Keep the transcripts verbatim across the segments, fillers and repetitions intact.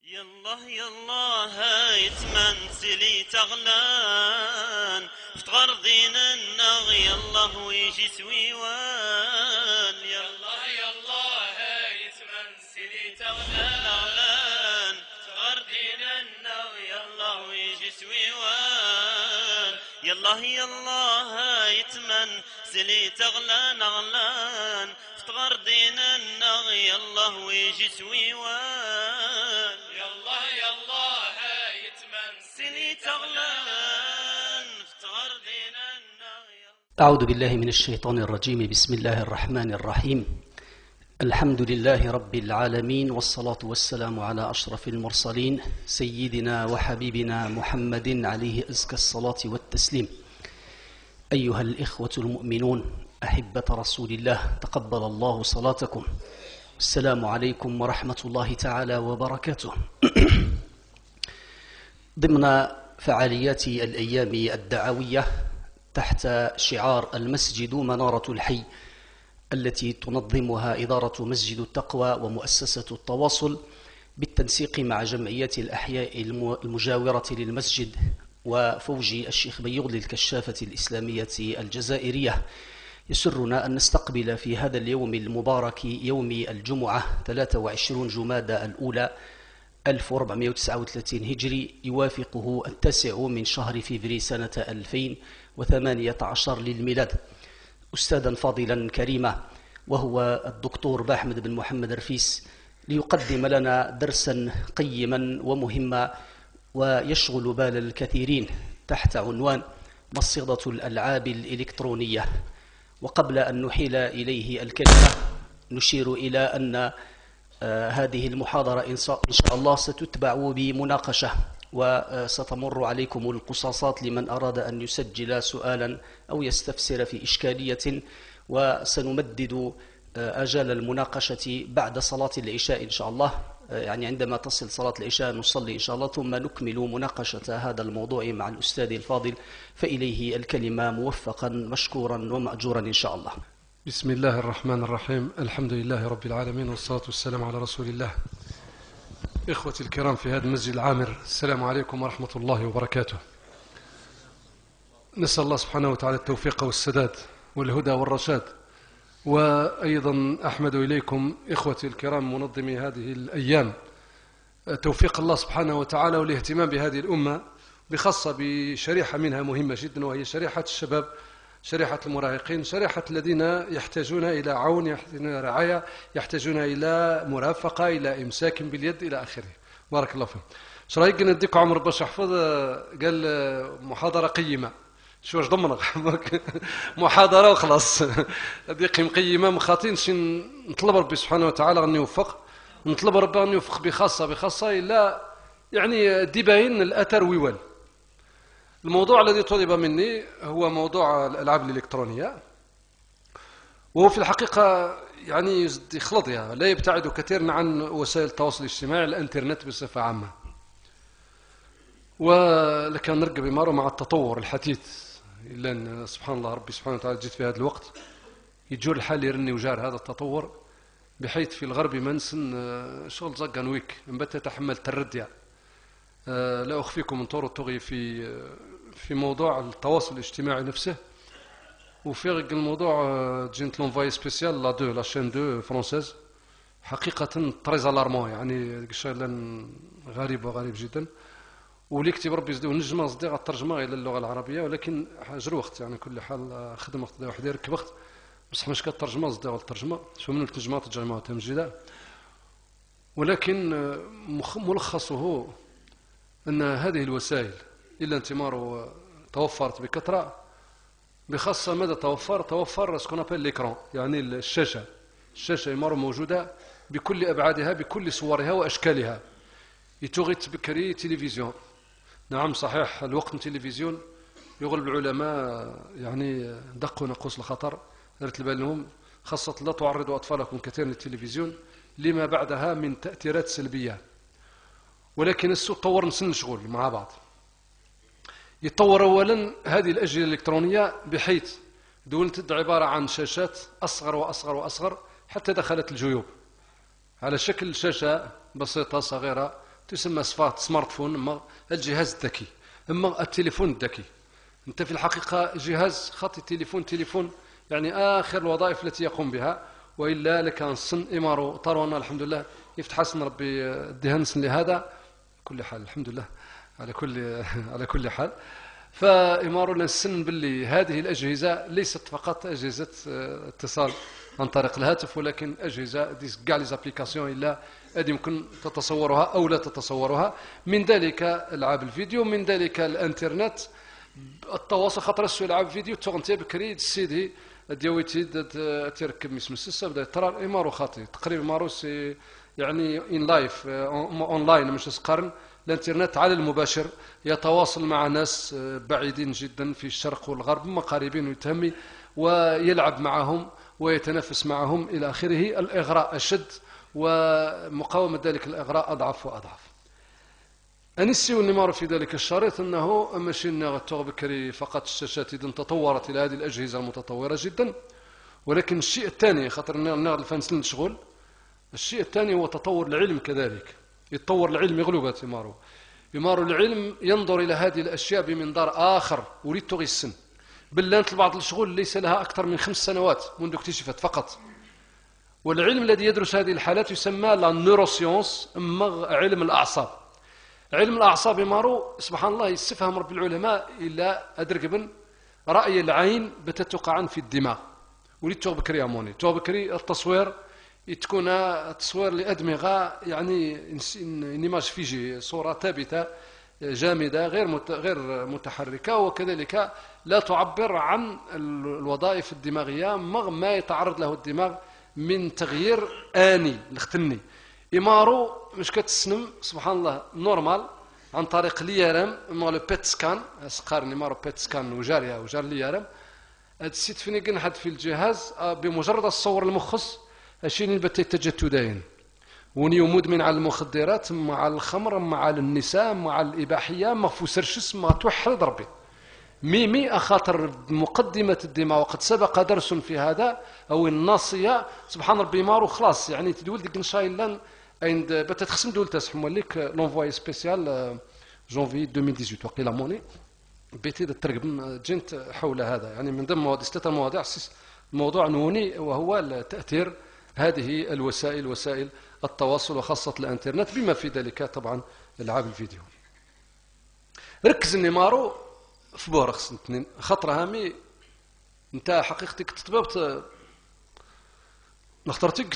يالله يالله يتمنسلي تغلان فتغرضين النغ يالله ويجي سويوان يالله يالله يتمنسلي تغلان فتغرضين النغ يالله ويجي سويوان يالله يالله يتمنسلي تغلان أغلان فتغرضين النغ يالله ويجي سويوان أعوذ بالله من الشيطان الرجيم. بسم الله الرحمن الرحيم. الحمد لله رب العالمين، والصلاة والسلام على أشرف المرسلين سيدنا وحبيبنا محمد عليه أزكى الصلاة والتسليم. أيها الإخوة المؤمنون أحبة رسول الله، تقبل الله صلاتكم. السلام عليكم ورحمة الله تعالى وبركاته. ضمن فعاليات الأيام الدعوية تحت شعار المسجد منارة الحي التي تنظمها إدارة مسجد التقوى ومؤسسة التواصل بالتنسيق مع جمعية الأحياء المجاورة للمسجد وفوج الشيخ بيغلي الكشافة الإسلامية الجزائرية، يسرنا أن نستقبل في هذا اليوم المبارك يوم الجمعة ثلاثة وعشرين جمادى الأولى ألف وأربعمائة وتسعة وثلاثين هجري، يوافقه التاسع من شهر فبراير سنة ألفين وثمانية عشر للميلاد، أستاذا فاضلا كريما وهو الدكتور باحمد بن محمد رفيس، ليقدم لنا درسا قيما ومهما ويشغل بال الكثيرين تحت عنوان مصيدة الألعاب الإلكترونية. وقبل أن نحيل إليه الكلمة نشير إلى أن آه هذه المحاضرة إن شاء الله ستتبع بمناقشة، وستمر عليكم القصاصات لمن أراد أن يسجل سؤالا أو يستفسر في إشكالية، وسنمدد آه آجال المناقشة بعد صلاة العشاء إن شاء الله. آه يعني عندما تصل صلاة العشاء نصلي إن شاء الله، ثم نكمل مناقشة هذا الموضوع مع الأستاذ الفاضل، فإليه الكلمة موفقا مشكورا ومأجورا إن شاء الله. بسم الله الرحمن الرحيم. الحمد لله رب العالمين، والصلاة والسلام على رسول الله. إخوتي الكرام في هذا المسجد العامر، السلام عليكم ورحمة الله وبركاته. نسأل الله سبحانه وتعالى التوفيق والسداد والهدى والرشاد، وأيضا أحمد إليكم إخوتي الكرام منظمي هذه الأيام توفيق الله سبحانه وتعالى والاهتمام بهذه الأمة، بخاصة بشريحة منها مهمة جدا، وهي شريحة الشباب، شريحة المراهقين، شريحة الذين يحتاجون إلى عون، يحتاجون إلى رعاية، يحتاجون إلى مرافقة، إلى إمساك باليد إلى آخره. بارك الله فيكم. اش رايك نديكم عمر باش يحفظ؟ قال محاضرة قيمة. شو واش ضمنك محاضرة وخلاص. هذيك مقيمة مخاطينش. نطلب ربي سبحانه وتعالى أن يوفق، نطلب ربي أن يوفق بخاصة بخاصة إلا يعني ديباين الأثر ويوال. الموضوع الذي طلب مني هو موضوع الألعاب الإلكترونية، وهو في الحقيقة يعني يخلط، يعني لا يبتعد كثيرا عن وسائل التواصل الاجتماعي، الانترنت بصفة عامة. ولكن نرقب بمارو مع التطور الحديث، إلا أن سبحان الله ربي سبحانه وتعالى جيت في هذا الوقت يجور الحال يرني وجار هذا التطور، بحيث في الغرب منسن شغل زقان ويك نبت يتحمل ترديا. لا أخفيكم من طور الطغي في في موضوع التواصل الاجتماعي نفسه، وفي الموضوع جينت لونفاي سبيسيال لا دو لا شين دو فرونسيز، حقيقة تريز الارمون، يعني شيء غريب وغريب جدا. واللي كتب ربي يزدو نجمة صديق الترجمة إلى اللغة العربية، ولكن حاجر وقت، يعني كل حال خدم وقت واحد يركب وقت، بصح مش كالترجمة صديق الترجمة شو من الترجمات الجامعة تمجيدة. ولكن ملخصه أن هذه الوسائل إلا انتمار توفرت بكثرة، بخاصة ماذا توفر؟ توفر سكون أبل ليكرون، يعني الشاشة. الشاشة يمر موجودة بكل أبعادها، بكل صورها وأشكالها. يتوغيت بكري تلفزيون، نعم صحيح الوقت من تلفزيون يغلب العلماء يعني دقوا نقوس الخطر، رت بالهم خاصة لا تعرضوا أطفالكم كثيرا للتلفزيون لما بعدها من تأثيرات سلبية. ولكن السوق طور نسن شغل مع بعض. يتطور أولا هذه الأجهزة الإلكترونية، بحيث دولت عبارة عن شاشات أصغر وأصغر وأصغر حتى دخلت الجيوب، على شكل شاشة بسيطة صغيرة تسمى سمارت فون، اما الجهاز الذكي، اما التليفون الذكي. انت في الحقيقه جهاز خاطي تليفون تليفون يعني اخر الوظائف التي يقوم بها، والا لكان السن امارو طرونا الحمد لله يفتح حسن ربي الدهنس لهذا كل حال الحمد لله على كل على كل حال. فامارو السن باللي هذه الاجهزه ليست فقط اجهزه اتصال عن طريق الهاتف، ولكن اجهزه ديس كاع لي زابليكاسيون الا هذه يمكن تتصورها او لا تتصورها، من ذلك العاب الفيديو، من ذلك الانترنت، التواصل. خاطر السو العاب فيديو تغنتي بكري السيدي ديويتي تركب مسمسسه بدا ترى امارو خاطي تقريبا مارو سي يعني ان لايف اونلاين مش سقرن الانترنت على المباشر، يتواصل مع ناس بعيدين جدا في الشرق والغرب ما قريبين ويتهمي ويلعب معهم ويتنافس معهم الى اخره. الاغراء اشد ومقاومه ذلك الاغراء اضعف واضعف. أنسيو النمار في ذلك الشريط أنه ماشي نغتغ بكري فقط الشاشات إذن تطورت إلى هذه الأجهزة المتطورة جدا، ولكن الشيء الثاني خاطر نغل فانسلن شغل، الشيء الثاني هو تطور العلم كذلك. يتطور العلم يغلبات يمارو يمارو العلم ينظر إلى هذه الأشياء بمنظار آخر وليد تغي السن. بلانت بعض الشغل ليس لها أكثر من خمس سنوات منذ اكتشفت فقط. والعلم الذي يدرس هذه الحالات يسمى لا نيروسيونس، أما علم الأعصاب. علم الأعصاب مارو سبحان الله يستفهم رب العلماء إلا أدركبن رأي العين بتتقعن في الدماغ وليد توغ بكري أموني توغ بكري التصوير تكون تصوير لأدمغة يعني نيماج فيجي صورة ثابتة جامدة غير غير متحركة، وكذلك لا تعبر عن الوظائف الدماغية ما يتعرض له الدماغ من تغيير آني لختني. إمارو مش كتسنم سبحان الله نورمال عن طريق ليارم مع لو بيت سكان سقارن إمارو بيت سكان وجاريها وجار ليارم. هاد السيت فيني قنحد في الجهاز بمجرد الصور المخص أشين البتي تجتدين ونيو مدمن على المخدرات مع الخمر مع النساء مع الإباحية ما فوسرشس ما توحد ربي ميمي أخاطر مقدمة الدماء وقد سبق درس في هذا أو الناصية سبحان ربي مارو خلاص يعني تدول ديك نشاين لان عند بتتخصم دول تسحم وليك لونفواي سبيسيال جونفي ألفين وثمانية عشر وقيل موني بيتي ترقب جنت حول هذا يعني من ضمن مواضيع ثلاثة مواضيع موضوع نوني وهو تأثير هذه الوسائل وسائل التواصل وخاصة الانترنت بما في ذلك طبعا العاب الفيديو. ركز النمارو في بورخ اثنين خطرة هامي انت حقيقتك تطببت نختارتك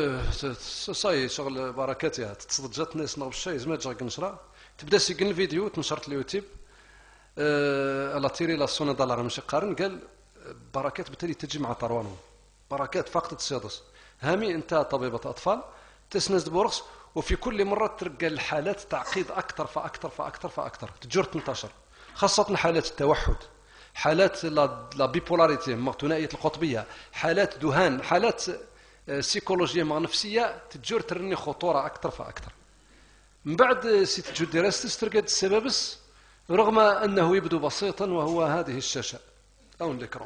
صاي شغل بركاتها تتصدق جات ناس نغب الشاي زمان جاك نشرة تبدا سيقن الفيديو تنشرت اليوتيوب أه لا تيري لا سونا دولار ماشي قارن قال بركات بالتالي تجي مع طروانهم بركات فقط السادس هامي انت طبيبة أطفال تسند بورخ وفي كل مرة تلقى الحالات تعقيد أكثر فأكثر فأكثر فأكثر تجر تنتشر خاصة حالات التوحد حالات لا بيبولاريتي ثنائية القطبية حالات دهان حالات سيكولوجية مع نفسية تجر ترني خطورة أكثر فأكثر. من بعد ست جود دراستس تلقى السببس رغم أنه يبدو بسيطا وهو هذه الشاشة أو الإكران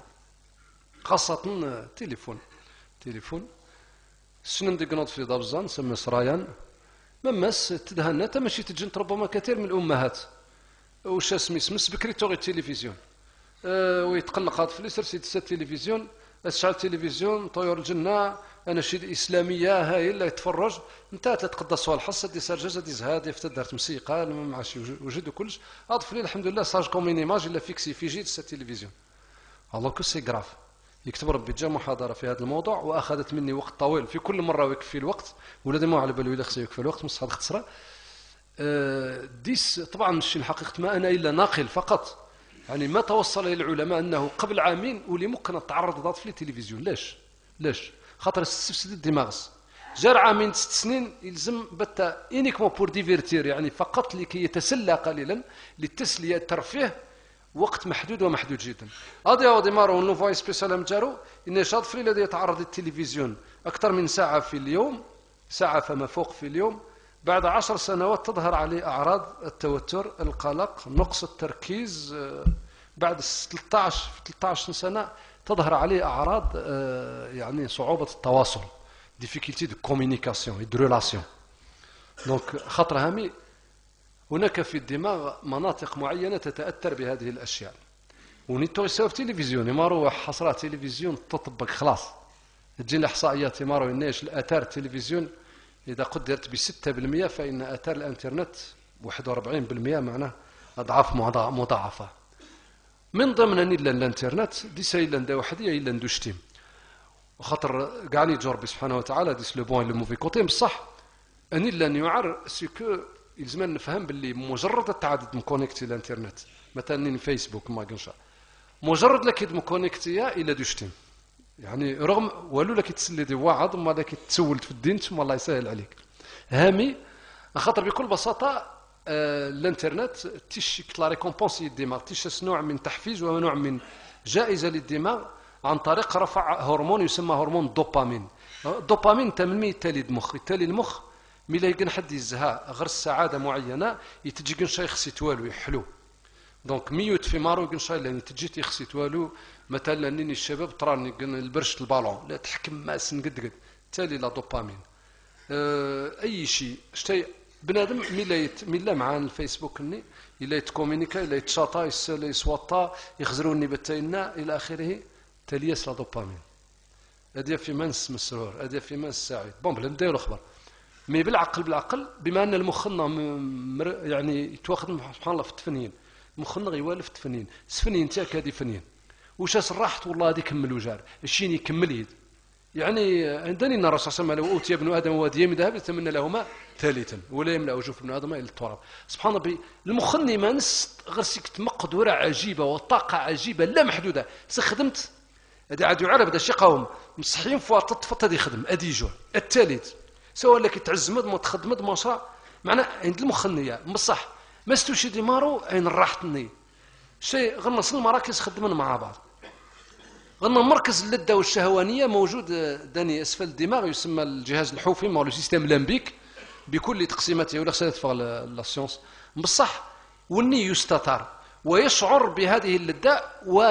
خاصة تليفون تليفون سنن دي قناط في ضبزان سمي سرايان ممس تدهنا تمشي تجنت ربما كثير من الأمهات وش اسمي سمس بكري توغي التلفزيون أه ويتقلق هذا فليسر سيد ست تلفزيون أشعل تلفزيون طيور الجنة أناشيد إسلامية هاي اللي يتفرج انتهت تقدس الحصة دي سرجزة دي زهاد يفتدرت موسيقى مع شي وجد وكلش أضف لي الحمد لله ساج كومين إيماج إلا فيكسي في جيد ست تلفزيون الله كو سي غراف يكتب ربي جا محاضرة في هذا الموضوع وأخذت مني وقت طويل في كل مرة ويكفي الوقت ولدي ما على بالو إلا خصو يكفي الوقت مصحى خسرة أه ديس طبعا مش الحقيقة ما أنا إلا ناقل فقط يعني ما توصل إلى العلماء أنه قبل عامين ولي ممكن تعرض ضغط في التلفزيون ليش ليش خاطر استفسد الدماغ جار عامين ست سنين يلزم بتا إنيكمون بور ديفيرتير يعني فقط لكي يتسلى قليلا للتسلية الترفيه وقت محدود ومحدود جدا. هذا هو ديمارو نوفاي سبيسيال مجارو إن شاط فري الذي يتعرض للتلفزيون أكثر من ساعة في اليوم ساعة فما فوق في اليوم بعد عشر سنوات تظهر عليه أعراض التوتر القلق نقص التركيز بعد ثلاثة عشر ثلاثة عشر سنة تظهر عليه أعراض يعني صعوبة التواصل difficulté de communication et de relation. donc خطر هامي هناك في الدماغ مناطق معينة تتأثر بهذه الأشياء. ونيتو يسوي في تلفزيون يمارو حصرة تلفزيون تطبق خلاص تجي الإحصائيات يمارو الناش الأثار التلفزيون إذا قدرت بستة بالمئة فإن أثار الإنترنت واحد وأربعين بالمئة معناه أضعاف مضاعفة. من ضمن إلا الإنترنت ديس إلا ندا وحدية إلا ندوشتيم وخاطر قاعني جوربي سبحانه وتعالى ديس لو بون لو موفي كوتي بصح أني لن يعر سيكو يلزم نفهم باللي مجرد التعدد مكونيكتي الانترنت مثلا فيسبوك ما قنشا مجرد لك مكونيكتيا الى دوشتين يعني رغم والو لك تسلي دي واحد ما لك تسولت في الدين ثم الله يسهل عليك هامي خاطر بكل بساطه آه الانترنت تيشك لا ريكومبونسي الدماغ تيش نوع من تحفيز ونوع من جائزه للدماغ عن طريق رفع هرمون يسمى هرمون الدوبامين. الدوبامين تمنمي يتالي المخ يتالي المخ ملا يقن حد يزها غير السعاده معينه يتجي قن شي خصيت والو يحلو دونك ميوت في مارو قن شي لان تجي تيخصيت والو مثلا نيني الشباب تراني قن البرش البالون لا تحكم ماس نقد قد تالي لا دوبامين أه اي شيء شتي بنادم ملا يت ملا مع الفيسبوك ني الا يتكومينيكا الا يتشاطا يسال يسواطا يخزروني بتاينا الى اخره تاليس لا دوبامين هذا في منس مسرور هذا في منس سعيد بون بلا نديرو خبر مي بالعقل بالعقل بما ان المخنا يعني يتواخد سبحان الله في التفنين مخنا غيوالف التفنين السفنين تاعك هذه فنين واش صرحت والله هذه كمل وجار الشيني كمل يد يعني عندني ان الرسول صلى الله عليه وسلم لو اوتي ابن ادم واديا من ذهب يتمنى لهما ثالثا ولا يملا وجوف ابن ادم الى التراب سبحان الله المخني ما نس غير سكت مقدوره عجيبه وطاقه عجيبه لا محدوده سخدمت هذا عاد يعرف هذا الشيء قوم مصحين فوات تفط هذه يخدم ادي جوع الثالث سواء لك تعزمد ما تخدمد ما شاء معناه عند المخنيه بصح ما ستوشي دي مارو عين راحتني شيء غير نصل المراكز خدمنا مع بعض غير مركز اللذه والشهوانيه موجود داني اسفل الدماغ يسمى الجهاز الحوفي مع لو سيستيم لامبيك بكل تقسيماته ولا خسرت في لا سيونس بصح والني يستثار ويشعر بهذه اللذه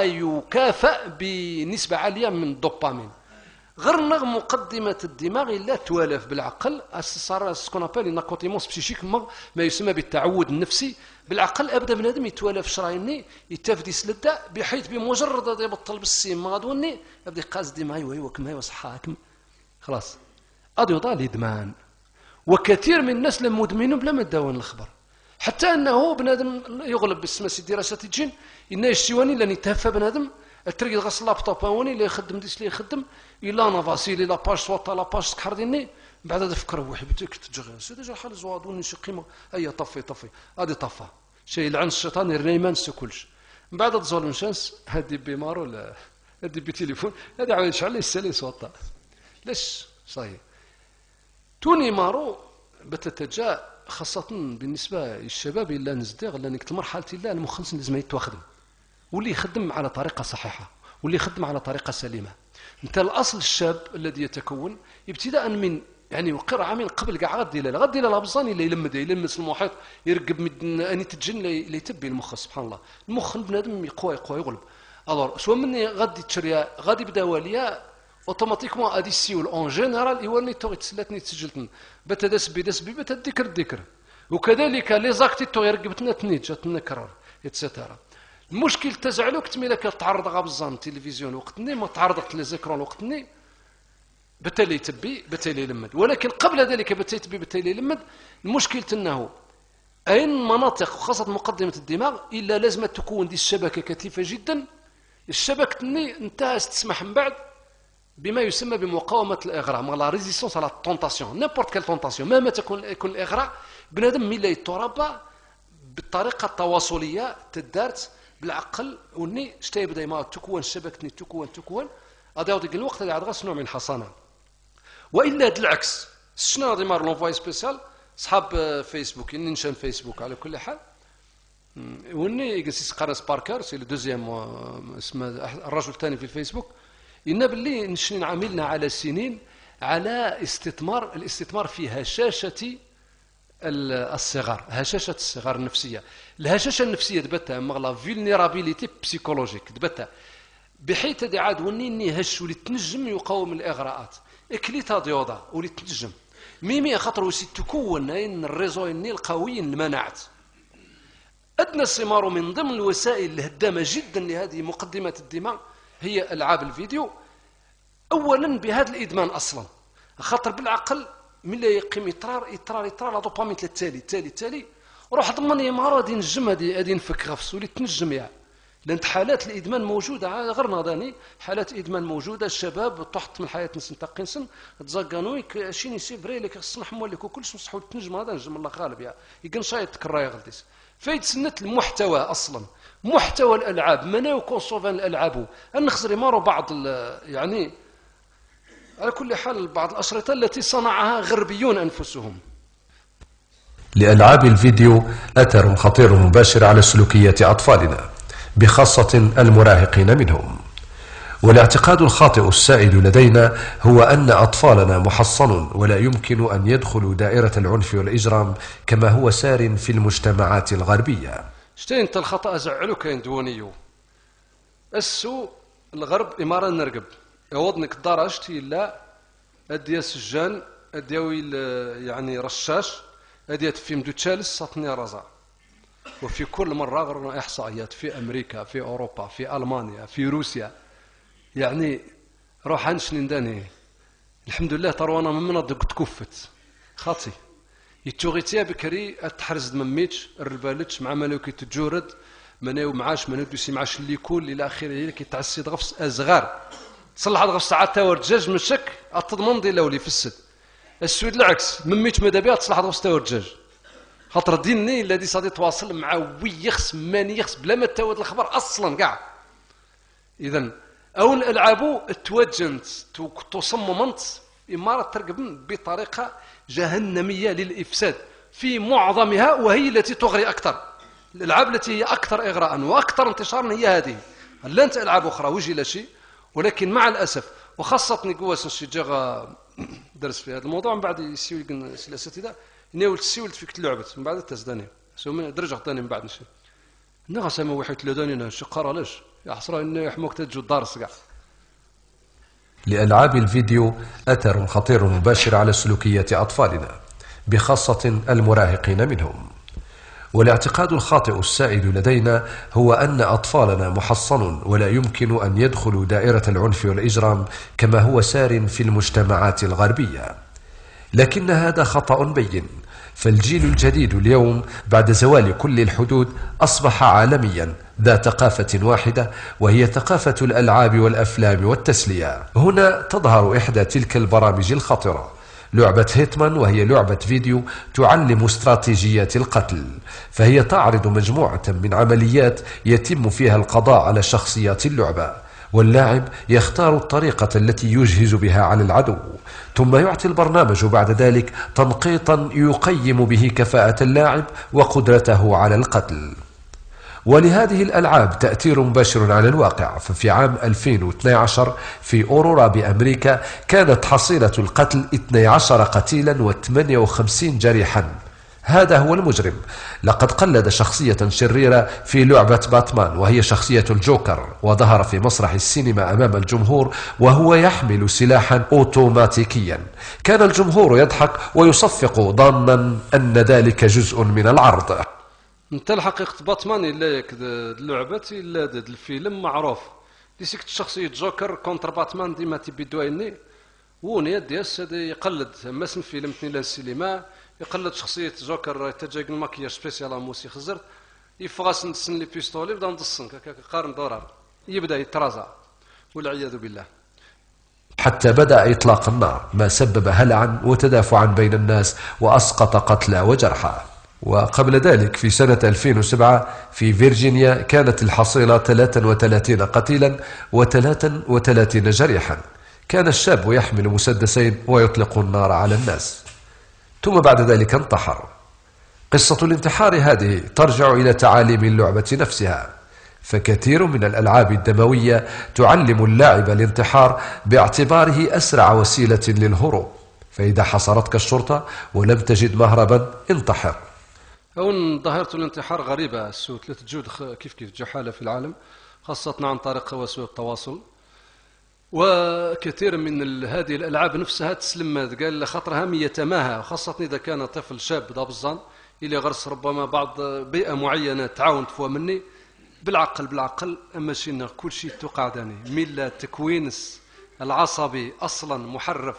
ويكافئ بنسبه عاليه من الدوبامين غير نغم مقدمة الدماغ لا توالف بالعقل صار سكون ابل ان كوتيمونس بسيشيك ما يسمى بالتعود النفسي بالعقل ابدا بنادم يتوالف شرايني يتفديس للدا بحيث بمجرد هذا يبطل بالسيم ما غادوني يبدا يقاس دماغي وهي وكما هي وصحاكم خلاص غادي يوضع الادمان وكثير من الناس لم مدمنون بلا ما داون الخبر حتى انه بنادم يغلب باسم دراسات الجن ان يشتواني لان يتهفى بنادم التريد غسل لابطوب واني اللي يخدم ديس اللي يخدم الا انا فاسيلي لا باج صوت لا باج سكر ديني بعد هذا فكر واحد بدك تجغل سي ديجا حال زوادوني شي قيمه هيا طفي طفي هذه طفى شي يلعن الشيطان يرنيمان سو كلش من بعد تزول من شمس هذه بمار ولا هذه بتليفون هذا عاود يشعل يسالي صوت ليش صحيح توني مارو بتتجا خاصه بالنسبه للشباب الا نزدغ لان المرحله الا المخلص لازم يتواخدم واللي يخدم على طريقة صحيحة واللي يخدم على طريقة سليمة انت الأصل الشاب الذي يتكون ابتداء من يعني وقر عامين قبل كاع غادي لا غادي لا لابزان اللي يلمد يلمس المحيط يرقب من اني تجن اللي يتبي المخ سبحان الله المخ البنادم يقوى يقوى يغلب الور سوا مني غادي تشريا غادي بدا واليا اوتوماتيكمون ادي سيول اون جينيرال يولي تو تسلاتني تسجلتن بتدس بدس بت الذكر الذكر وكذلك لي زاكتي تو يرقبتنا تنيت جات نكرر اتسترا المشكل تزعلوك تميلا كتعرض غابزان التلفزيون وقتني ما تعرضت لي زيكرون وقتني بتالي تبي بتالي يلمد ولكن قبل ذلك بتالي تبي بتالي يلمد المشكل انه اين مناطق خاصه مقدمه الدماغ الا لازم تكون دي الشبكه كثيفه جدا الشبكه تني انت تسمح من بعد بما يسمى بمقاومه الاغراء ما لا ريزيستونس على التونطاسيون نيمبورت كال تونطاسيون مهما تكون يكون الاغراء بنادم ملي يتربى بالطريقه التواصليه تدارت بالعقل وني شتي بدا ما تكون شبكتني تكون تكون هذا ديك الوقت اللي عاد غاس نوع من الحصانه والا بالعكس شنو غادي مار لونفوي سبيسيال صحاب فيسبوك اني نشان فيسبوك على كل حال وني قسيس قراس باركر سي لو دوزيام اسمه الرجل الثاني في الفيسبوك إن باللي نشنين عاملنا على سنين على استثمار الاستثمار في هشاشة الصغار هشاشة الصغار النفسية الهشاشة النفسية دبتها مغلا فيلنيرابيليتي بسيكولوجيك دبتها بحيث هذا عاد وني هش ولي تنجم يقاوم الإغراءات إكليتا ديوضا ولي تنجم ميمي خاطر وسي تكون أين الريزو الني القوي المناعت أدنى الثمار من ضمن الوسائل الهدامة جدا لهذه مقدمة الدماء هي ألعاب الفيديو. أولا بهذا الإدمان أصلا، خاطر بالعقل من لا يقيم إطرار إطرار إطرار لا دوبامين التالي التالي التالي روح ضمني مرة غادي نجم غادي غادي نفك غفص ولي تنجم يعني. لأن حالات الإدمان موجودة غير نظاني، حالات إدمان موجودة. الشباب تحط من الحياة نسن تقي نسن تزاقانويك شيني سي فري لك الصنح مولك وكلش مصحو تنجم هذا نجم الله غالب يعني يقن شايط تكراي غلطيس. فايت سنة المحتوى أصلا، محتوى الألعاب مناو كونسوفان الألعاب أن نخزر يمارو بعض يعني على كل حال بعض الأشرطة التي صنعها غربيون أنفسهم. لألعاب الفيديو أثر خطير مباشر على سلوكيات أطفالنا بخاصة المراهقين منهم. والاعتقاد الخاطئ السائد لدينا هو أن أطفالنا محصن ولا يمكن أن يدخلوا دائرة العنف والإجرام كما هو سار في المجتمعات الغربية. شتين انت الخطأ زعلوك يندونيو السوء الغرب إمارة نرقب يوضنك الدار اشتي لا أديا سجان أدياوي يعني رشاش أديا في مدو تشالس ساطني رزا. وفي كل مرة غرنا إحصائيات في أمريكا في أوروبا في ألمانيا في روسيا يعني روح عنش نداني الحمد لله تروانا من مناطق تكفت خاطي يتوغيتيا بكري اتحرز مميتش الربالتش مع ملوكي تجورد مناو معاش مناو دوسي معاش اللي يكون الى اخره كي تعسي غفص ازغار تصلح غفص ساعات تاور دجاج من شك تضمن دي لولي في السد. السويد العكس مميت مدابيع تصلح غفص تاور دجاج خاطر ديني الذي صادي تواصل مع ويخس ماني يخس بلا ما تاود الخبر اصلا كاع. اذا او الالعاب توجنت تصممت اماره ترقب بطريقه جهنميه للافساد في معظمها وهي التي تغري اكثر. الالعاب التي هي اكثر اغراء واكثر انتشارا هي هذه. لا انت العاب اخرى وجي لا شيء، ولكن مع الاسف وخاصه نقواس نشجع درس في هذا الموضوع من بعد يسيو الاساتذه ناول تسيولت فيك اللعبه من بعد تزداني سو من درجه ثاني من بعد نشي نغا ما واحد ثلاثه شقاره لاش يا حسره ان يحموك تجو الدارس كاع. لألعاب الفيديو أثر خطير مباشر على سلوكيات أطفالنا بخاصة المراهقين منهم. والاعتقاد الخاطئ السائد لدينا هو أن أطفالنا محصن ولا يمكن أن يدخلوا دائرة العنف والإجرام كما هو سار في المجتمعات الغربية، لكن هذا خطأ بين. فالجيل الجديد اليوم بعد زوال كل الحدود أصبح عالميا ذا ثقافة واحدة وهي ثقافة الألعاب والأفلام والتسلية. هنا تظهر إحدى تلك البرامج الخطرة، لعبة هيتمان، وهي لعبة فيديو تعلم استراتيجيات القتل. فهي تعرض مجموعة من عمليات يتم فيها القضاء على شخصيات اللعبة، واللاعب يختار الطريقة التي يجهز بها على العدو، ثم يعطي البرنامج بعد ذلك تنقيطا يقيم به كفاءة اللاعب وقدرته على القتل. ولهذه الألعاب تأثير مباشر على الواقع. ففي عام ألفين واثني عشر في أورورا بأمريكا كانت حصيلة القتل اثني عشر قتيلا وثمانية وخمسين جريحا. هذا هو المجرم. لقد قلد شخصية شريرة في لعبة باتمان وهي شخصية الجوكر، وظهر في مسرح السينما أمام الجمهور وهو يحمل سلاحا أوتوماتيكيا. كان الجمهور يضحك ويصفق ظانا أن ذلك جزء من العرض. انت الحقيقة باتمان إلا ياك اللعبة إلا الفيلم معروف ديسيك شخصية جوكر كونتر باتمان ديما تبدو إني وني دياس يقلد ما اسم فيلم تني السينما يقلد شخصية جوكر يتجاق الماكياج سبيسيال موسي خزر يفغاس نسن لي بيستولي بدا ندسن قارن دورار يبدا يترازع والعياذ بالله، حتى بدأ إطلاق النار ما سبب هلعا وتدافعا بين الناس وأسقط قتلى وجرحى. وقبل ذلك في سنة ألفين وسبعة في فيرجينيا كانت الحصيلة ثلاثة وثلاثين قتيلا وثلاثة وثلاثين جريحا. كان الشاب يحمل مسدسين ويطلق النار على الناس، ثم بعد ذلك انتحر. قصة الانتحار هذه ترجع إلى تعاليم اللعبة نفسها، فكثير من الألعاب الدموية تعلم اللاعب الانتحار باعتباره أسرع وسيلة للهروب، فإذا حصرتك الشرطة ولم تجد مهربا انتحر. أون ظاهرة الانتحار غريبة السوء ثلاث جود كيف كيف جحالة في العالم، خاصة عن طريق وسائل التواصل. وكثير من هذه الألعاب نفسها تسلم قال خاطرها يتماهى، خاصة إذا كان طفل شاب ذا بالظن إلى غرس ربما بعض بيئة معينة تعاون فوا مني بالعقل بالعقل أما شينا كل شيء تقعداني ملا تكوين العصبي أصلا محرف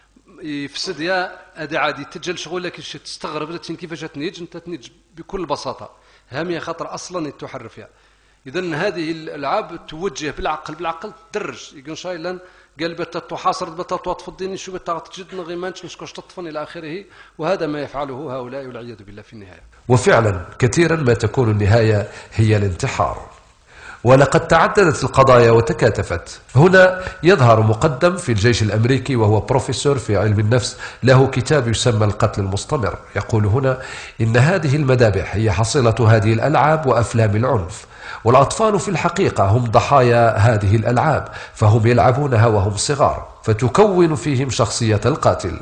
يفسد يا أدي عادي تجل شغل لك شيء تستغرب كيفاش تنيج أنت تنيج بكل بساطة هامية خطر أصلا تحرف يا إذن هذه الألعاب توجه بالعقل بالعقل تدرج يقول شايلا قال بتا تحاصر بتا تفضيني شو بتا تجد نغيمانش نشكوش تطفن إلى آخره وهذا ما يفعله هؤلاء والعياذ بالله في النهاية. وفعلا كثيرا ما تكون النهاية هي الانتحار. ولقد تعددت القضايا وتكاتفت. هنا يظهر مقدم في الجيش الأمريكي وهو بروفيسور في علم النفس له كتاب يسمى القتل المستمر. يقول هنا إن هذه المذابح هي حصيلة هذه الألعاب وأفلام العنف، والأطفال في الحقيقة هم ضحايا هذه الألعاب، فهم يلعبونها وهم صغار فتكون فيهم شخصية القاتل.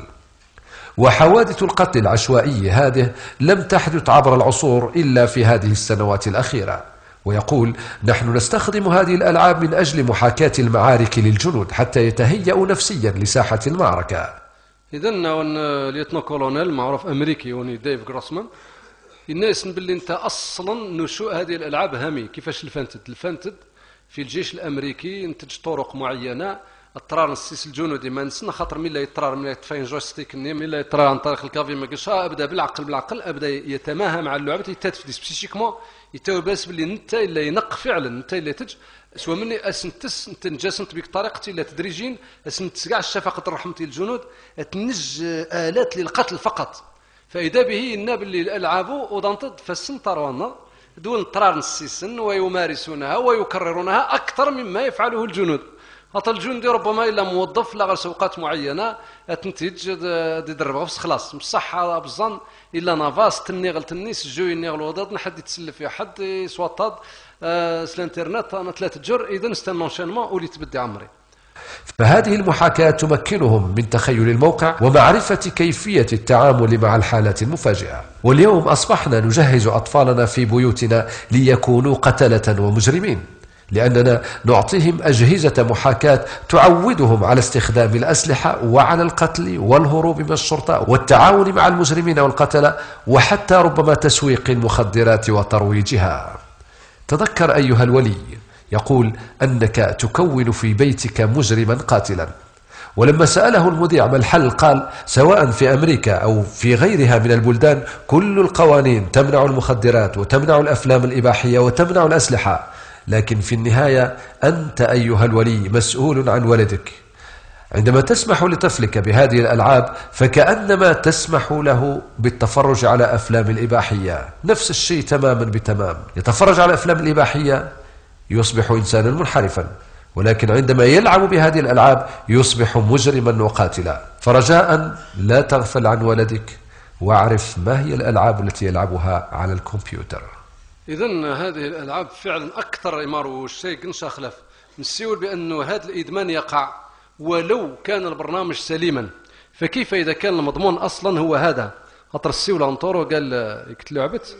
وحوادث القتل العشوائي هذه لم تحدث عبر العصور إلا في هذه السنوات الأخيرة. ويقول نحن نستخدم هذه الألعاب من أجل محاكاة المعارك للجنود حتى يتهيئوا نفسيا لساحة المعركة. إذن ليتنا كولونيل معروف أمريكي وني ديف جروسمان الناس باللي انت اصلا نشوء هذه الالعاب هامي كيفاش الفانتد الفانتد في الجيش الامريكي ينتج طرق معينه اضطرار السيس الجنودي ما نسنا خاطر ملي يضطرار ملي يتفاين جويستيك ملي يضطرار عن طريق الكافي ما قالش ابدا بالعقل بالعقل ابدا يتماهى مع اللعبه يتدفد سبيسيفيكمون يتوباس باللي انت الا ينق فعلا انت اللي تج سوا مني اسنتس انت نجاسنت بك طريقتي لا تدريجين اسنت كاع الشفقه رحمتي الجنود تنج الات للقتل فقط. فإذا به الناب اللي الألعاب وضنطد فالسنطرون دون اضطرار السيسن ويمارسونها ويكررونها أكثر مما يفعله الجنود. هذا الجندي ربما إلا موظف لغير سوقات معينة تنتج يدربها بس خلاص مصحة بالظن إلا نافاس تنيغل تنيس جو ينيغل وضد نحد يتسلف في حد يسوطد آه الانترنت أنا ثلاثة جر إذا نستنى شنما ولي تبدي عمري. فهذه المحاكاة تمكنهم من تخيل الموقع ومعرفة كيفية التعامل مع الحالات المفاجئة. واليوم أصبحنا نجهز أطفالنا في بيوتنا ليكونوا قتلة ومجرمين، لأننا نعطيهم أجهزة محاكاة تعودهم على استخدام الأسلحة وعلى القتل والهروب من الشرطة والتعاون مع المجرمين والقتلة وحتى ربما تسويق المخدرات وترويجها. تذكر أيها الولي يقول أنك تكون في بيتك مجرما قاتلا. ولما سأله المذيع ما الحل قال سواء في أمريكا أو في غيرها من البلدان كل القوانين تمنع المخدرات وتمنع الأفلام الإباحية وتمنع الأسلحة، لكن في النهاية أنت أيها الولي مسؤول عن ولدك. عندما تسمح لطفلك بهذه الألعاب فكأنما تسمح له بالتفرج على أفلام الإباحية، نفس الشيء تماما بتمام. يتفرج على أفلام الإباحية يصبح إنسانا منحرفا، ولكن عندما يلعب بهذه الألعاب يصبح مجرما وقاتلا. فرجاء لا تغفل عن ولدك واعرف ما هي الألعاب التي يلعبها على الكمبيوتر. إذن هذه الألعاب فعلا أكثر إمار والشيء قنشا خلاف نسيول بأنه هذا الإدمان يقع ولو كان البرنامج سليما، فكيف إذا كان المضمون أصلا هو هذا؟ أطر السيول أنطورو قال يكتلو عبت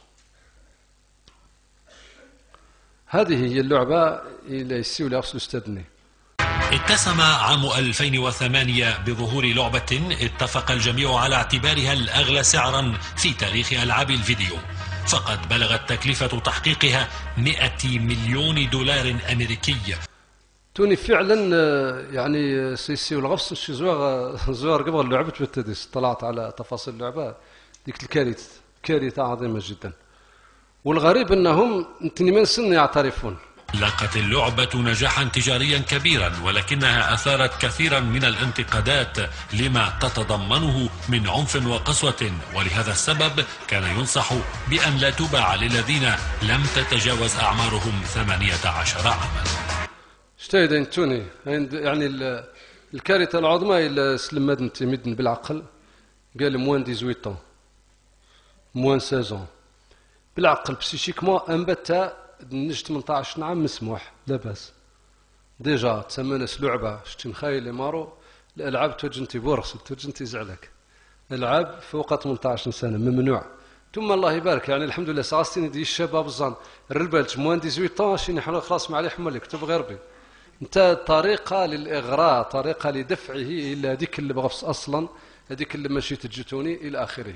هذه هي اللعبة اللي السيول أرسل استدني. اتسم عام ألفين وثمانية بظهور لعبة اتفق الجميع على اعتبارها الأغلى سعرا في تاريخ ألعاب الفيديو، فقد بلغت تكلفة تحقيقها مئة مليون دولار أمريكي. توني فعلا يعني سيسي والغفص شي زوار زوار قبل اللعبة بتدس طلعت على تفاصيل اللعبة ديك الكارثة كارثة عظيمة جدا. والغريب أنهم من سن يعترفون. لقت اللعبة نجاحا تجاريا كبيرا، ولكنها أثارت كثيرا من الانتقادات لما تتضمنه من عنف وقسوة، ولهذا السبب كان ينصح بأن لا تباع للذين لم تتجاوز أعمارهم ثمانية عشر عاما. شتايدين توني يعني الكارثة العظمى إلا سلم مدن تمدن بالعقل قال موان ديزويتون موان سازون بالعقل بسيشيكمون أنبتا نج ثمانية عشر عام مسموح لا باس. ديجا تسمنس لعبة شتي مخايل مارو الألعاب توجنتي بورس توجنتي زعلك ألعاب فوق ثمانية عشر سنة ممنوع. ثم الله يبارك يعني الحمد لله ساستين دي الشباب الظن الربالج موان ثمانية عشر شي نحن خلاص ما عليه حمل كتب غربي انت طريقة للإغراء طريقة لدفعه إلى هذيك اللي بغفص أصلا هذيك اللي ماشي تجتوني إلى آخره.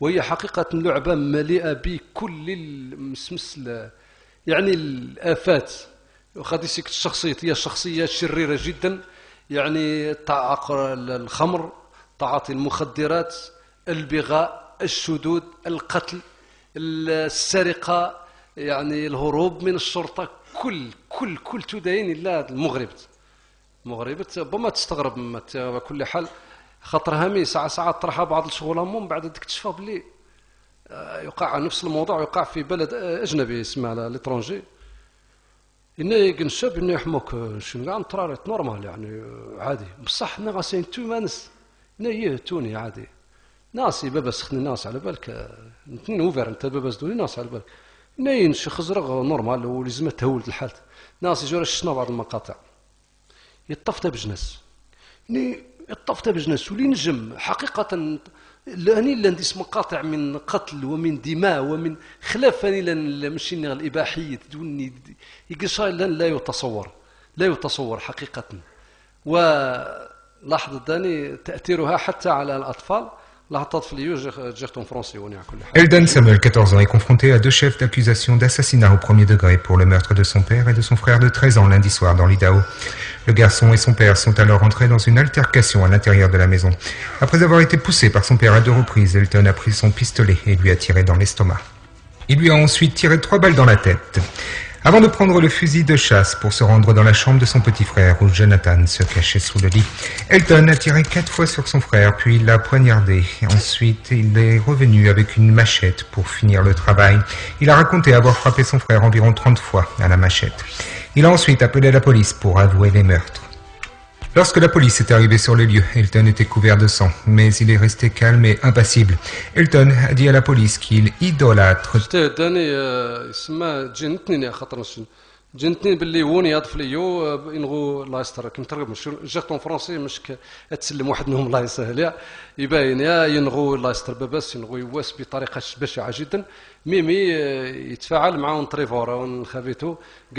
وهي حقيقة لعبة مليئة بكل المسمس يعني الآفات. وغادي يسيك الشخصية هي شخصية شريرة جدا، يعني تعاقر الخمر، تعاطي المخدرات، البغاء، الشذوذ، القتل، السرقة، يعني الهروب من الشرطة، كل كل كل تدين إلا المغرب. المغرب ربما تستغرب على كل حال، خاطر هامي ساعة ساعة طرحها بعض الشغل من بعد ديك تشفى بلي يقع نفس الموضوع يقع في بلد أجنبي يسمى لترونجي. إنه ينشب إنه يحموك شنو كاع نطراريت نورمال يعني عادي، بصح نا غاسين تو مانس إنه يهتوني عادي ناسي بابا سخني ناس على بالك نوفر أنت بابا زدوني ناس على بالك إنه ينشي خزرق نورمال ولازم تهولد الحالة ناس يجوا شفنا بعض المقاطع يطفت بجنس إني يطفت بجنس ولي نجم حقيقة لاني لاندي مقاطع من قتل ومن دماء ومن خلافني لان ماشي الاباحيه دوني يقشاي لا يتصور لا يتصور حقيقه. ولاحظ داني تاثيرها حتى على الاطفال. Eldon Samuel, quatorze ans, est confronté à deux chefs d'accusation d'assassinat au premier degré pour le meurtre de son père et de son frère de treize ans lundi soir dans l'Idaho. Le garçon et son père sont alors entrés dans une altercation à l'intérieur de la maison. Après avoir été poussé par son père à deux reprises, Eldon a pris son pistolet et lui a tiré dans l'estomac. Il lui a ensuite tiré trois balles dans la tête. Avant de prendre le fusil de chasse pour se rendre dans la chambre de son petit frère où Jonathan se cachait sous le lit, Eldon a tiré quatre fois sur son frère puis il l'a poignardé. Ensuite, il est revenu avec une machette pour finir le travail. Il a raconté avoir frappé son frère environ trente fois à la machette. Il a ensuite appelé la police pour avouer les meurtres. Lorsque la police est arrivée sur les lieux, Eldon était couvert de sang, mais il est resté calme et impassible. Eldon a dit à la police qu'il idolâtre. جنتني باللي هوني هاد فليو ينغو الله يستر كي نترجم جاتون فرونسي مش تسلم واحد منهم الله يسهل يبين يا ينغو الله يستر باباس ينغو يواس بطريقه بشعه جدا. ميمي يتفاعل معاهم تريفور ونخافيتو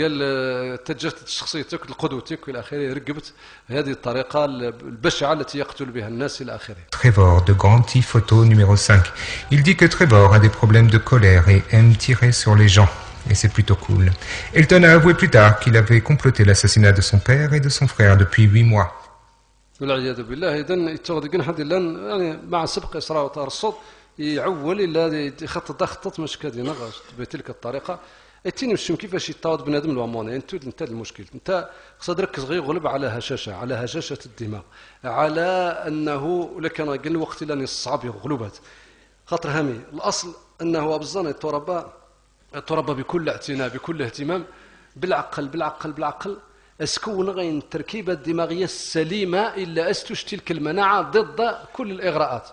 قال تجسدت شخصيتك لقدوتك والى اخره رقبت هذه الطريقه البشعه التي يقتل بها الناس الى اخره. Trevor de Granty, photo numéro cinq. Il dit que Trevor a des problèmes de colère et aime tirer sur les gens. Et c'est plutôt cool. Eldon a avoué plus tard qu'il avait comploté l'assassinat de son père et de son frère depuis huit mois. والعياذ بالله إذن يتوغد حد لان يعني مع سبق إسراء وترصد يعول إلا يخطط خطط مش كادينا بتلك الطريقة. التيني مش كيفاش يتعود بنادم الواموني انت انت المشكل انت خصك تركز غير يغلب على هشاشه على هشاشه الدماغ على انه لكن قال الوقت لان الصعب يغلبات خاطر هامي الاصل انه ابزان التربه التربة بكل اعتناء بكل اهتمام بالعقل بالعقل بالعقل اسكون غين التركيبة الدماغية السليمة إلا أستش تلك المناعة ضد كل الإغراءات.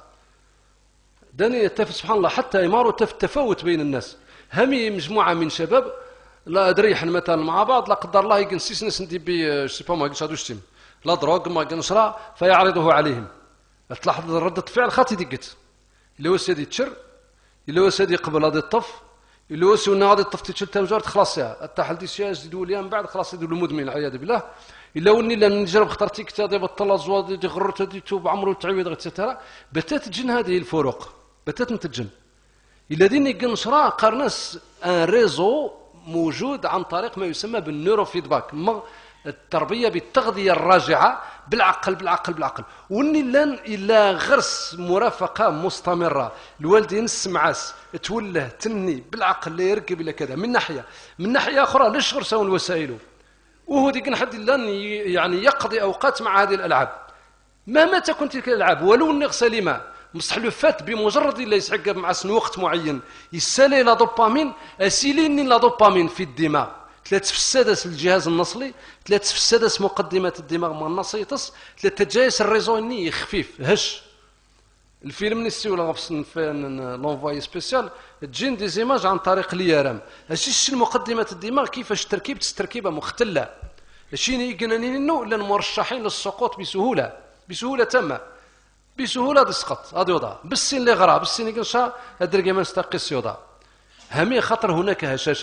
داني يتفت سبحان الله حتى يماروا تفاوت بين الناس. همي مجموعة من شباب لا أدريح مثلا مع بعض لا قدر الله يقنسيس ناس ندي بي سيبا ما يقنش هادوش تيم لا دروغ ما يقنشرا فيعرضه عليهم. تلاحظ ردة فعل خاطي ديقت إلا هو سيدي تشر إلا هو سيدي قبل هذا الطف اللي هو سونا غادي طفتي تشلتها مجرد خلاص حتى حل دي سياج يدوا ليها من بعد خلاص يدوا المدمن والعياذ بالله. الا وني لا نجرب خطرتي كتاب بطل زواد دي غرت دي توب عمرو تعويض غتترى بتات تجن هذه الفروق بتات نتجن الذين يقنشرا قرناس ان ريزو موجود عن طريق ما يسمى بالنيورو فيدباك التربيه بالتغذيه الراجعه بالعقل بالعقل بالعقل وني لان الا غرس مرافقه مستمره الوالدين السمعاس توله تني بالعقل لا يركب الا كذا من ناحيه من ناحيه اخرى ليش غرسوا الوسائل وهو ديك حد لان يعني يقضي اوقات مع هذه الالعاب مهما تكون تلك الالعاب ولو اني سليمه مستحلفات بمجرد لا يسحق مع سن وقت معين يسالي لا دوبامين اسيلين لا دوبامين في الدماغ ثلاث فسادس الجهاز النصلي ثلاث فسادس مقدمات الدماغ مع النصيطس ثلاث تجايس الريزوني خفيف هش الفيلم نسي ولا غفص لونفواي سبيسيال تجين دي زيماج عن طريق اليارام هادشي مقدمات الدماغ كيفاش تركيبه تركيبه مختله هادشي يقنانينو الا مرشحين للسقوط بسهوله بسهوله تامه بسهوله تسقط هذا وضع بالسن اللي غرا بالسن يقنشا الدرجه ما نستقيس يوضع همي خطر هناك هشاشه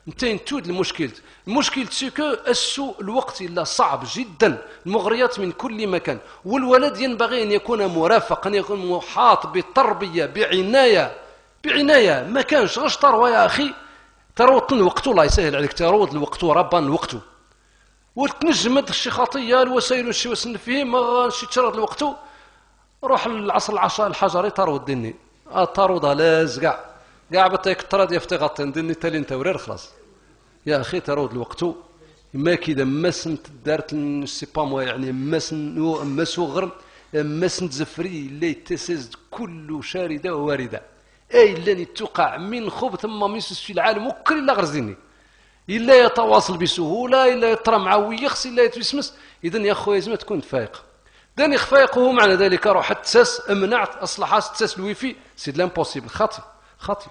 انتين تود المشكل المشكل سيكو السوء الوقت إلا صعب جدا، المغريات من كل مكان، والولد ينبغي أن يكون مرافق، أن يكون محاط بالتربية بعناية بعناية. ما كانش غش تروى يا أخي تروض وقته، الله يسهل عليك تروض وقته ربان وقته، وتنجمد شي خطية الوسائل والشي وسن فيه ما شي تشرد وقته، روح العصر العشاء الحجري تروض ديني تروض لاز كاع كاع بطيك تراد يفتي غطين ديني تالي انت ورير خلاص يا أخي تروض وقته. ما كذا مسن دارت سي با موا يعني مسن مسو غرم مسن زفري اللي تسز كل شاردة وواردة اي لاني توقع من خوب ثم ميسس في العالم وكل الا غرزيني الا يتواصل بسهوله الا يطرى معاه ويخس الا يتوسمس. اذا يا خويا لازم تكون فايق. داني خفايقه معنى ذلك روح تساس امنعت اصلحات تساس الويفي سي لامبوسيبل خاطي خاطي.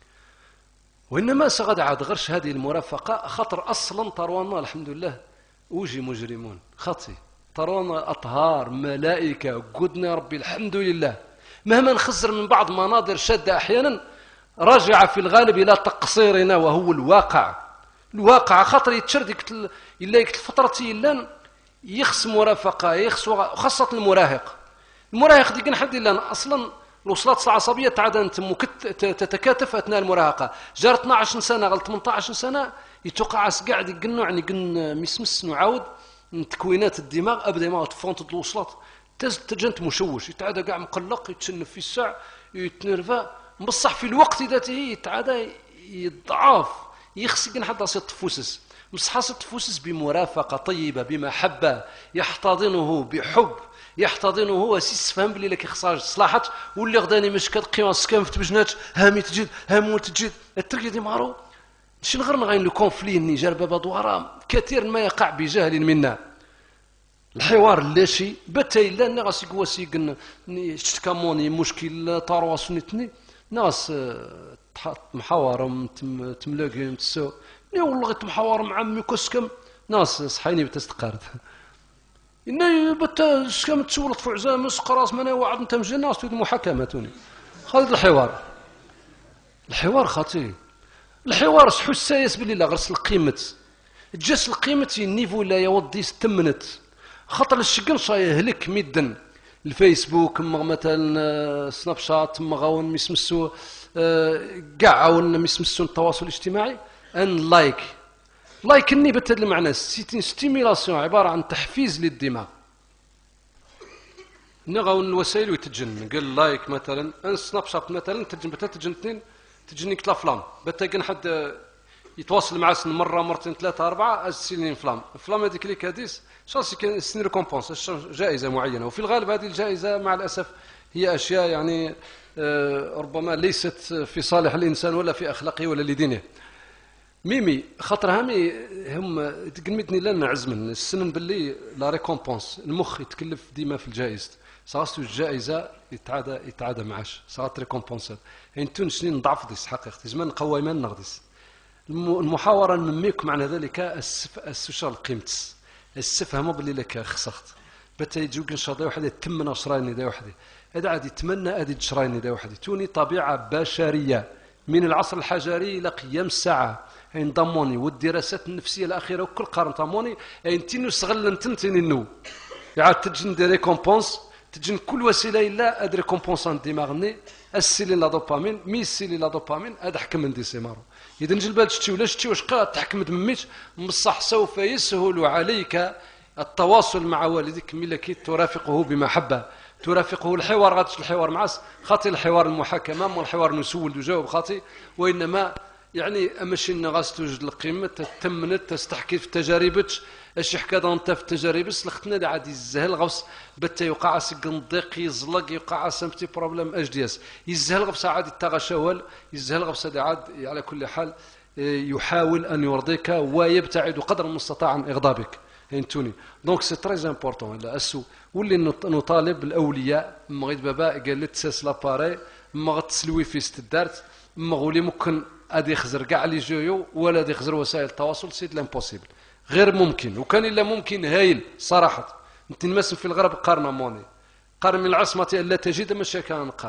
وانما سغد عاد غرش هذه المرافقه خاطر اصلا طروانا الحمد لله وجي مجرمون خاطي طروانا اطهار ملائكه قدنا ربي الحمد لله. مهما نخزر من بعض مناظر شاده احيانا راجعه في الغالب الى تقصيرنا وهو الواقع. الواقع خاطر يتشرد الا يكت الفتره الا يخص مرافقه يخص خاصه المراهق. المراهق ديك نحد الا اصلا الوصلات العصبيه تعاد انت تتكاتف اثناء المراهقه. جار اثناش سنه غل ثمنطاش سنه يتوقع قاعد يقنوا يعني قن مسمس نعاود تكوينات الدماغ ابدا ما تفونت الوصلات تجنت مشوش يتعادى كاع مقلق يتشنف في الساع يتنرفا بصح في الوقت ذاته يتعادى يضعف يخسق حتى ست تفوسس مصح ست تفوسس بمرافقه طيبه بمحبه يحتضنه بحب يحتضنه هو سيس فهم بلي لك خصاج صلاحت واللي غداني مش كتقياس كان في تبجنات هامي تجد هامو تجد التركيه دي معروف شي الغرن غاين لو كونفلي ني جار بابا دوارا كثير ما يقع بجهل منا. الحوار لا شيء بتاي لا ناس يقواسي قلنا شتكاموني مشكل طارواس نتني ناس محاورة تملاقي تسو ني والله غير محاورة مع عمي كسكم ناس صحيني بتستقارد إني بتا سكم تسولت في عزام مسقراس مانا وعد انت مجي ناس تريد محاكمتوني خالد الحوار الحوار خطير الحوار شحو السايس باللي لا غرس القيمة جاس القيمة النيفو لا يوضي ستمنت خاطر الشقن صايهلك ميدن الفيسبوك اما مثلا سناب شات اما غاون ميسمسو كاع عاون ميسمسو التواصل الاجتماعي ان لايك لايك اني بهذا المعنى ستيميلاسيون عباره عن تحفيز للدماغ. نغاون الوسائل ويتجن قال لايك مثلا ان سناب شات مثلا تجن بتا تجن اثنين تجنيك الافلام بتا كان حد يتواصل مع سن مره مرتين ثلاثه اربعه السينين فلام فلام هذيك اللي كاديس شاسي كان سن ريكومبونس جائزه معينه. وفي الغالب هذه الجائزه مع الاسف هي اشياء يعني ربما ليست في صالح الانسان ولا في اخلاقه ولا لدينه. ميمي خاطر هامي هم تقلمتني لنا عزمن السنن باللي لا ريكومبونس المخ يتكلف ديما في الجائزه صاستو الجائزه يتعادى يتعادى معاش صارت ريكومبونسات انتون سنين ضعف ديس حقيقتي زمان قويمان نغدس المحاورة نميك معنى ذلك السوشيال قيمتس السفهم باللي لك خسخت بتا يجوك ان شاء الله واحد يتمنى شرايني دا وحدي هذا عاد يتمنى ادي شرايني دا وحدي توني طبيعة بشرية من العصر الحجري الى قيام الساعة انضموني والدراسات النفسية الاخيرة وكل قارن طاموني انتي نستغل انتنتيني النو يعاد تجن دي ريكومبونس تجن كل وسيلة الا اد ريكومبونسان ديماغني السيلين لا دوبامين مي السيلين لا دوبامين هذا حكم من دي سيمارو. إذا نجي البال شتي ولا شتي واش قا تحكم دميت مصح سوف يسهل عليك التواصل مع والدك ملي كي ترافقه بمحبة ترافقه الحوار غادش الحوار معاس خاطي الحوار المحاكمة مو الحوار نسول وجاوب خاطي وإنما يعني أمشي غاس توجد القيمة تتمنت تستحكي في تجاربك اش يحكى انت في التجارب سلختنا اللي عاد يزهل غوس بتا يوقع سكن ضيق يزلق يوقع سمتي بروبليم اش دياس يزهل غوس عاد يتغشول يزهل غوس عاد على كل حال يحاول ان يرضيك ويبتعد قدر المستطاع عن اغضابك انتوني دونك سي تري امبورطون لا اسو واللي نطالب الاولياء مغيد بابا قال لي تساس لاباري ما غتسلوي في استدارت ما غولي ممكن ادي يخزر كاع لي جويو ولا دي يخزر وسائل التواصل سيت لامبوسيبل غير ممكن. وكان الا ممكن هايل صراحه انت نمسم في الغرب قارنا موني قارن من العصمه الا تجد ماشي كان قار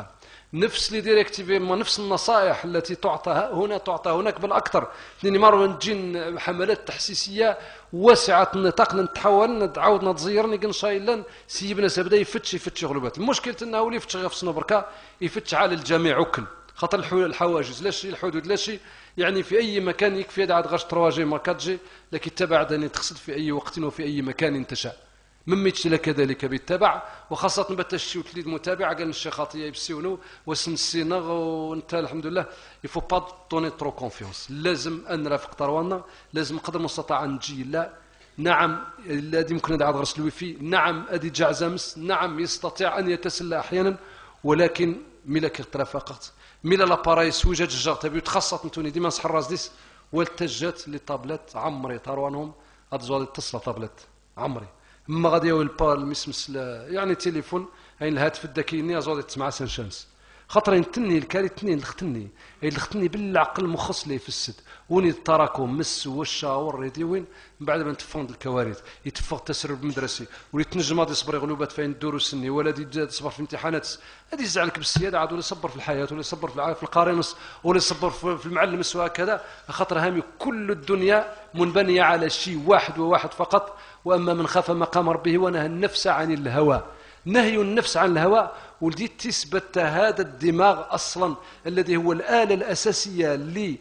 نفس لي ديريكتيفيمون، نفس النصائح التي تعطى هنا تعطى هناك بل اكثر. لاني مره تجي حملات تحسيسيه واسعه النطاق نتحاول نعاود نتزيرني كنشايلن سيبنا سبدا يفتش يفتش غلوبات. المشكل انه ولي يفتش غير في صنبركا، يفتش على الجميع وكل خاطر الحواجز لا شيء الحدود لا شيء، يعني في اي مكان يكفي هذا عاد غاش ترواجي ما كتجي لكن تبع أن تقصد في اي وقت وفي اي مكان تشاء. مميتش لك كذلك بالتبع، وخاصة بتشي وتليد متابع قال الشيخ خاطيه يبسيونو وسن السينغ وانت الحمد لله يفو با دوني ترو كونفيونس. لازم ان نرافق طروانا، لازم قدر المستطاع نجي. لا نعم الذي يمكن ان يعاد غرس الويفي، نعم ادي جعزمس، نعم يستطيع ان يتسلى احيانا، ولكن ملا كيترافقت ملا لاباراي سويجات الجار تبي تخصص نتوني ديما نصح الراس ديس والتجات لي طابلات عمري طروانهم ادزوا اتصل طابلات عمري ما غادي يو البال مسمس يعني تليفون اين الهاتف الذكي ني ازود تسمع سن شمس خاطر نتني الكاري تنين لختني اي لختني بالعقل مخص لي في السد وني التراكم مس والشاور ريدي وين من بعد ما نتفقد الكوارث يتفق التسرب المدرسي ولي تنجم غادي يصبر غلوبات فين الدروس السني ولا دي تصبر في امتحانات هذه يزعلك بالسياده عاد ولا يصبر في الحياه ولا يصبر في القارنص ولا يصبر في المعلم وهكذا. خاطر هامي كل الدنيا منبنيه على شيء واحد وواحد فقط، واما من خاف مقام ربه ونهى النفس عن الهوى. نهي النفس عن الهوى ولدي تثبت هذا الدماغ اصلا الذي هو الاله الاساسيه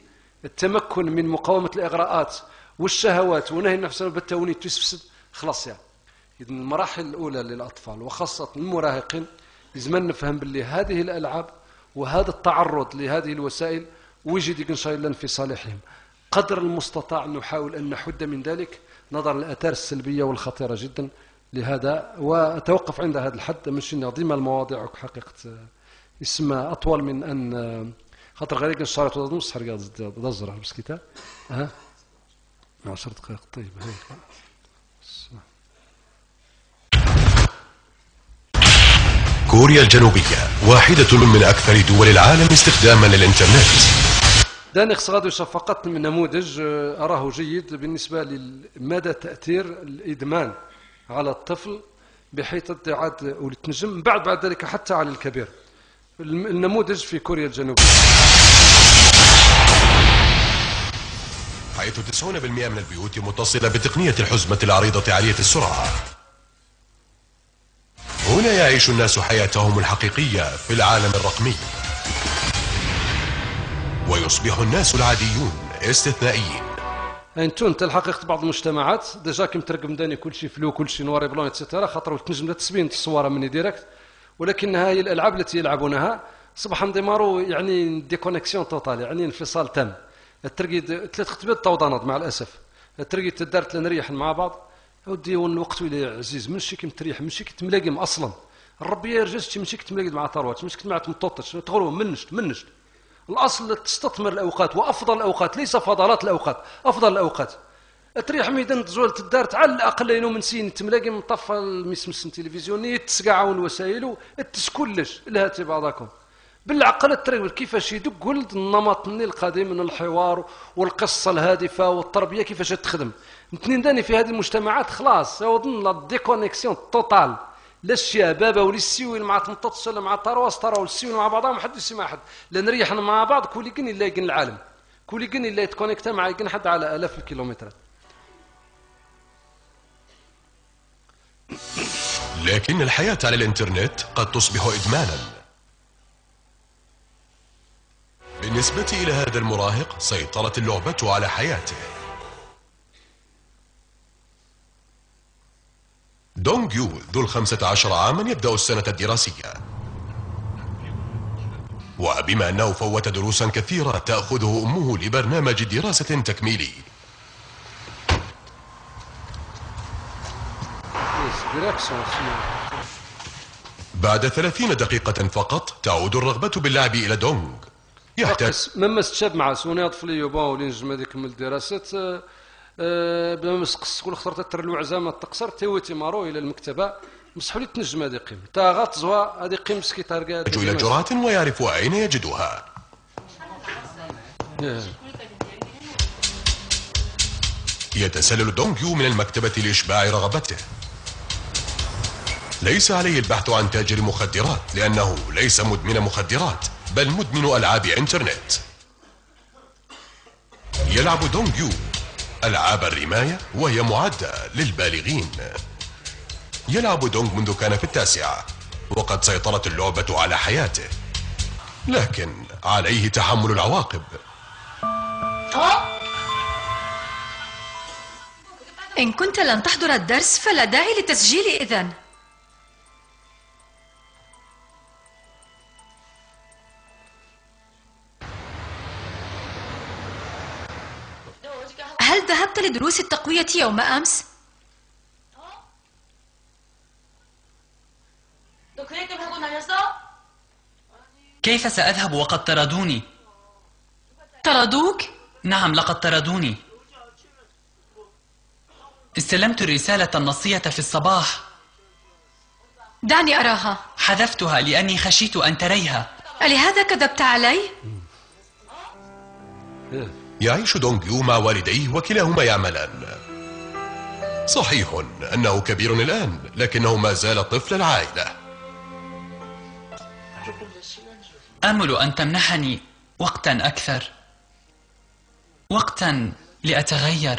للتمكن من مقاومه الاغراءات والشهوات ونهي النفس بالتوني تسفسد خلاص. يعني اذا المراحل الاولى للاطفال وخاصه المراهقين لازم نفهم باللي هذه الالعاب وهذا التعرض لهذه الوسائل ويجد ان شاء الله في صالحهم. قدر المستطاع نحاول ان نحد من ذلك نظرا للاثار السلبيه والخطيره جدا لهذا. وأتوقف عند هذا الحد مش ديما المواضيع حقيقة اسمها أطول من أن خاطر غير الشارع نص حرقة ضزرة بسكيتة ها عشر دقائق. طيب هيك كوريا الجنوبية واحدة من أكثر دول العالم استخداما للإنترنت. داني خص غادي فقط من نموذج أراه جيد بالنسبة لمدى تأثير الإدمان على الطفل بحيث تعاد ولتنجم بعد بعد ذلك حتى على الكبير. النموذج في كوريا الجنوبية حيث تسعين بالمئة من البيوت متصلة بتقنية الحزمة العريضة عالية السرعة. هنا يعيش الناس حياتهم الحقيقية في العالم الرقمي، ويصبح الناس العاديون استثنائيين. انتو انت الحقيقه بعض المجتمعات ديجا كي مترقم داني كل شيء فلو كل شيء نواري بلون اتسيتيرا خاطر تنجم تسبين الصوره مني ديريكت، ولكنها هي الالعاب التي يلعبونها صباح ندمارو يعني ديكونيكسيون توتال يعني انفصال تام. ترقي ثلاث خطبات توضانات مع الاسف ترقي تدارت نريح مع بعض ودي الوقت ولا عزيز منشي كي متريح منشي كي تملاقم اصلا الربيه رجعتي منشي كي تملاقم مع ثروات منشي كي مع تمططش تغرو منشت منشت. الأصل تستثمر الأوقات وأفضل الأوقات ليس فضلات الأوقات أفضل الأوقات. تريح ميدان تزول تدار على الأقل ينو من سين تملاقي مطفى المسمس التلفزيوني تسقعون وسائله تسكلش الهاتي بعضكم بالعقل تريح كيفاش يدق ولد النمط القديم من الحوار والقصة الهادفة والتربية كيفاش تخدم. اثنين داني في هذه المجتمعات خلاص وضن لا ديكونيكسيون توتال لا الشباب ولا السيوين مع تمطط ولا مع طرواس طرا والسيوين مع بعضهم حد يسمع حد لان ريحنا مع بعض كل يقن الا يقن العالم كل يقن الا يتكونيكتا مع يقن حد على الاف الكيلومترات. لكن الحياة على الانترنت قد تصبح ادمانا. بالنسبة الى هذا المراهق سيطرت اللعبة على حياته. دونغ يو ذو الخمسة عشر عاما يبدأ السنة الدراسية، وبما أنه فوت دروسا كثيرة تأخذه أمه لبرنامج دراسة تكميلي. بعد ثلاثين دقيقة فقط تعود الرغبة باللعب إلى دونغ. يحتاج مما استشاب مع سوني طفلي يبا ولين نجم هذيك يكمل الدراسات أه بما مسقس كل خطر تتر الوعزامة تقصر تيوتي مارو الى المكتبة مسحوا لي تنجم هذه قيم تا غاتزوا هذه قيم مسكي تارقا يحتاج الى جرعة ويعرف اين يجدها. يتسلل دونغ يو من المكتبة لإشباع رغبته. ليس عليه البحث عن تاجر مخدرات لأنه ليس مدمن مخدرات بل مدمن ألعاب إنترنت. يلعب دونغ يو ألعاب الرماية وهي معدة للبالغين. يلعب دونغ منذ كان في التاسعة وقد سيطرت اللعبة على حياته، لكن عليه تحمل العواقب. إن كنت لن تحضر الدرس فلا داعي للتسجيل إذن. هل ذهبت لدروس التقوية يوم أمس؟ كيف سأذهب وقد طردوني؟ طردوك؟ نعم، لقد طردوني. استلمت الرسالة النصية في الصباح. دعني أراها. حذفتها لأني خشيت أن تريها. ألهذا كذبت علي؟ يعيش دونغ يو مع والديه وكلاهما يعملان. صحيح أنه كبير الآن لكنه ما زال طفل العائلة. آمل أن تمنحني وقتا أكثر، وقتا لأتغير.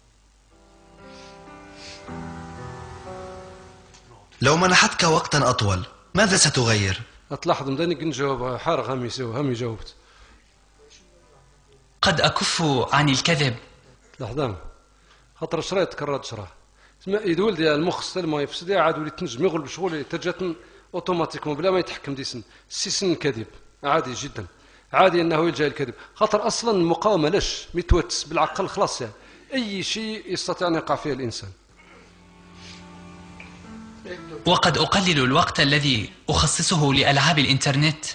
لو منحتك وقتا أطول ماذا ستغير؟ تلاحظ مداني كنجاوب حارق هم يسوي هم جاوبت. قد أكف عن الكذب. تلاحظ خاطر شريت تكررت شراه تسمى يدول ديال المخ سلما يفسد عاد ولي تنجم يغلب شغل ترجات اوتوماتيكمون بلا ما يتحكم ديسن سيسن الكذب عادي جدا، عادي انه يلجا الكذب خاطر اصلا المقاومه لاش متوتس بالعقل خلاص يعني اي شيء يستطيع ان يقع فيه الانسان. وقد أقلل الوقت الذي أخصصه لألعاب الإنترنت.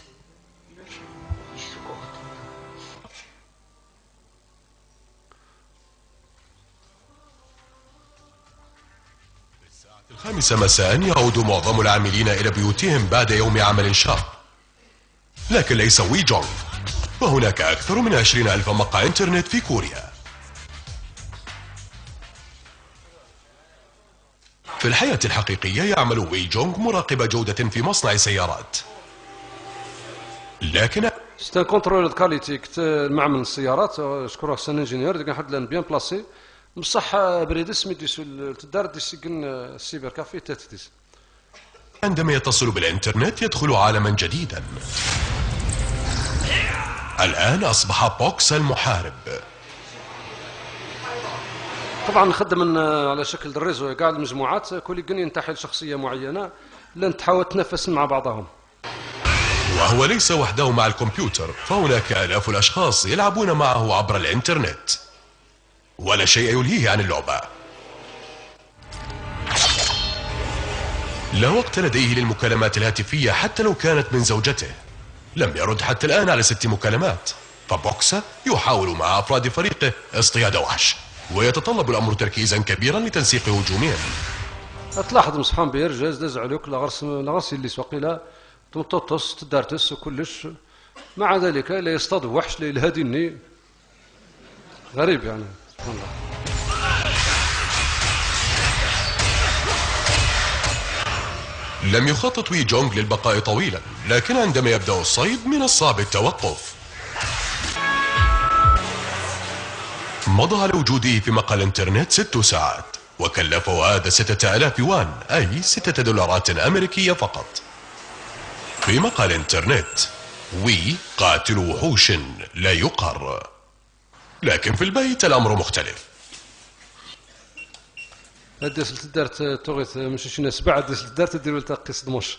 الخامسة مساء يعود معظم العاملين إلى بيوتهم بعد يوم عمل شاق، لكن ليس وي جونغ، وهناك أكثر من عشرين ألف مقهى إنترنت في كوريا. في الحياة الحقيقية يعمل وي جونغ مراقب جودة في مصنع سيارات، لكن سيتان كونترول كاليتي معمل السيارات شكرا سان انجينيور ديك حد لان بيان بلاسي بصح بريدس ميديس الدار ديس كن السيبر كافي تاتديس. عندما يتصل بالإنترنت يدخل عالما جديدا. الآن أصبح بوكس المحارب. طبعا خدم على شكل الريزو قاعد المجموعات كل يقن ينتحل شخصية معينة لن تحاول تنافس مع بعضهم. وهو ليس وحده مع الكمبيوتر، فهناك آلاف الأشخاص يلعبون معه عبر الإنترنت ولا شيء يلهيه عن اللعبة. لا وقت لديه للمكالمات الهاتفية حتى لو كانت من زوجته. لم يرد حتى الآن على ست مكالمات، فبوكسا يحاول مع أفراد فريقه اصطياد وحش، ويتطلب الأمر تركيزا كبيرا لتنسيق هجومهم. تلاحظ مصحان بيرجاز داز عليك لغرس لغرس اللي سوقيلا تمططس تدارتس وكلش، مع ذلك لا يصطاد وحش لا يلهدني غريب يعني سبحان الله. لم يخطط وي جونغ للبقاء طويلا، لكن عندما يبدأ الصيد من الصعب التوقف. مضى على وجوده في مقهى الانترنت ست ساعات وكلفه هذا ستة آلاف وان أي ستة دولارات أمريكية فقط. في مقهى الانترنت وي قاتل وحوش لا يقهر، لكن في البيت الأمر مختلف. هدس الدارت توغيت مش شي ناس بعد دس الدارت ديروا لتقي صدموش.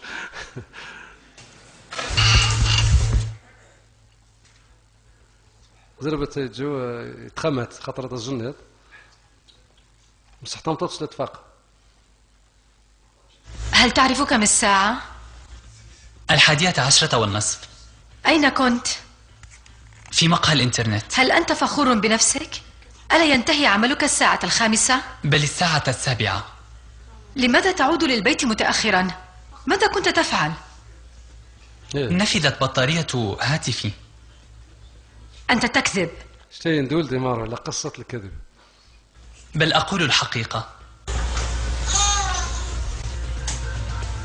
ضربت جو تخمت خطرة الجنات بصح تمططش لتفاق. هل تعرف كم الساعة؟ الحادية عشرة والنصف. أين كنت؟ في مقهى الإنترنت. هل أنت فخور بنفسك؟ ألا ينتهي عملك الساعة الخامسة؟ بل الساعة السابعة. لماذا تعود للبيت متأخرا؟ ماذا كنت تفعل؟ نفذت بطارية هاتفي. أنت تكذب. شتي ندول ديمارو لا قصة الكذب. بل أقول الحقيقة.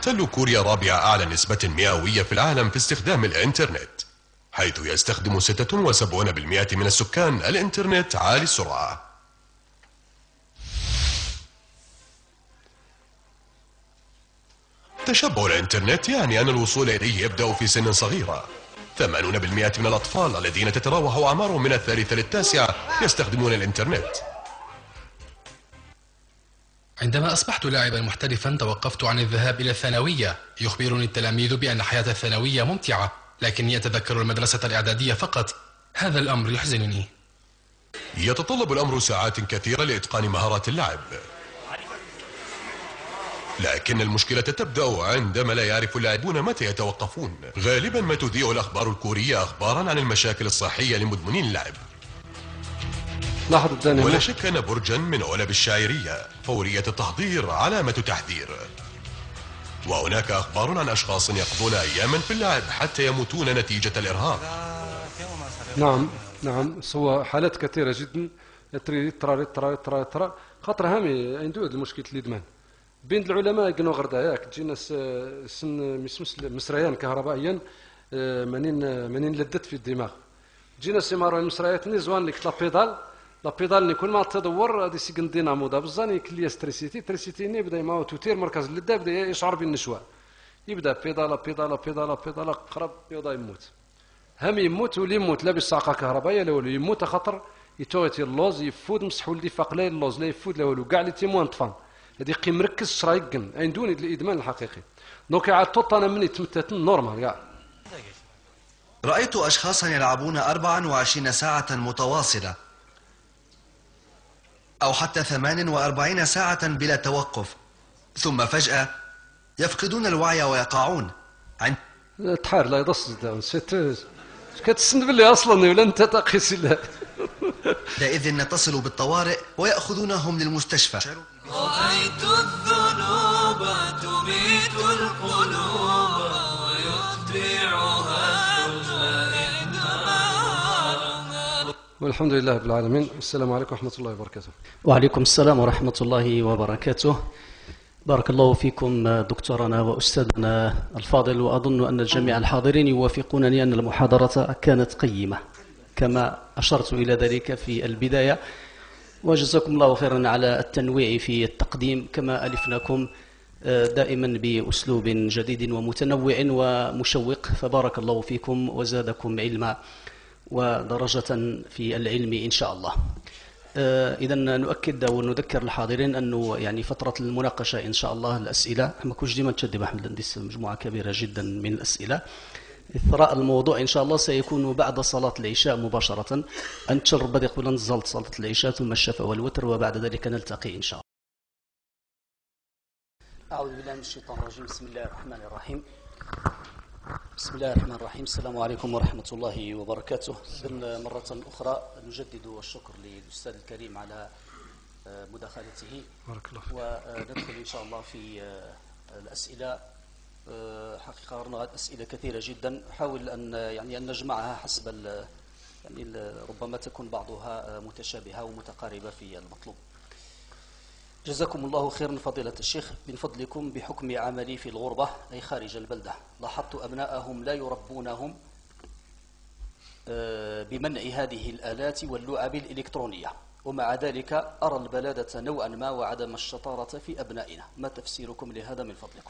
تحتل كوريا رابع أعلى نسبة مئوية في العالم في استخدام الإنترنت، حيث يستخدم ستة وسبعين بالمئة من السكان الإنترنت عالي السرعة. تشبع الإنترنت يعني أن الوصول إليه يبدأ في سن صغيرة. ثمانين بالمئة من الأطفال الذين تتراوح أعمارهم من الثالثة للتاسعة يستخدمون الإنترنت. عندما أصبحت لاعبا محترفا توقفت عن الذهاب إلى الثانوية. يخبرني التلاميذ بأن حياة الثانوية ممتعة، لكني أتذكر المدرسة الإعدادية فقط. هذا الأمر يحزنني. يتطلب الأمر ساعات كثيرة لإتقان مهارات اللعب، لكن المشكلة تبدأ عندما لا يعرف اللاعبون متى يتوقفون. غالبا ما تذيع الأخبار الكورية أخبارا عن المشاكل الصحية لمدمنين اللعب. ولا شك أن برجا من علب الشاعرية فورية التحضير علامة تحذير. وهناك أخبار عن أشخاص يقضون أياما في اللعب حتى يموتون نتيجة الإرهاق. نعم نعم سوى حالات كثيرة جدا. ترى ترى ترى ترى ترى خاطر هامي عنده المشكلة الإدمان. بين العلماء قالوا غردا ياك تجينا سن مسريان كهربائيا منين منين لدت في الدماغ. جينا سيمارو مسريات نزوان لك لا بيدال لا بيدال كل ما تدور هذه سيكن دينامو دا بزاني كلي ستريسيتي تريسيتي بدا ما توتير مركز اللدة بدا يشعر بالنشوة. يبدا بيدال بيدال بيدال بيدال قرب يوضا يموت. هم يموت واللي يموت لا بالصاقة كهربائية لا والو يموت خاطر يتوتي اللوز يفود مسحول لي فاق لا اللوز لا يفود لا والو كاع لي تيموان طفان. هذه قي مركز شرايقن عندوني الادمان الحقيقي. دونك عاد توط انا مني تمتت نورمال كاع. رأيت أشخاصا يلعبون أربعا وعشرين ساعة متواصلة أو حتى ثمان وأربعين ساعة بلا توقف، ثم فجأة يفقدون الوعي ويقعون. عند تحار لا يضص كتسند باللي أصلا ولا أنت تقيس الله. إذن نتصل بالطوارئ ويأخذونهم للمستشفى. رأيت الذنوب تميت القلوب ويتبعها والحمد لله رب العالمين. السلام عليكم ورحمة الله وبركاته. وعليكم السلام ورحمة الله وبركاته. بارك الله فيكم دكتورنا وأستاذنا الفاضل، وأظن أن جميع الحاضرين يوافقونني أن المحاضرة كانت قيمة كما أشرت إلى ذلك في البداية، وجزاكم الله خيرا على التنويع في التقديم كما ألفناكم دائما بأسلوب جديد ومتنوع ومشوق، فبارك الله فيكم وزادكم علما ودرجة في العلم إن شاء الله. إذا نؤكد ونذكر الحاضرين أنه يعني فترة المناقشة إن شاء الله الأسئلة ما كوش ديما تشدي بحمد نديس مجموعة كبيرة جدا من الأسئلة. إثراء الموضوع إن شاء الله سيكون بعد صلاة العشاء مباشرة. أنتشر بدي قبل نزلت صلاة العشاء ثم الشفاء والوتر وبعد ذلك نلتقي إن شاء الله. أعوذ بالله من الشيطان الرجيم. بسم الله الرحمن الرحيم. بسم الله الرحمن الرحيم. السلام عليكم ورحمة الله وبركاته. مرة أخرى نجدد الشكر للأستاذ الكريم على مداخلته، وندخل إن شاء الله في الأسئلة. حقيقة رغم أسئلة كثيرة جدا حاول أن يعني أن نجمعها حسب يعني ربما تكون بعضها متشابهة ومتقاربة في المطلوب. جزاكم الله خيرا فضيلة الشيخ. من فضلكم بحكم عملي في الغربة أي خارج البلدة لاحظت أبناءهم لا يربونهم بمنع هذه الآلات واللعب الإلكترونية، ومع ذلك أرى البلادة نوعا ما وعدم الشطارة في أبنائنا، ما تفسيركم لهذا من فضلكم؟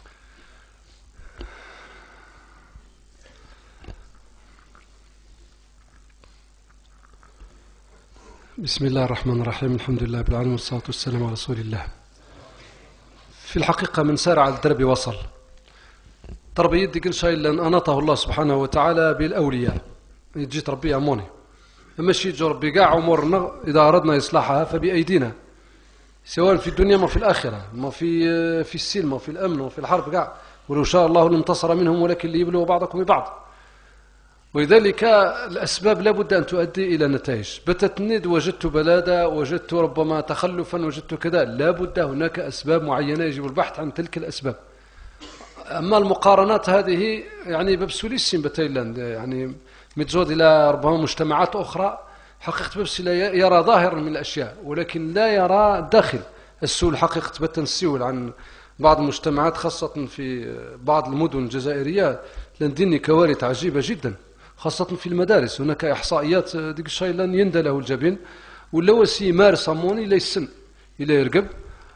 بسم الله الرحمن الرحيم. الحمد لله رب العالمين والصلاة والسلام على رسول الله. في الحقيقة من سار على الدرب وصل. تربي يدي كل شيء لأن أناطه الله سبحانه وتعالى بالأولياء. يجي تربي أموني ماشي يجي ربي كاع أمورنا إذا أردنا إصلاحها فبأيدينا، سواء في الدنيا ما في الآخرة، ما في في السلم وفي الأمن وفي الحرب كاع، ولو شاء الله لانتصر منهم ولكن ليبلوا بعضكم ببعض. ولذلك الأسباب لابد أن تؤدي إلى نتائج. بتتند وجدت بلادة، وجدت ربما تخلفا، وجدت كذا، لابد هناك أسباب معينة يجب البحث عن تلك الأسباب. أما المقارنات هذه يعني ببسوليسين بتايلاند يعني متزود إلى ربما مجتمعات أخرى حقيقة ببسي يرى ظاهرا من الأشياء ولكن لا يرى داخل السؤال. حقيقة بتنسيول عن بعض المجتمعات خاصة في بعض المدن الجزائرية لنديني كوارث عجيبة جدا، خاصة في المدارس. هناك إحصائيات ديك الشيء لن يندى له الجبين، ولا وسي مارس أموني إلا يسن إلا يرقب،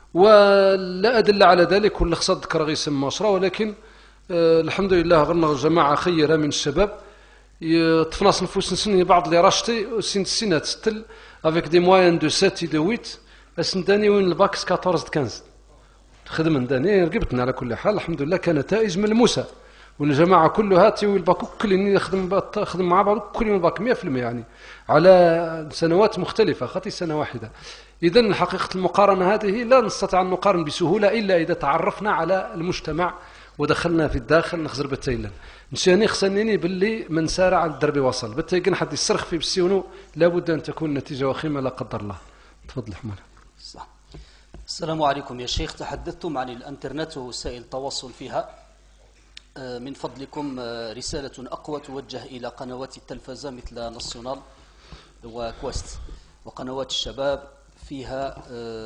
ولا أدل على ذلك ولا خصها ذكر غير يسمى عشرة. ولكن آه الحمد لله غرنا جماعة خيرة من الشباب يتفنص نفوس نسن بعض اللي راشتي سن السنة ستل افيك دي موين دو سات دو ويت اسنداني وين الباكس أربعطاش خمسطاش خدم داني رقبتنا. على كل حال الحمد لله كان نتائج ملموسة، والجماعة كلها تيوي الباك كل اللي يخدم خدم مع بعض كل يوم الباك مئة بالمئة يعني على سنوات مختلفة خاطي سنة واحدة. إذن حقيقة المقارنة هذه لا نستطيع أن نقارن بسهولة إلا إذا تعرفنا على المجتمع ودخلنا في الداخل نخزر بالتايلان نشاني خصنيني باللي من سارع على الدرب وصل بالتايقن حد يصرخ في بالسيونو لابد أن تكون النتيجة وخيمة لا قدر الله. تفضل حمال. السلام عليكم يا شيخ. تحدثتم عن الانترنت ووسائل التواصل فيها، من فضلكم رسالة أقوى توجه إلى قنوات التلفزة مثل ناسيونال وكويست وقنوات الشباب فيها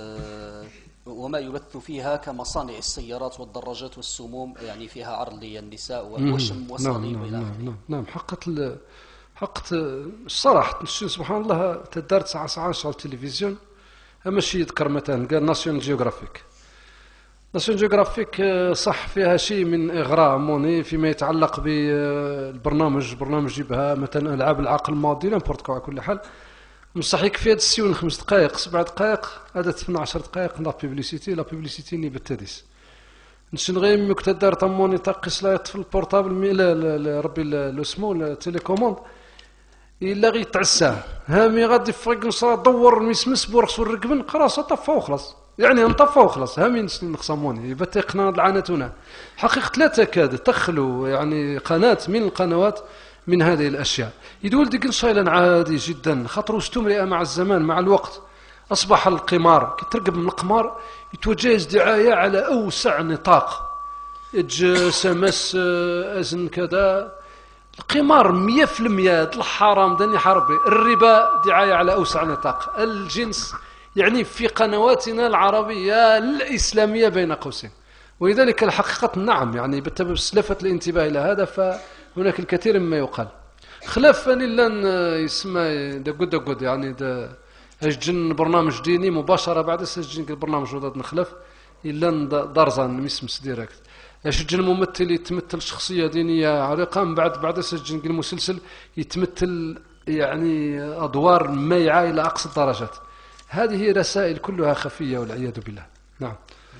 وما يبث فيها كمصانع السيارات والدراجات والسموم، يعني فيها عرض للنساء ووشم وصليب نعم إلى نعم نعم نعم حقت حقت الصراحة سبحان الله تدار تسعة ساعات على التلفزيون. أما شي يذكر مثلا قال ناسيون جيوغرافيك ناسيون جيوغرافيك صح فيها شيء من إغراء موني فيما يتعلق بالبرنامج برنامج يبها مثلا ألعاب العقل الماضي لامبورت على كل حال مصح يكفي هاد السيون خمس دقائق سبع دقائق هذا ثمانية عشر دقائق لا بيبليسيتي لا بيبليسيتي ني بالتديس نشن غير ميك تدار طموني تقيس لا يطفي البورطابل مي لا ربي لو سمو التليكوموند الا غي تعساه هامي غادي فرق نصرا دور المسمس بورخص الركبن خلاص طفى وخلاص يعني نطفى وخلاص هامي نخصموني يبقى تقنا العناتنا حقيقة لا تكاد تخلو يعني قناة من القنوات من هذه الأشياء. يدول ديك شيئا عادي جدا خاطر استمرئ مع الزمان مع الوقت أصبح القمار كي ترقب من القمار يتوجه دعاية على أوسع نطاق إج سمس أزن كذا القمار مية في المية الحرام دني حربي الربا دعاية على أوسع نطاق الجنس يعني في قنواتنا العربية الإسلامية بين قوسين. ولذلك الحقيقة نعم يعني بالتبب لفت الانتباه إلى هذا فهناك الكثير مما يقال خلاف لن يسمى دقود دقود يعني دا أجن برنامج ديني مباشرة بعد سجن البرنامج وضد نخلف إلا درزان مسمس ديركت أجن ممثل يتمثل شخصية دينية عريقة من بعد بعد سجن المسلسل يتمثل يعني أدوار ميعة إلى أقصى الدرجات. هذه رسائل كلها خفية والعياذ بالله. نعم.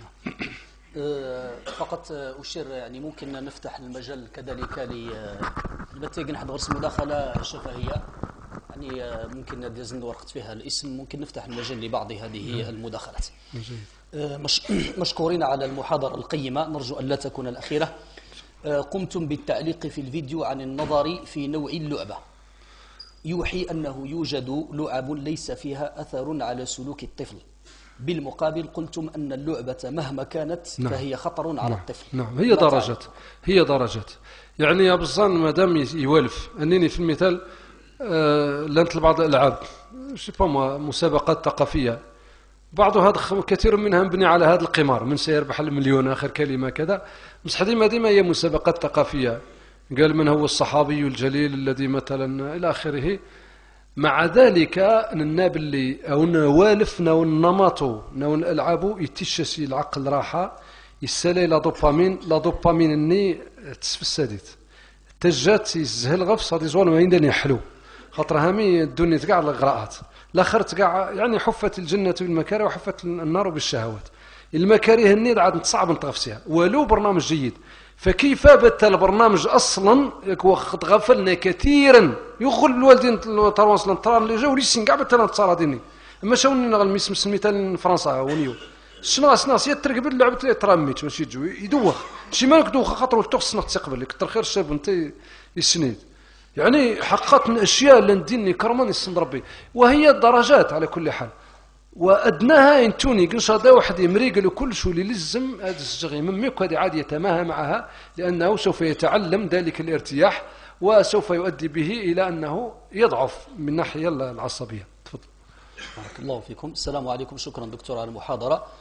فقط أشير يعني ممكن نفتح المجال كذلك لبتيجي نحن غرس مداخلة شفهية يعني ممكن ندزن وقت فيها الاسم ممكن نفتح المجال لبعض هذه المداخلات. مش مشكورين على المحاضرة القيمة نرجو أن لا تكون الأخيرة. قمتم بالتعليق في الفيديو عن النظر في نوع اللعبة يوحي أنه يوجد لعب ليس فيها أثر على سلوك الطفل بالمقابل قلتم أن اللعبة مهما كانت نعم. فهي خطر على نعم. الطفل. نعم هي درجات هي درجات يعني يا بزان مادام يوالف أنني في المثال آه لنت بعض الألعاب مسابقات ثقافية بعضها كثير منها مبني على هذا القمار من سيربح المليون آخر كلمة كذا بس ديما ديما هي مسابقات ثقافية قال من هو الصحابي الجليل الذي مثلا إلى آخره. مع ذلك الناب اللي أو نوالف نو النمطو نو الألعاب يتشسي العقل راحة يسالي لا دوبامين لا دوبامين الني تسف الساديت تجات يزهل غفص هذه زوال ما يندني حلو خاطر هامي الدنيا تقع القراءات الآخر تقع يعني حفت الجنة بالمكاره وحفت النار بالشهوات المكاره الني عاد صعب نتغفسها ولو برنامج جيد. فكيف بت البرنامج اصلا وقد غفلنا كثيرا يغل الوالدين ترونس لنطران اللي جاو ليسين كاع بت نتصار ديني اما شاوني نغل اسم مثال فرنسا ونيو شنو سناس يترقب اللعبه اللي تراميت ماشي تجو يدوخ شي مالك دوخ خاطر تخصنا تقبل كثر خير الشاب انت يسند يعني حققت من اشياء اللي نديني كرمان يسند ربي وهي درجات على كل حال وأدناها انتوني قلش هذا واحد يمريقل وكل شو اللي لزم هذا الشغي مميك هذه عاد يتماهى معها لأنه سوف يتعلم ذلك الارتياح وسوف يؤدي به إلى أنه يضعف من ناحية العصبية. تفضل. بارك الله فيكم. السلام عليكم. شكرا دكتور على المحاضرة.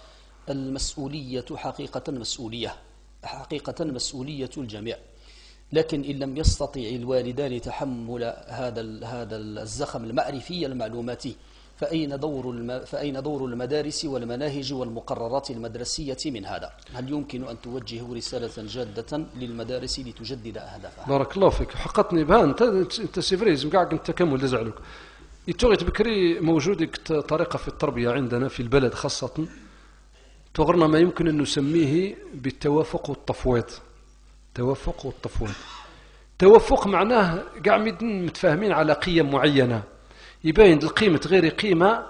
المسؤولية حقيقة مسؤولية حقيقة مسؤولية الجميع، لكن إن لم يستطع الوالدان تحمل هذا هذا الزخم المعرفي المعلوماتي فأين دور الم... فأين دور المدارس والمناهج والمقررات المدرسية من هذا؟ هل يمكن أن توجهوا رسالة جادة للمدارس لتجدد أهدافها؟ بارك الله فيك. حقتني بها أنت أنت سيفريز مقاع أنت كمل دزعلك. يتوغيت بكري موجودك طريقة في التربية عندنا في البلد خاصة تغرنا ما يمكن أن نسميه بالتوافق والتفويض. توافق والتفويض. توافق معناه قاع متفاهمين على قيم معينة يبين القيمة غير قيمة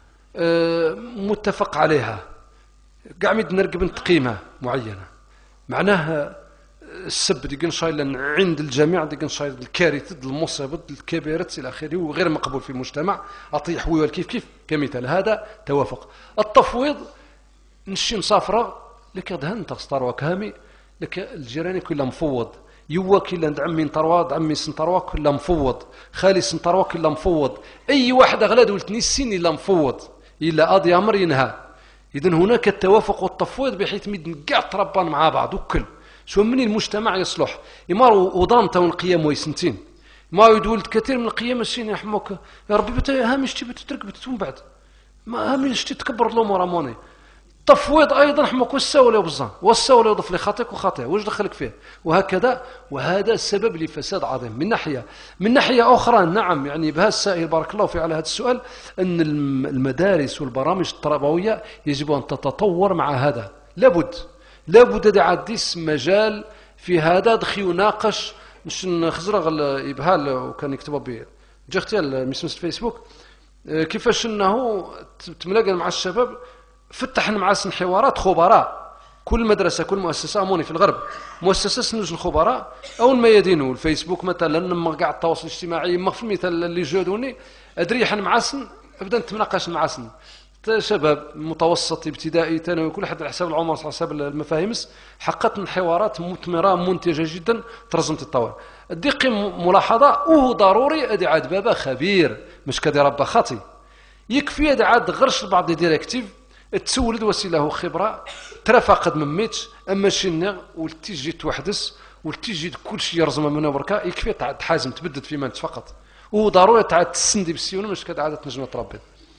متفق عليها قاع نرقب انت قيمة معينة معناه السب دي قنشايل عند الجميع دي قنشايل الكارثة المصيبة الكبيرة إلى آخره وغير مقبول في المجتمع أطيح ويوال كيف كيف كمثال هذا توافق. التفويض نشي مسافرة لك هذا تستروى كامي لك الجيراني كلها مفوض يوا كلا عند عمي نطرواد عمي سنطرواد كلها مفوض خالي سنطرواد كلها مفوض أي واحد أغلاد ولتني السن إلا مفوض إلا أضي أمر ينهى. إذن هناك التوافق والتفويض بحيث ميد كاع تربان مع بعض وكل شو من المجتمع يصلح يمارو وضامته القيم ويسنتين ما يدول كثير من القيم السين يحموك يا ربي بتا هامش تي بتترك بتتون بعد ما هامش تتكبر الأمور أموني. التفويض أيضا حموك والساولة وبزان والساولة يضيف لي خاطئك وخاطئ واش دخلك فيه وهكذا. وهذا السبب لفساد عظيم من ناحية. من ناحية أخرى نعم يعني بهذا السائل بارك الله فيه على هذا السؤال أن المدارس والبرامج التربوية يجب أن تتطور مع هذا. لابد لابد دعاديس مجال في هذا دخي يناقش مش نخزرغ الإبهال وكان يكتبه به جختي مسمس فيسبوك كيفاش أنه تملاقى مع الشباب فتحنا مع سن حوارات خبراء كل مدرسة كل مؤسسة أموني في الغرب مؤسسة سنوج الخبراء أول ما يدينوا الفيسبوك مثلا لما قاع التواصل الاجتماعي ما في المثال اللي جادوني أدري حنا مع سن أبدا نتناقش مع سن شباب متوسط ابتدائي ثانوي كل حد على حساب العمر على حساب المفاهيمس حققنا حوارات مثمرة منتجة جدا ترزمت الطوال. الدقي ملاحظة وهو ضروري أدي عاد بابا خبير مش كدي ربا خاطي يكفي أدي عاد غرش بعض الديريكتيف تسولد وسيله خبرة ترافقد من ميتش أما شنة والتيجي توحدس والتيجي كل شيء يرزم منه بركة يكفي تعاد حازم تبدد في منت فقط وهو ضروري تعاد تسندي بالسيونة مش كده عادة نجمة تربي.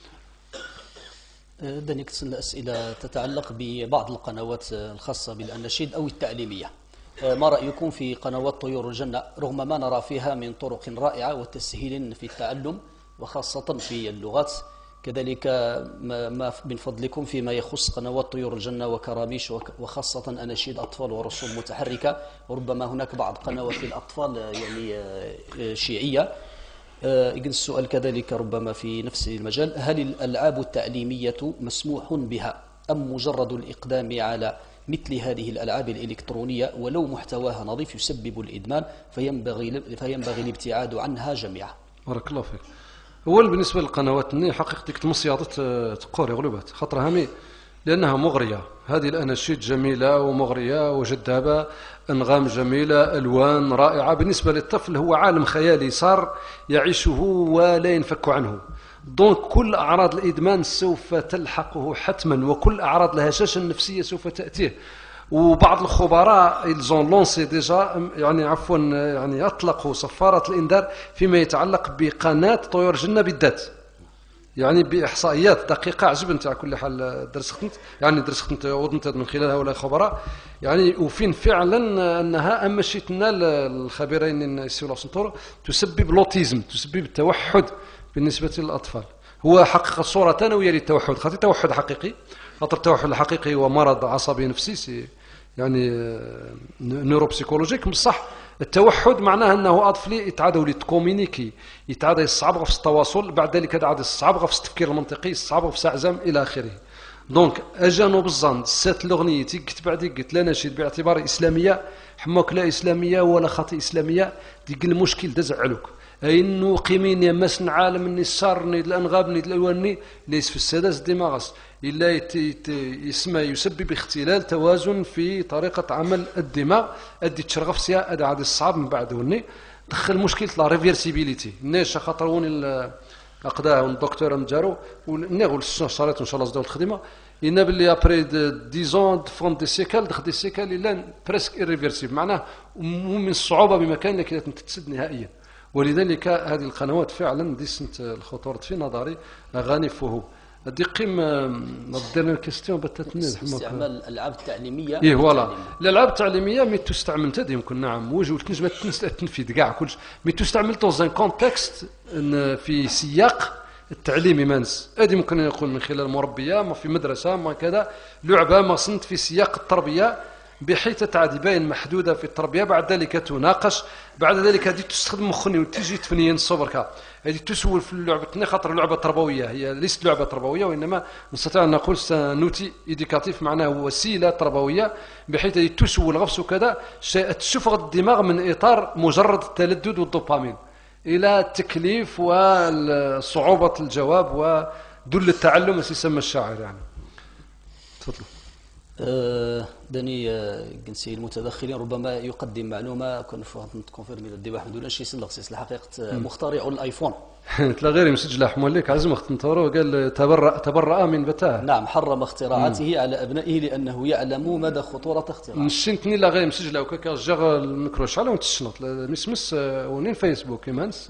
دنيك أسئلة تتعلق ببعض القنوات الخاصة بالأناشيد أو التعليمية. ما رأيكم في قنوات طيور الجنة رغم ما نرى فيها من طرق رائعة وتسهيل في التعلم وخاصة في اللغات كذلك ما من فضلكم فيما يخص قنوات طيور الجنة وكراميش وخاصة أناشيد أطفال ورسوم متحركة وربما هناك بعض قنوات للأطفال يعني شيعية. يجن السؤال كذلك ربما في نفس المجال هل الألعاب التعليمية مسموح بها أم مجرد الإقدام على مثل هذه الألعاب الإلكترونية ولو محتواها نظيف يسبب الإدمان فينبغي فينبغي الابتعاد عنها جميعا؟ بارك الله فيك. أول بالنسبة للقنوات ني حقيقتك تمصيادة تقوري غلوبات خطر هامي لأنها مغرية. هذه الأناشيد جميلة ومغرية وجذابة أنغام جميلة ألوان رائعة. بالنسبة للطفل هو عالم خيالي صار يعيشه ولا ينفك عنه. دونك كل أعراض الإدمان سوف تلحقه حتما وكل أعراض الهشاشة النفسية سوف تأتيه. وبعض الخبراء إلزون لونسي ديجا يعني عفوا يعني أطلقوا صفارة الإنذار فيما يتعلق بقناة طيور الجنة بالذات يعني بإحصائيات دقيقة عجبني على كل حال درست يعني درست وضنت من خلالها ولا خبراء يعني وفين فعلا أنها أمشيتنا الخبيرين السيولة سنتور تسبب لوتيزم تسبب التوحد بالنسبة للأطفال. هو حقق صورة ثانوية للتوحد خاطر توحد حقيقي خاطر التوحد الحقيقي هو مرض عصبي نفسي يعني نيوروبسيكولوجيك بصح التوحد معناه أنه أطفالي يتعادوا لتكومينيكي يتعادوا يصعب في التواصل بعد ذلك عاد يصعب في التفكير المنطقي يصعب في سعزام إلى آخره. دونك أجانو بالظن سات الأغنية قلت بعد قلت لا نشيد باعتبار إسلامية حماك لا إسلامية ولا خاطئ إسلامية ديك المشكل دزعلوك أنه قيمين يمسن عالم ني الصارني الأنغابني الألواني ليس في السادس دماغس إلا يسمى يسبب اختلال توازن في طريقة عمل الدماغ أدي تشرغف سيا أدي عاد الصعب من بعد وني دخل مشكلة لا ريفيرسيبيليتي ناش خاطروني الأقداء والدكتور مجارو ونغول شريت إن شاء الله زدوا الخدمة إن باللي أبري ديزون فون دي سيكال دخل دي سيكال إلا بريسك إيريفيرسيبل معناه من الصعوبة بمكان انك تتسد نهائيا. ولذلك هذه القنوات فعلا ديسنت الخطورة في نظري أغاني فهو دي قيم ندير كيستيون بتتنين استعمال الألعاب التعليمية. إيه فوالا الألعاب التعليمية مي تستعمل تدي يمكن نعم وجه تنجم تنفيذ كاع كلش مي تستعمل توزن كونتكست في سياق التعليمي مانس هذه ممكن يكون من خلال مربية ما في مدرسة ما كذا لعبة ما صنت في سياق التربية بحيث تعدي باين محدودة في التربية بعد ذلك تناقش بعد ذلك هذه تستخدم مخني وتجي تفنيا الصبركة هذه تسول في اللعبة خاطر لعبة تربوية هي ليست لعبة تربوية وإنما نستطيع أن نقول نوتي إيديكاتيف معناه وسيلة تربوية بحيث هذه تسول غفص وكذا تشفغ الدماغ من إطار مجرد التلذذ والدوبامين إلى التكليف وصعوبة الجواب ودل التعلم يسمى الشاعر يعني. تفضل. أه داني جنسي المتدخلين ربما يقدم معلومه كون فهمت كونفيرمي الديبا الحمد لله شي سلغ سيس الحقيقه مخترع الايفون تلا غير مسجل حمولك عزم اخت نطورو قال تبرأ تبرأ من بتاه. نعم حرم اختراعاته مم. على ابنائه لانه يعلم مدى خطوره اختراعه. نشنتني لا غير مسجله وكاكا جا الميكرو شعله ونتشنط مسمس ونين فيسبوك يمانس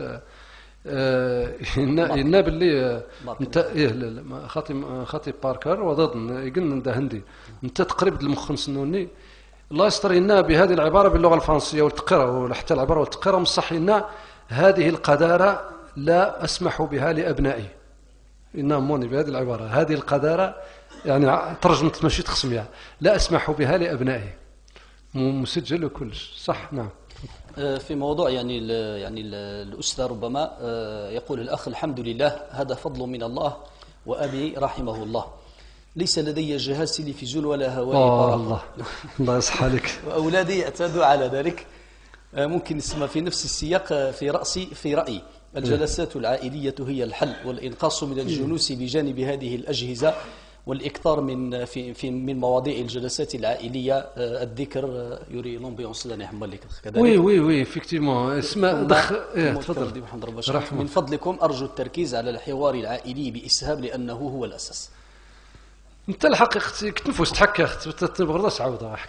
إن إن باللي أنت إيه خاطي خاطي باركر وضد يقولنا ده هندي أنت تقريب المخ سنوني الله يسترينا بهذه العبارة باللغة الفرنسية والتقرة وحتى العبارة والتقرة مصحينا هذه القذارة لا أسمح بها لأبنائي إنها موني بهذه العبارة هذه القذارة يعني ترجمة ماشي تقسمها لا أسمح بها لأبنائي مسجل وكلش صح نعم. في موضوع يعني ال يعني ال الأسرة ربما يقول الأخ الحمد لله هذا فضل من الله وأبي رحمه الله ليس لدي جهاز تلفزيون ولا هواء الله الله يصحى لك وأولادي يعتادوا على ذلك ممكن نسمى في نفس السياق في رأسي في رأيي الجلسات العائلية هي الحل والإنقاص من الجلوس بجانب هذه الأجهزة والإكثار من في في من مواضيع الجلسات العائلية الذكر يوري لومبيونس لا نحمل لك كذلك. وي وي وي افكتيفمون اسمع دخ إيه تفضل من فضلكم أرجو التركيز على الحوار العائلي بإسهاب لأنه هو الأساس. أنت الحقيقة أختي كنت نفوس تحكي أختي تبغى تعاودها أحكي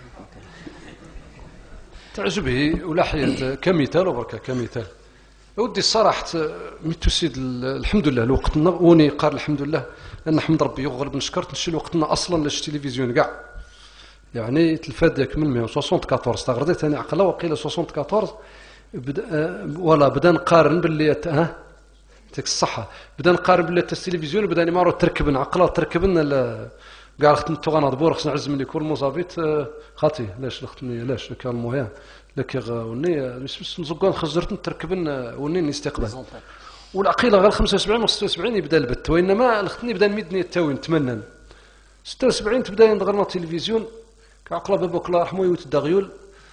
تعجبه ولا حياة كمثال وبركة كمثال ودي الصراحة متوسيد الحمد لله لوقتنا وني قال الحمد لله أن نحمد ربي يغلب نشكرت نشي وقتنا أصلا لاش تلفزيون كاع يعني تلفاد داك من مئة وأربعة وستين استغربت أنا عقله وقيل أربعة وستين بدا ولا بدا نقارن باللي ها تاك الصحة بدا نقارن باللي التلفزيون بدا نمارو تركبن عقله تركبن كاع خدمت تغانا دبور خصنا نعز ملي كل مصابيت خاطي لاش خدمني لاش كان المهم لكن وني مش نزقون خزرت نتركبن وني نستقبل والعقيله غير خمسة وسبعين و ستة وسبعين يبدا البت وانما الختني بدا ميدني التاوي نتمنى ستة وسبعين تبدا ينضغرنا التلفزيون كعقله بابك الله يرحمه يوت الدغيول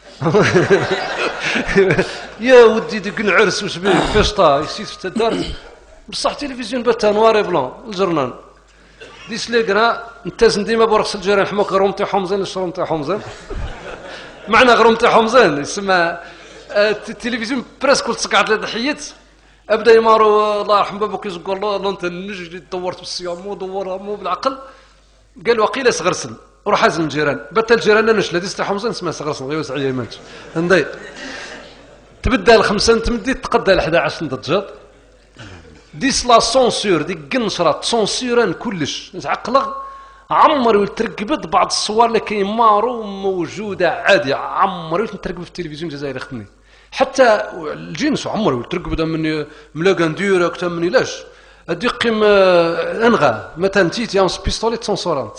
يا ودي ديك العرس واش بيه فيشطا يسيت في الدار بصح التلفزيون بتا نوار بلون الجرنان ديس ليكرا انت ديما بورقس الجيران حماك غرومتي حمزان شرومتي حمزان معنى غرومتي حمزان يسمى التلفزيون براسكو تسقعت لضحيت ابدا يمارو الله يرحم بابك يزقوا الله انت نجي دورت بالصيام مو دورها مو بالعقل قال وقيله صغرسن وراح حازم الجيران بتا الجيران نشلا ديس حمزان اسمها صغرسن غير وسع يمانت ندي تبدا الخمسه تمدي تقدى ل أحد عشر ضجات ديس لا سونسور ديك قنشرات سونسوران كلش عقله عمر يترقبت بعض الصور اللي كيمارو موجوده عادي عمر يترقب في التلفزيون الجزائري خدني حتى الجنس عمر يترقب من ملاقان ديرك تا مني لاش ادي قيم انغا مثلا تيتي ان بيستولي تسونسوران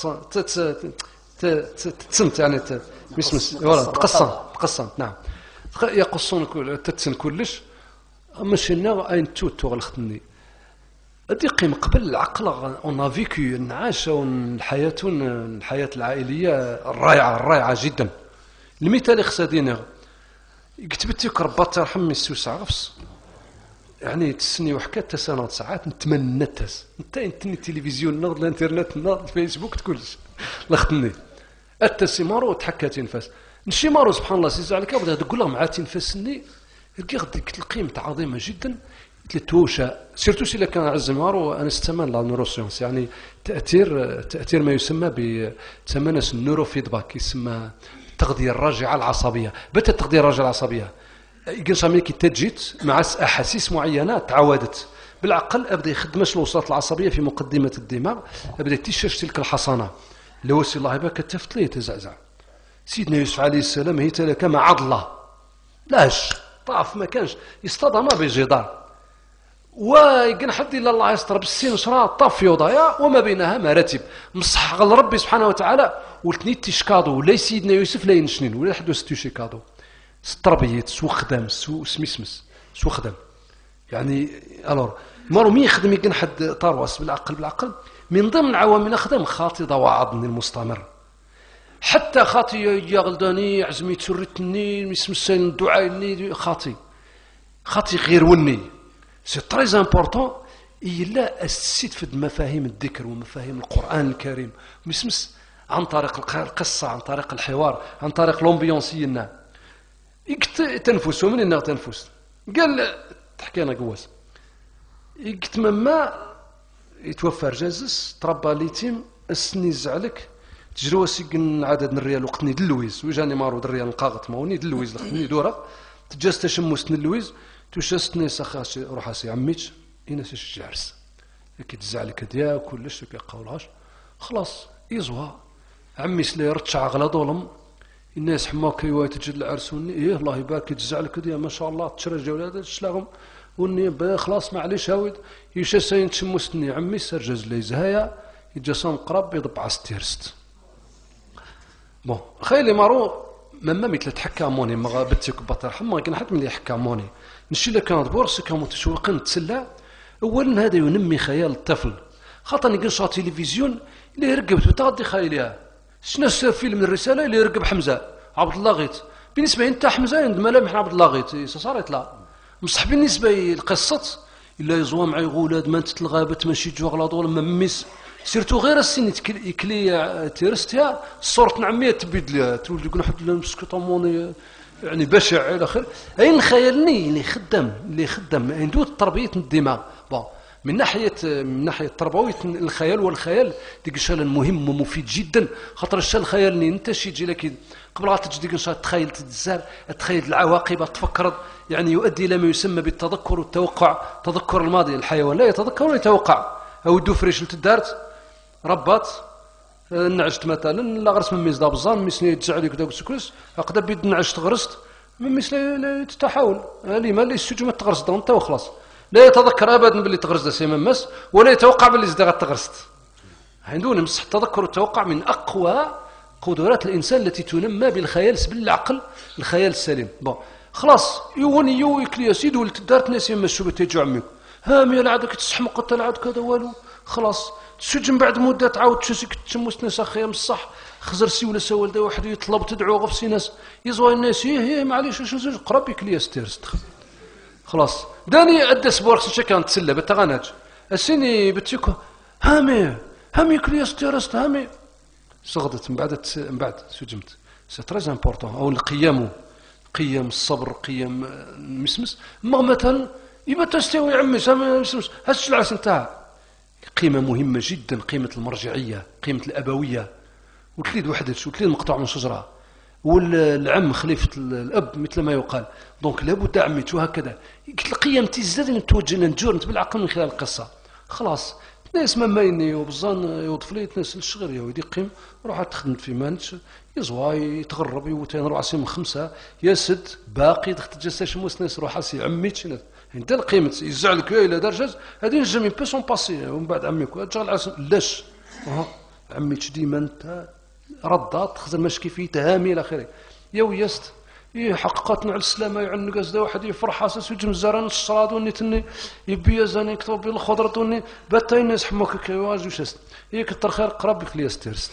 تسنت يعني مسمس فوالا تقسم تقسم نعم يقصون كل تتسن كلش ماشينا اين تو تو غلختني ادي قيم قبل العقل اون فيكو نعاش الحياه الحياه العائليه الرائعه الرائعه جدا المثال خصادينا كتبت لك ربي ترحم من السوسه غفص يعني تسني وحكات تسنه ساعات نتمنى تاس انت انت التلفزيون ناض الانترنت ناض الفيسبوك كلش لختني التسمارو تحكى تنفاس نشي مارو سبحان الله سيزو عليك بدا تقول لهم عاد تنفاسني لقيت ديك القيمه عظيمه جدا تلتوشة سيرتو سي كان عزمار وأنا استمان لا نوروسيونس يعني تأثير تأثير ما يسمى بتمنس النورو فيدباك يسمى التغذية الراجعة العصبية. بتا التغذية الراجعة العصبية يقنص ملي تجيت مع أحاسيس معينة تعودت بالعقل أبدا يخدمش الوساط العصبية في مقدمة الدماغ أبدا تشرش تلك الحصانة لو سي الله يبارك كتفت ليه تزعزع. سيدنا يوسف عليه السلام هي تلك مع عضلة لاش طاف ما كانش يصطدم بجدار ويقن حد إلا الله يستر بالسين شرا طاف يوضايا وما بينها مراتب مصح غل ربي سبحانه وتعالى ولتنيت تشكادو ولا سيدنا يوسف لا ينشنين ولا حدو ستو شيكادو ستربيت سو خدام سو سميسمس سو خدام يعني الور مارو مين يخدم يقن حد طارواس بالعقل بالعقل من ضمن عوامل خدم خاطي ضواعضني المستمر حتى خاطي يا غلداني عزمي تسرتني مسمسين الدعاء خاطي خاطي غير وني سي تريز امبورطون إلا أسست في مفاهيم الذكر ومفاهيم القرآن الكريم مسمس عن طريق القصة عن طريق الحوار عن طريق لومبيونسينا يقت تنفس ومن النار تنفس قال تحكي أنا قواس يقت مما يتوفى رجازس تربى ليتيم السني زعلك تجروا سيقن عدد الريال وقتني دلويز ويجاني مارو الريال نقاغط ماوني دلويز لقتني دورة تجاز تشمو سن اللويز توشستني سخاسي روح اسي عميت اين سيش جارس كي تزعلك ديا كلش كي قولهاش خلاص يزوا عمي سلي رتشع على ظلم الناس حماك يوا تجد العرس وني ايه الله يبارك تزعلك ديا ما شاء الله تشرج ولاد شلاهم وني خلاص معليش هاود يشسين تشمسني عمي سرجز لي زهايا يجسم قرب يضب عستيرست بون خيلي مارو مما مثل تحكموني ما بتيك بطل حما كان حد من يحكموني نشي لك كانت بورس كانوا متشوقين تسلى اولا هذا ينمي خيال الطفل خاطر نقنص تلفزيون اللي يرقب بتغطي خيالها شنو فيلم الرساله اللي يرقب حمزه عبد الله غيت بالنسبه انت حمزه عند ملامح عبد الله غيت صارت لا مصح بالنسبه للقصه الا يزوا معي غولاد ما تتلغابت ماشي جوا غلاض ولا مميس سيرتو غير السن يكلي تيرستها صورة نعمية تبيد لها تولي يقول حد لها مسكوطاموني يعني بشع الى اخره اين الخيالني اللي خدم اللي خدم عنده تربيه الدماغ بون من ناحيه من ناحيه التربويه الخيال والخيال ديك الشيء مهم ومفيد جدا خاطر الشيء الخيالني انت شي يجي لك قبل تجي ديك الشيء تخيل تتزار تخيل العواقب تفكر يعني يؤدي الى ما يسمى بالتذكر والتوقع تذكر الماضي الحيوان لا يتذكر ولا يتوقع او دو فريش تدارت ربات نعشت مثلا لا غرس من ميز دابزان ميسني تزعلك داك السكرس اقدر بيد نعشت غرست من مثل لا تتحاول هذه ما اللي السجن ما تغرس انت وخلاص لا يتذكر ابدا باللي تغرس ده سيما مس ولا يتوقع باللي زاد تغرست عندنا مصح التذكر والتوقع من اقوى قدرات الانسان التي تنمى بالخيال بالعقل الخيال السليم بون خلاص يوني يو يكلي سيد ولد دارت ناس يما الشوبه تيجو عمك ها مي العادك تسحمق تلعب كذا والو خلاص تسجن بعد مده تعاود تشوسك تشمس ناس اخي بصح خزر سي ولا سوال دا واحد يطلب تدعو غف سي ناس يزوى الناس هي هي معليش واش زوج قرب يكلي ستيرست خلاص داني ادى سبورك شي كانت تسلى بتغناج السيني بتيكو هامي هامي كلي ستيرست هامي صغدت من بعد من بعد سجمت سي تري امبورطون او القيام قيم الصبر قيم مسمس ما مثلا يبقى تستوي عمي سامي مسمس هاش العرس نتاعها قيمة مهمة جدا قيمة المرجعية قيمة الأبوية وتليد وحدتش وتليد مقطوع من شجرة والعم خليفة الأب مثل ما يقال دونك لابد عميت وهكذا قلت القيم تزداد نتوجه نجور بالعقل من خلال القصة خلاص ناس ما يني وبزان يوظف لي ناس الشغل يا ودي قيم روح تخدم في مانش يزوا يتغرب يوتين روح سيم خمسة يسد باقي تجسش موس ناس روح سي عميت انت القيمة يزعلك الى درجة هذه نجم بو سون باسي ومن بعد عميك تشغل عسل لاش عميتش ديما انت ردات تخزن مشكي فيه تهامي الى اخره يا ويست حققتنا على السلامة يعنق قصده واحد يفرح حاسس يجم زران الشراد وني تني يبي زاني يكتب بالخضرة وني باتاي الناس حموك كيواج وشست هي كتر خير قرب بك ليستيرست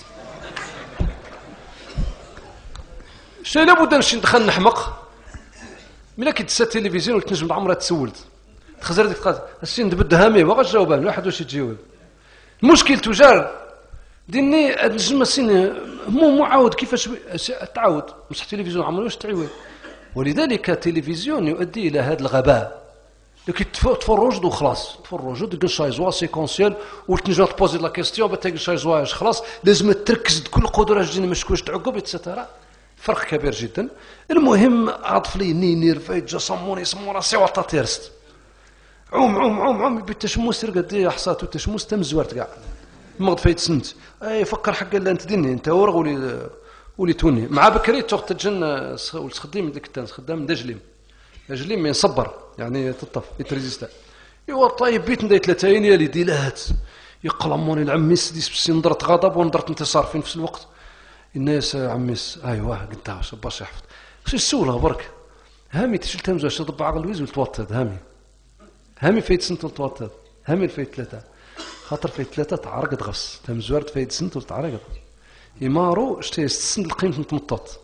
شي لابد نمشي ندخل نحمق ملي كيتسى التلفزيون وتنجم عمرها تسولت تخزر ديك تقاد السي ندبد هامي ما غاش جاوبان لا حد واش يجاوب المشكل تجار ديني نجم السين مو معاود كيفاش تعاود مش التلفزيون عمره واش تعاود ولذلك التلفزيون يؤدي الى هذا الغباء لكن تفرج وخلاص تفرج ديك شايزوا سيكونسيال وتنجم تبوزي لا كيستيون بتاع شايزوا خلاص لازم تركز بكل قدره جديد ما تكونش تعقب اتسترا فرق كبير جدا. المهم عطف لي نينير فايت جا صموني صمونا سي وطا تيرست عوم عوم عوم عوم بالتشموس تلقى حصاتو تشموس تم زوارت كاع مغد فايت سنت اي فكر حق لا انت ديني انت ورغ ولي ولي توني مع بكري توقت تجن تخدم ديك التانس خدام دجليم دجليم ما يصبر يعني تطف يتريزيستا ايوا طيب بيت نداي ثلاثين يا لي ديلات يقلموني العميس ديس بسي نضرت غضب ونضرت انتصار في نفس الوقت الناس عميس ايوا قلتها واش باش يحفظ واش السوله برك هامي تشل تمزو واش ضب عقل ويز وتوطد هامي هامي فايت سنت وتوطد هامي فايت ثلاثه خاطر فايت ثلاثه تعرقد غفص تمزوارت فايت سنت وتعرقد يمارو شتي السن القيمه نتمطط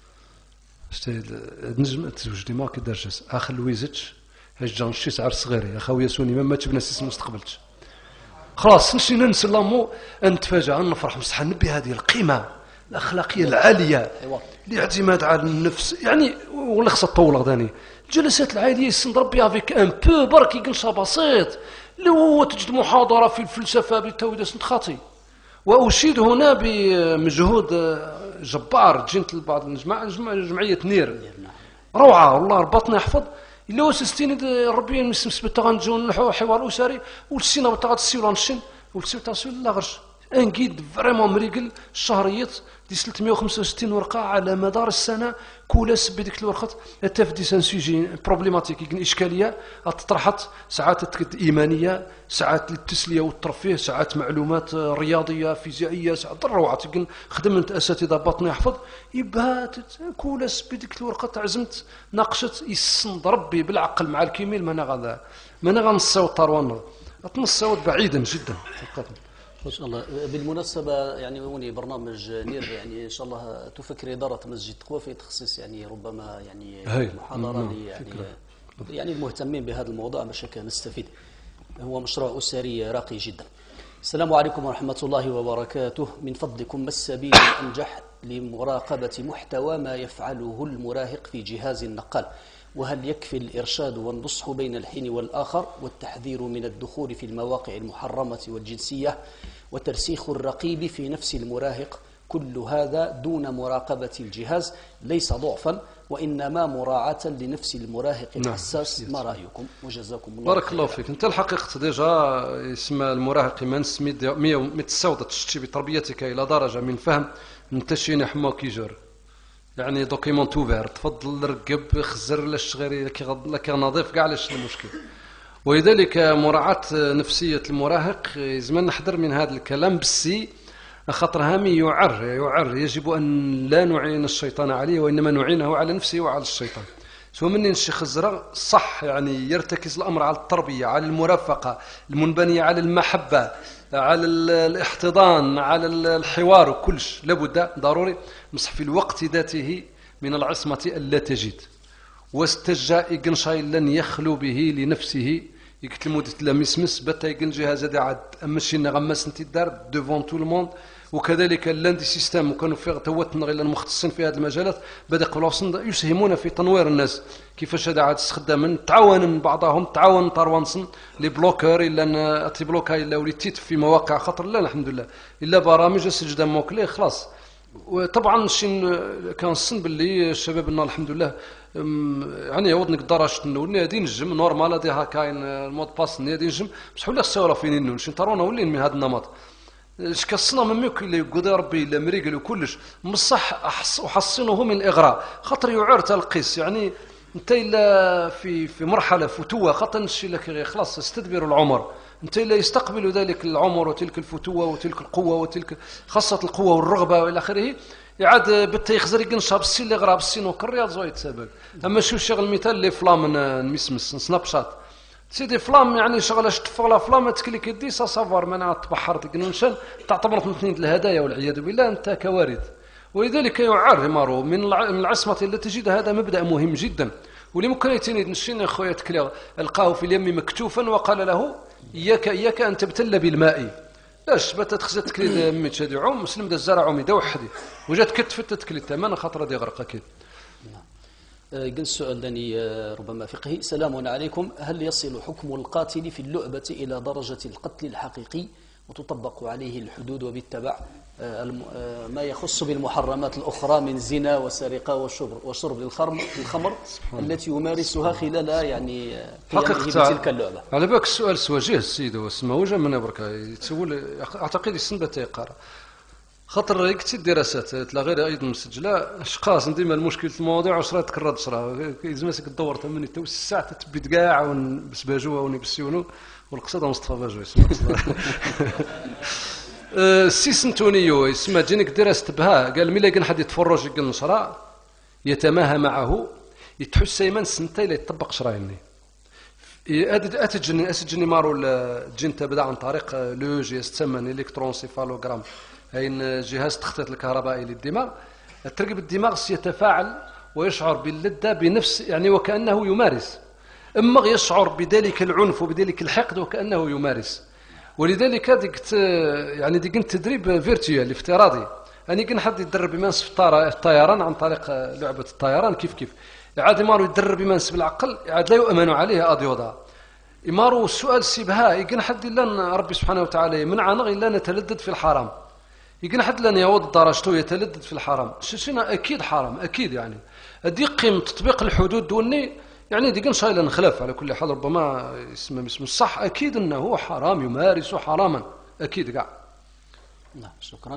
شتي نجم تزوج ديما كي درجس اخر لويزتش هاج جان شي سعر صغير يا خويا سوني ما ماتش بناس ما استقبلتش خلاص نمشي ننسى لامو نتفاجأ نفرح مصح نبي هذه القيمه الاخلاقيه العاليه الاعتماد على النفس يعني ولا خصها تطول غداني الجلسات العائليه يسند ربي افيك ان بو برك يقنشا بسيط لو هو تجد محاضره في الفلسفه بالتوحيد سنت خاطي واشيد هنا بمجهود جبار جنت لبعض الجمعيه نير روعه والله ربطنا يحفظ الا وسستيني ربي نسمس بتغنجو نحو حوار اسري والسينا بتاعت السيولان الشن والسيوتا سيول لا غرش ان جيد فريمون مريقل شهريات دي ثلاثمائة وخمسة وستين ورقه على مدار السنه كل بديك الورقه تاف دي سان سوجي بروبليماتيك اشكاليه تطرحت ساعات تكت ايمانيه ساعات للتسليه والترفيه ساعات معلومات رياضيه فيزيائيه ساعات روعه تكن خدمت اساتذه باطني يحفظ يبها كل بديك الورقه عزمت ناقشت يسند ربي بالعقل مع الكيميل ما غادا ما غنصاو طروان تنصاوت بعيدا جدا ما شاء الله. بالمناسبة يعني هوني برنامج نير يعني إن شاء الله تفكر إدارة مسجد تقوى في تخصيص يعني ربما يعني محاضرة يعني يعني المهتمين بهذا الموضوع باش نستفيد. هو مشروع أسري راقي جدا. السلام عليكم ورحمة الله وبركاته. من فضلكم ما السبيل الأنجح لمراقبة محتوى ما يفعله المراهق في جهاز النقال؟ وهل يكفي الإرشاد والنصح بين الحين والآخر والتحذير من الدخول في المواقع المحرمة والجنسية وترسيخ الرقيب في نفس المراهق؟ كل هذا دون مراقبة الجهاز ليس ضعفا وإنما مراعاة لنفس المراهق الحساس. نعم. ما رأيكم وجزاكم الله بارك الله فيك. انت الحقيقة ديجا يسمى المراهق من مية متسودة تشتي بتربيتك إلى درجة من فهم نتشين حماك كيجر يعني دوكيمون توفير تفضل رقب خزر للشغيري لك نظيف كاع لاش المشكل. ولذلك مراعاة نفسية المراهق زمان نحضر من هذا الكلام بسي خاطر هامي يعر يعر يجب أن لا نعين الشيطان عليه وإنما نعينه على نفسه وعلى الشيطان. سو مني الشيخ الزرع صح يعني يرتكز الأمر على التربية على المرافقة المنبنية على المحبة على الاحتضان على الحوار كلش لابد ضروري مصح في الوقت ذاته من العصمة ألا تجد واستجاء يقنشاي لن يخلو به لنفسه يكتل مدة لمسمس بتا يقنجي هذا عاد أمشي نغمس انت الدار دوفون تو الموند. وكذلك اللاندي سيستم وكانوا في توتنا غير المختصين في هذه المجالات بدا قلوصن يسهمون في تنوير الناس كيفاش هذا عاد استخدام تعاون من بعضهم تعاون طروانسن لي بلوكر الا تي بلوكا الا وليتيت في مواقع خطر لا الحمد لله الا برامج سجده موكلي خلاص. وطبعا شي كنصن باللي الشباب الحمد لله يعني يعوضني الدرجه نولي غادي نجم نورمال هذه كاين المود باس غادي نجم بصح ولا خصها فين نول شي ترونا ولين من هذا النمط اش كصنا ممك اللي يقول ربي الا مريقل وكلش مصح احصنه من الاغراء خاطر يعر تلقيس يعني انت الا في في مرحله فتوه خاطر نشي لك خلاص استدبر العمر انت الا يستقبل ذلك العمر وتلك الفتوه وتلك القوه وتلك خاصه القوه والرغبه والى اخره يعاد بتا يخزر يقنشها بالسي اللي غرا بالسي نوك الرياض زويت سبب. اما شوف شغل مثال لي فلام نمسمس سناب شات سيدي فلام يعني شغله شتفغلا فلام تكليك يدي سا سافوار منع تبحرت قنونشان تعتبرت من اثنين الهدايا والعياذ بالله انت كوارث. ولذلك يعار مارو من العصمه التي تجد هذا مبدا مهم جدا. واللي ممكن يتني نشين خويا تكلي القاه في اليم مكتوفا وقال له اياك اياك ان تبتل بالماء لاش بات تخزت تكلي ميت شادي عوم مسلم دا الزرع عومي دا وحدي وجات كتفت تكلي الثمن خاطر دي غرقه كده. قل السؤال داني ربما فقهي. سلام عليكم، هل يصل حكم القاتل في اللعبة إلى درجة القتل الحقيقي وتطبق عليه الحدود وبالتبع ما يخص بالمحرمات الأخرى من زنا وسرقة وشرب وشرب للخمر التي يمارسها خلال يعني قيامه بتلك اللعبة؟ على بالك السؤال سواجه السيد واسمه وجه من بركة يتسول أعتقد يسند تيقرا خاطر يكتي الدراسات تلا غير ايضا مسجله اشخاص ديما المشكل في المواضيع عشرة تكرر عشرة يلزمك تدور ثمانية تو الساعه تبي كاع ونبس باجوه ونبسيونو والقصيده مصطفى باجو اسمه السي سنتونيو يسمى جينيك دراسه بها قال ملي كان حد يتفرج يقول نشرا يتماهى معه يتحس يمن سنتين لا يطبق شرايني اتجني اسجني مارو الجين تبدا عن طريق لو جي اس تسمى الكترونسيفالوغرام هين جهاز تخطيط الكهربائي للدماغ. ترقب الدماغ سيتفاعل ويشعر باللذة بنفس يعني وكأنه يمارس، اما يشعر بذلك العنف وبذلك الحقد وكأنه يمارس. ولذلك ديك يعني ديك التدريب فيرتوال افتراضي، يعني كان حد يدرب يمارس في الطيران عن طريق لعبة الطيران كيف كيف عاد يمارو يدرب يمارس بالعقل عاد لا يؤمن عليه أضيوضا يمارو السؤال سيبها يكن حد إلا ربي سبحانه وتعالى يمنعنا إلا نتلذذ في الحرام، يمكن حد لن يعود درجته يتلذذ في الحرام شينا اكيد حرام اكيد يعني هذه قيم تطبيق الحدود دوني يعني ديك ان شاء الله نخلاف على كل حال ربما اسمه اسمه الصح اكيد انه حرام يمارس حراما اكيد كاع. نعم شكرا.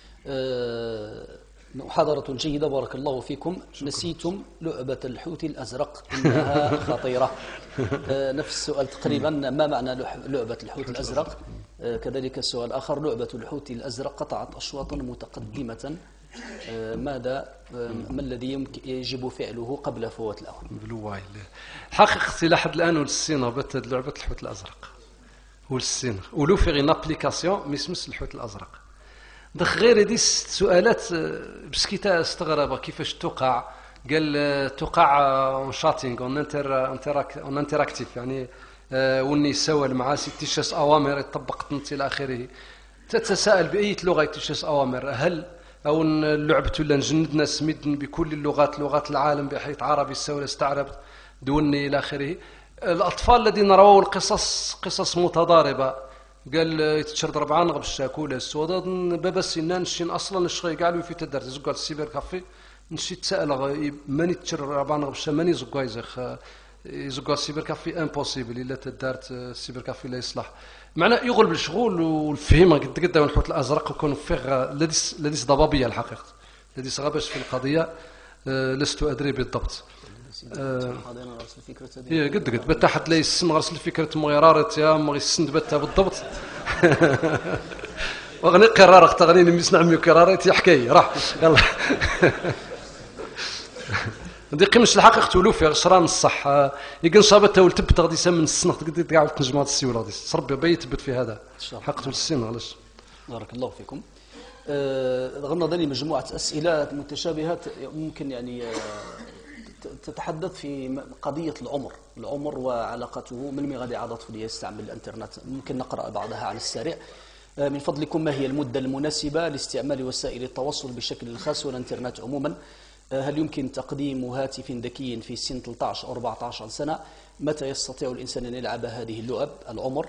أه محاضرة جيدة بارك الله فيكم. شكرا. نسيتم لعبة الحوت الأزرق إنها خطيرة. أه نفس السؤال تقريبا ما معنى لعبة الحوت الأزرق؟ أه كذلك السؤال آخر لعبة الحوت الأزرق قطعت أشواطا متقدمة أه ماذا أه ما الذي يمكن يجب فعله قبل فوات الأوان؟ بالواي حقيقة لحد الآن والسينة بتد لعبة الحوت الأزرق والسينة ولو في غير ابليكاسيون ميسمس الحوت الأزرق دخ غير دي سؤالات بسكيتا استغرب كيفاش توقع قال توقع اون شاتينغ اون انتر اون انتراكتيف يعني وني يسول مع ستيشاس اوامر يطبق الى اخره تتساءل باي لغه يتشاس اوامر هل او اللعبه ولا نجندنا سميدن بكل اللغات لغات العالم بحيث عربي السول استعربت دوني الى اخره. الاطفال الذين رووا القصص قصص متضاربه قال يتشرد ربعان غب الشاكولة السوداء بابا السنان نشين أصلا الشغي قالوا في تدار زقوا السيبر كافي نشي تسأل ماني تشرد ربعان غب الشا ماني زقوا يزخ زقوا السيبر كافي امبوسيبل إلا تدارت السيبر كافي لا يصلح معناه يغلب الشغل والفهم قد قد ونحوت الأزرق وكون فيه لديس لديس ضبابية الحقيقة لديس غابش في القضية لست أدري بالضبط. هي قد قد بتا حد لا يسن غرسل فكرة مغيرارة يا مغي السند بتا بالضبط وغني قرار اختغنيني ميسنع ميو قرارات حكاية راح يلا دي قيمش الحقيقة تولو في غشران الصح يقن صابتها ولتبت غادي سمن السنة قد قاعد تنجمات السيولة غادي صربي بيت تبت في هذا حقته السنة علاش. بارك الله فيكم. غنى ذلك مجموعة أسئلة متشابهات ممكن يعني تتحدث في قضية العمر العمر وعلاقته من مي غادي عادته اللي يستعمل الانترنت ممكن نقرأ بعضها على السريع. من فضلكم ما هي المدة المناسبة لاستعمال وسائل التواصل بشكل خاص والانترنت عموما؟ هل يمكن تقديم هاتف ذكي في سن ثلاثة عشر أو أربعة عشر سنة؟ متى يستطيع الإنسان أن يلعب هذه اللعب؟ العمر.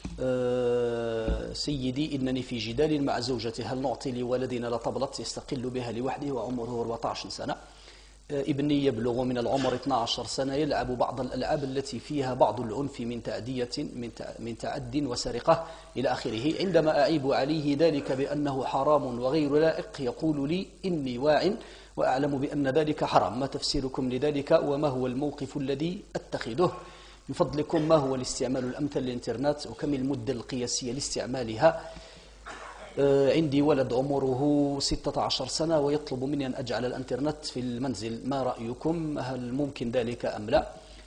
سيدي إنني في جدال مع زوجتي هل نعطي لولدنا لطبلة يستقل بها لوحده وعمره أربعة عشر سنة؟ ابني يبلغ من العمر اثنتي عشرة سنة يلعب بعض الألعاب التي فيها بعض العنف من تعدية من تعد وسرقة إلى آخره. عندما أعيب عليه ذلك بأنه حرام وغير لائق يقول لي إني واع وأعلم بأن ذلك حرام. ما تفسيركم لذلك وما هو الموقف الذي أتخذه؟ من فضلكم ما هو الاستعمال الأمثل للإنترنت وكم المدة القياسية لاستعمالها؟ عندي ولد عمره ستة عشر سنة ويطلب مني أن أجعل الانترنت في المنزل، ما رأيكم؟ هل ممكن ذلك أم لا؟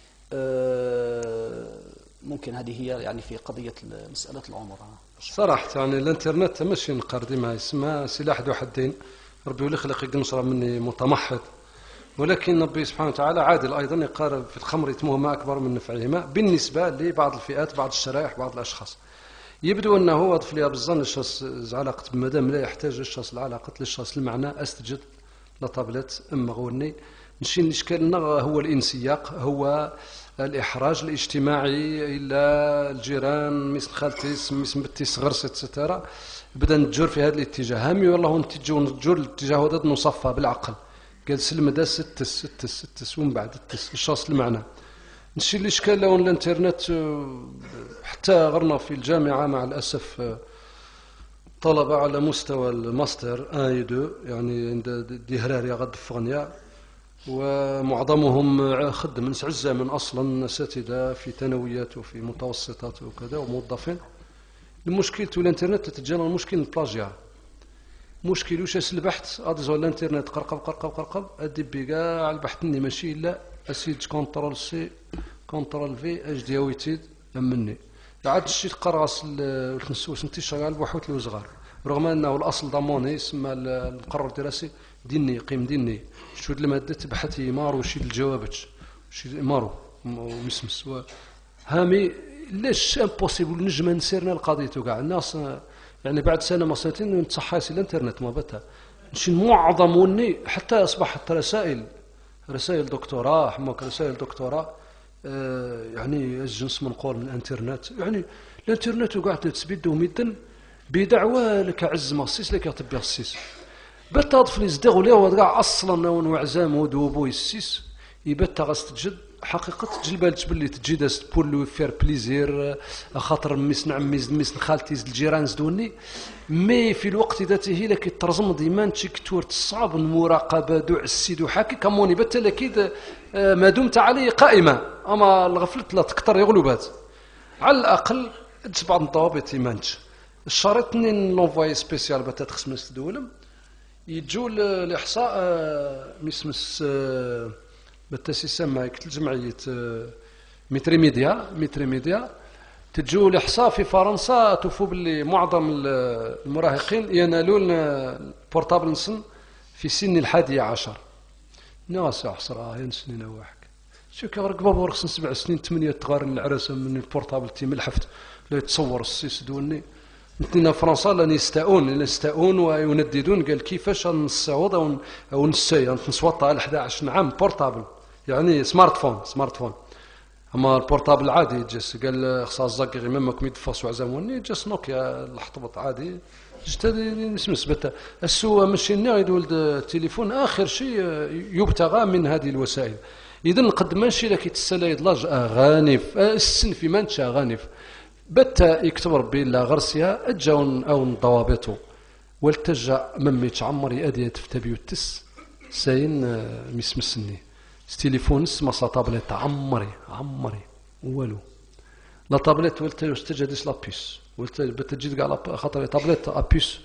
ممكن هذه هي يعني في قضية مسألة العمر. صراحة يعني الانترنت ماشي نقار ديما اسمها سلاح ذو حدين ربي ولي خلق يقنصر مني متمحض ولكن ربي سبحانه وتعالى عادل أيضا يقال في الخمر إثمهما أكبر من نفعهما بالنسبة لبعض الفئات بعض الشرائح بعض الأشخاص. يبدو أنه هو طفل يا بالظن الشخص علاقة بمدام لا يحتاج الشخص العلاقة للشخص المعنى أستجد لطابلت أما غوني نشي الإشكال لنا هو الانسياق، هو الإحراج الاجتماعي إلى الجيران، ميس خالتيس ميس مبتيس غرس اتسترا. بدأ نتجور في هذا الاتجاه، هامي والله نتجور نتجور الاتجاه هذا نصفى بالعقل. قال سلم دا ستس ستس ستس ومن بعد التس الشاص المعنى. نشي الإشكال لون الانترنت حتى غرنا في الجامعة مع الأسف طلبة على مستوى الماستر اي دو يعني عند ديهراري غد فغنيا، ومعظمهم خدم نسع الزمن اصلا اساتذه في ثانويات وفي متوسطات وكذا وموظفين. المشكل تو الانترنت تتجانا المشكل البلاجيا، مشكل واش البحث ادزو الانترنت قرقب قرقب قرقب ادي بكاع البحث ني ماشي الا اسيد كونترول سي كونترول في اش دي ويتيد مني عاد شي قراص الخنسوس انتشار على البحوث الوزغار، رغم انه الاصل ضموني يسمى المقرر الدراسي ديني قيم ديني شو الماده تبحث يمارو شي الجوابات شي مارو ومسمس هامي ليش امبوسيبل نجم نسيرنا القضيه كاع الناس يعني بعد سنه ما سنتين نتصحى الانترنت ما بتا شي معظم وني حتى اصبحت رسائل رسائل دكتوراه حماك رسائل دكتوراه آه يعني الجنس منقول من الانترنت، يعني الانترنت وقاعد تسبيد وميدن بدعوى لك عز مصيص لك يطبي السيس بتا في الازدغ ولا هو كاع اصلا وعزام ودوبو السيس يبتا غاستجد حقيقه تجلبال تبلي تجي داست بولو فير بليزير خاطر ميس نعم ميس ميس خالتي الجيران زدوني مي في الوقت ذاته لك ترزم ديما تشكتور الصعب المراقبه دو السيد وحكي كموني بتا اكيد ما دمت عليه قائمه، اما الغفلت لا تكثر يغلبات على الاقل بعض الضوابط يمانش الشريط نين لونفواي سبيسيال بتا تخصمس دولم يجوا الاحصاء ميسمس بالتسيسم معك الجمعيه متري ميديا متري ميديا تجوا الاحصاء في فرنسا توفوا باللي معظم المراهقين ينالون البورتابل نسن في سن الحادي عشر. ناس عصرها ينسنين واحد شو كغرق بابا ورخصن سبع سنين ثمانية تغارن العراسه من البورتابل تيم الحفت لا يتصور السيس دوني نتنا فرنسا لا يستاؤون يستاؤون وينددون قال كيفاش نصعود او او نساي نصوت على أحد عشر عام بورتابل يعني سمارت فون سمارت فون، اما البورتابل عادي جس قال خصها الزاكي غير ماماكم يدفصوا عزاموني جس نوكيا الحطبط عادي جت نسمس بتا السوا ماشي نايد ولد التليفون اخر شيء يبتغى من هذه الوسائل. اذا قد ماشي لك يتسلايد لاج اغانف السن في منشا غانف بتا يكتب ربي لا غرسيا اجاون او ضوابطه والتجا ممي تعمر يادي تفتبيو التس ساين مسمسني تليفون ما طابلت عمري عمري والو لا طابلت ولت يستجدش لا بيس ولت بتجي كاع خاطر طابلت ابيس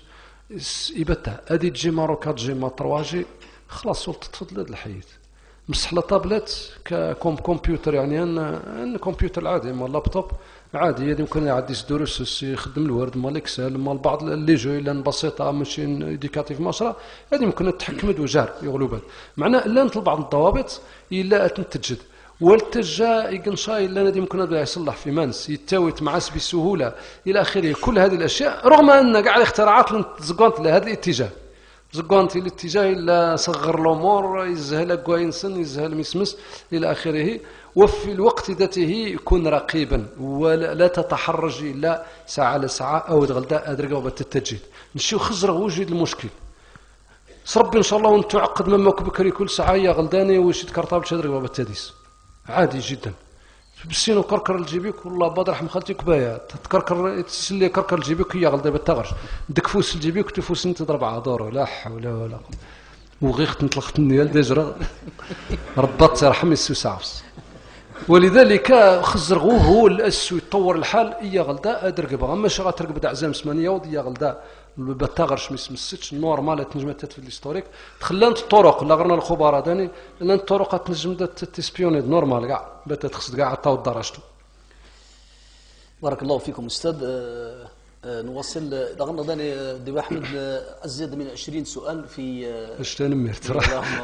يبتا ادي تجي ماروكا تجي ما ترواجي خلاص ولت تفضل هذا الحياه مسح لا طابلت ككم كمبيوتر يعني ان كمبيوتر العادي مال لابتوب عادي يمكن يعدي دروس يخدم الورد مال اكسل مال بعض لي جو لان بسيطه ماشي ايديكاتيف ماشرا هذه يمكن تحكم وجار يغلبات معناه الا نطلب بعض الضوابط الا تنتجد والتجا يقنشاي الا هذه يمكن هذا يصلح في مانس يتاوت معاس بسهوله الى اخره. كل هذه الاشياء رغم ان كاع الاختراعات زقونت لهذا الاتجاه زقونت الاتجاه الا صغر الامور يزهل كوينسن يزهل مسمس الى اخره. وفي الوقت ذاته يكون رقيبا ولا تتحرج الا ساعه على ساعه او غلدا ادرقوا بالتجديد نشيو خزر وجد المشكل صربي ان شاء الله وانت تعقد مماك بكري كل ساعه يا غلداني واش تكرطاب تدرقوا بالتديس عادي جدا بالسين كركر الجيبيك والله بدر رحم خالتك بايا تكركر تسلي كركر الجيبيك يا غلدا بالتغرج دك فوس الجيبيك تفوس انت تضرب عذور لا حول ولا قوه وغيخت نطلقت النيال دجره ربط يرحم السوس عفس. ولذلك خزرغوه هو الاسو يطور الحال يا غلدا ادرقب اما شي غترقب دا عزام ثمانية ود يا غلدا بالتغرش مس مسيتش نورمال تنجم في الهيستوريك تخلانت الطرق لا غرنا الخبراء داني لان الطرق تنجم تسبيوني نورمال كاع بات تخص كاع عطاو درجته. بارك الله فيكم استاذ. أه نوصل لغنا داني دي احمد ازيد من عشرين سؤال في اش تنمر ترى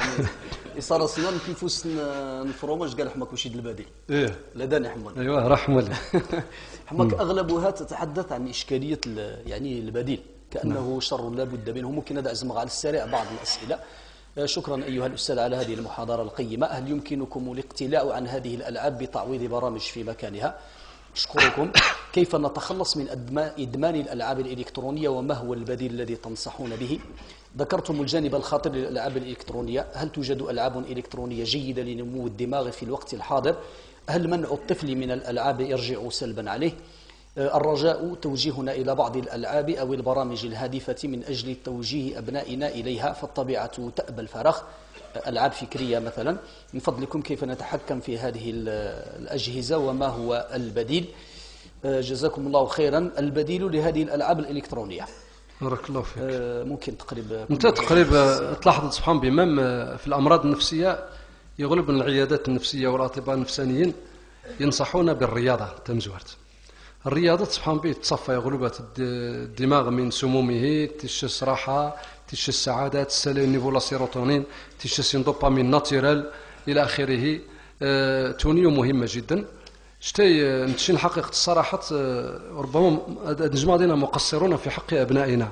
اصاره سنان في فوس الفروماج قال حماك وشيد البديل ايه لا داني حماك ايوه رحمه حماك اغلبها تتحدث عن اشكاليه يعني البديل كانه شر لا بد منه. ممكن ندع زمغ على السريع بعض الاسئله شكرا أيها الأستاذ على هذه المحاضرة القيمة. هل يمكنكم الاقتلاع عن هذه الألعاب بتعويض برامج في مكانها؟ أشكركم. كيف نتخلص من إدمان الألعاب الإلكترونية وما هو البديل الذي تنصحون به؟ ذكرتم الجانب الخطير للألعاب الإلكترونية. هل توجد ألعاب إلكترونية جيدة لنمو الدماغ في الوقت الحاضر؟ هل منع الطفل من الألعاب يرجع سلبا عليه؟ الرجاء توجيهنا إلى بعض الألعاب أو البرامج الهادفة من أجل توجيه أبنائنا إليها، فالطبيعة تأبى الفراغ. ألعاب فكرية مثلا. من فضلكم كيف نتحكم في هذه الأجهزة وما هو البديل؟ جزاكم الله خيرا. البديل لهذه الألعاب الإلكترونية. بارك الله فيك. ممكن تقريبا انت تقريبا تلاحظ سبحان بمام في الأمراض النفسية يغلب من العيادات النفسية والأطباء النفسانيين ينصحون بالرياضة تمزورت. الرياضة سبحان بي تصفى يغلبات الدماغ من سمومه، تشس راحة، تشس السعادة، تسالي نيفو لا سيروتونين، تشس دوبامين ناتيرال إلى آخره. أه تونيو مهمة جدا. شتي نتشي الحقيقة الصراحة ربما الجماعة دينا مقصرون في حق أبنائنا،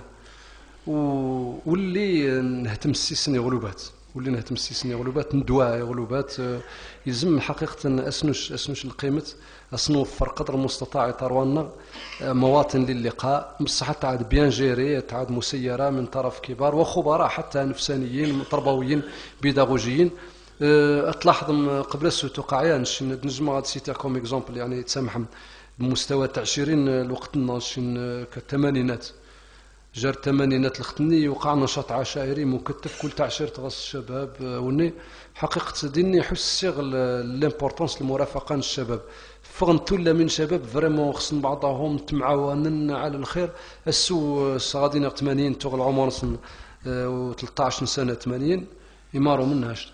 واللي نهتم السيسن يغلبات واللي نهتم السيسن يغلبات ندواء يغلبات. يلزم حقيقة أسنوش أسنوش القيمة أصنوفر قدر المستطاع يطرونا مواطن للقاء، بصح تعاد بيان جيري، تعاد مسيرة من طرف كبار وخبراء حتى نفسانيين تربويين بيداغوجيين. أتلاحظ قبل السوتو قاعية نجم غاد سيتاكم إكزومبل يعني تسامح بمستوى تعشيرين الوقت ناشين كالثمانينات جار الثمانينات الختني وقع نشاط عشائري مكتف كل تعشير تغص الشباب وني حقيقة ديني يحس صيغ الامبورطونس المرافقة الشباب فغن تولا من شباب فريمون خصن بعضهم تمعاونن على الخير. السو غاديين ثمانين تغل عمر سن و13 سنة ثمانين يماروا منهاش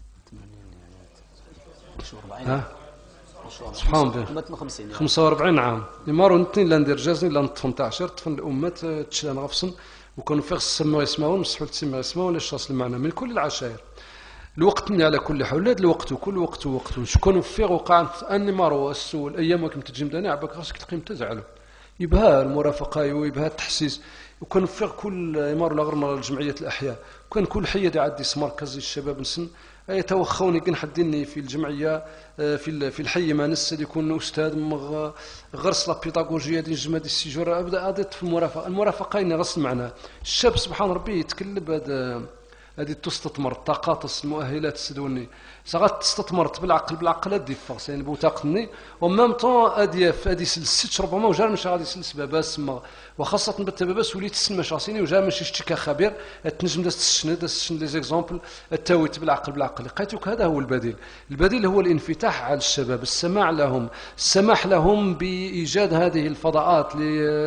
ها سبحان الله خمسة وأربعين عام يماروا نتنين لا ندير جازني لا ثمنطاش طفل الأمات تشلان غفصن وكانوا فيغ السما يسمعون مسحول تسمى يسمعون الشاص المعنى من كل العشائر. الوقت مني على كل حال هذا الوقت وكل وقت ووقت شكون فيغ وقعت اني مارو السو الايام وكم تجي مداني عباك خاصك تقيم تزعلوا يبها المرافقه ويبها التحسيس وكان فيغ كل يمارو لاغر الجمعيات الاحياء وكان كل حي عندي مركز الشباب نسن يتوخوني كن حديني في الجمعيه في في الحي ما نسد يكون استاذ غرس لا بيداغوجيه ديال جماد السيجور ابدا ادت في المرافقه المرافقه اني غرس معنا الشاب سبحان ربي يتكلب هذا هذه تستثمر الطاقات المؤهلات السدوني ساغات تستثمر بالعقل بالعقل هادي فاس يعني بوتاقني ومام طون هادي هادي سلسيت ربما وجا مش غادي يسلس باباس ما وخاصه بالتباباس وليت تسمى شاسيني وجا ماشي شتي خبير تنجم داس السن داس السن لي زيكزامبل التاويت بالعقل بالعقل لقيتك هذا هو البديل. البديل هو الانفتاح على الشباب، السماع لهم، السماح لهم بايجاد هذه الفضاءات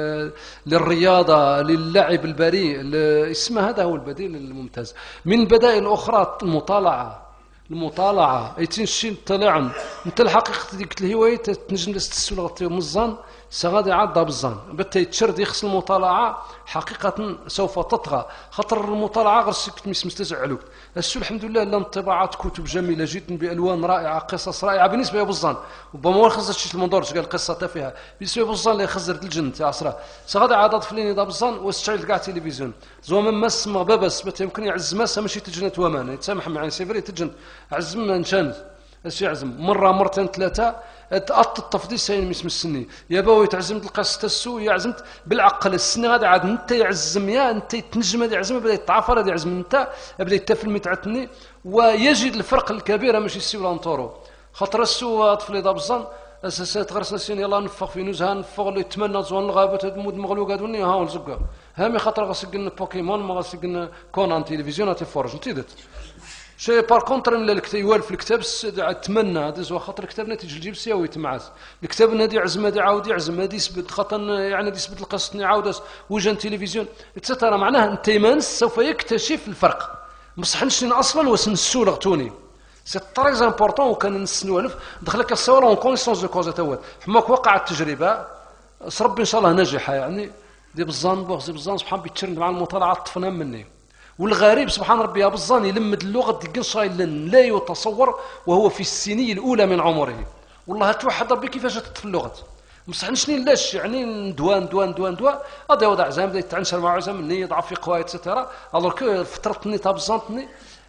للرياضه للعب البريء اسمها هذا هو البديل الممتاز. من البدائل الاخرى المطالعه المطالعه ايتنشي طلعن انت الحقيقه ديك الهوايه تنجم تستسول غطيو مزان سغادي عضها بالزان بتا يتشرد يخص المطالعه حقيقه سوف تطغى خاطر المطالعه غير سكت مس مستزعلوك السو الحمد لله لا انطباعات كتب جميله جدا بالوان رائعه قصص رائعه بالنسبه لبزان ربما ما خزرت شي المنظور قال قصه تافهه بالنسبه لبزان اللي خزرت الجن تاع عصره سغادي عاد فليني دا بزان واستعيل كاع تلفزيون زوما ما سما بابس بتا يمكن يعز ماسه ماشي تجنت ومان يتسامح معي سيفري تجن عزم نشان اش يعزم مره مرتين ثلاثه تأط التفضيل سين مس مسني يا باوي تعزمت القصه السو يعزمت بالعقل السنه غادي عاد انت يعزم يا انت تنجم هذا يعزم بدا يتعافر هذا يعزم انت بدا يتفل متعتني ويجد الفرق الكبير ماشي السي ولا نطورو خاطر السو طفل دا بزان اساسات غرسنا سين يلاه نفخ في نزهه نفخ اللي يتمنى زوان الغابه تمود مغلوق هذوني ها نزقها هامي خاطر غاسقنا بوكيمون ما غاسقنا كونان تلفزيون تيفرج انت شي بار كونتر ان الكتاب يوالف الكتاب تمنى هذا زو خاطر الكتاب نتيجه الجيب سياوي تمعاس الكتاب نادي يعزم هذا يعاود يعزم هذا يثبت خاطر يعني يثبت القصه يعاود وجه التلفزيون ترى معناه انت مانس سوف يكتشف الفرق بصح نشن اصلا واش نسول غتوني سي تري امبورطون وكان نسنوالف دخلك الصوره اون كونسيونس دو كوز تاول حماك وقع التجربه ربي ان شاء الله ناجحه يعني دي بالظن بوغ بالظن سبحان بيتشرد مع المطالعات طفنا مني والغريب سبحان ربي يا بالظن يلمد اللغه ديك صايل لا يتصور وهو في السنيه الاولى من عمره والله توحد ربي كيفاش جات في اللغه بصح نشني لاش يعني ندوان ندوان ندوان ندوان هذا وضع عزام بدا يتعنشر مع عزام مني يضعف في قوايد سترا الوغ كو فترتني تابزانتني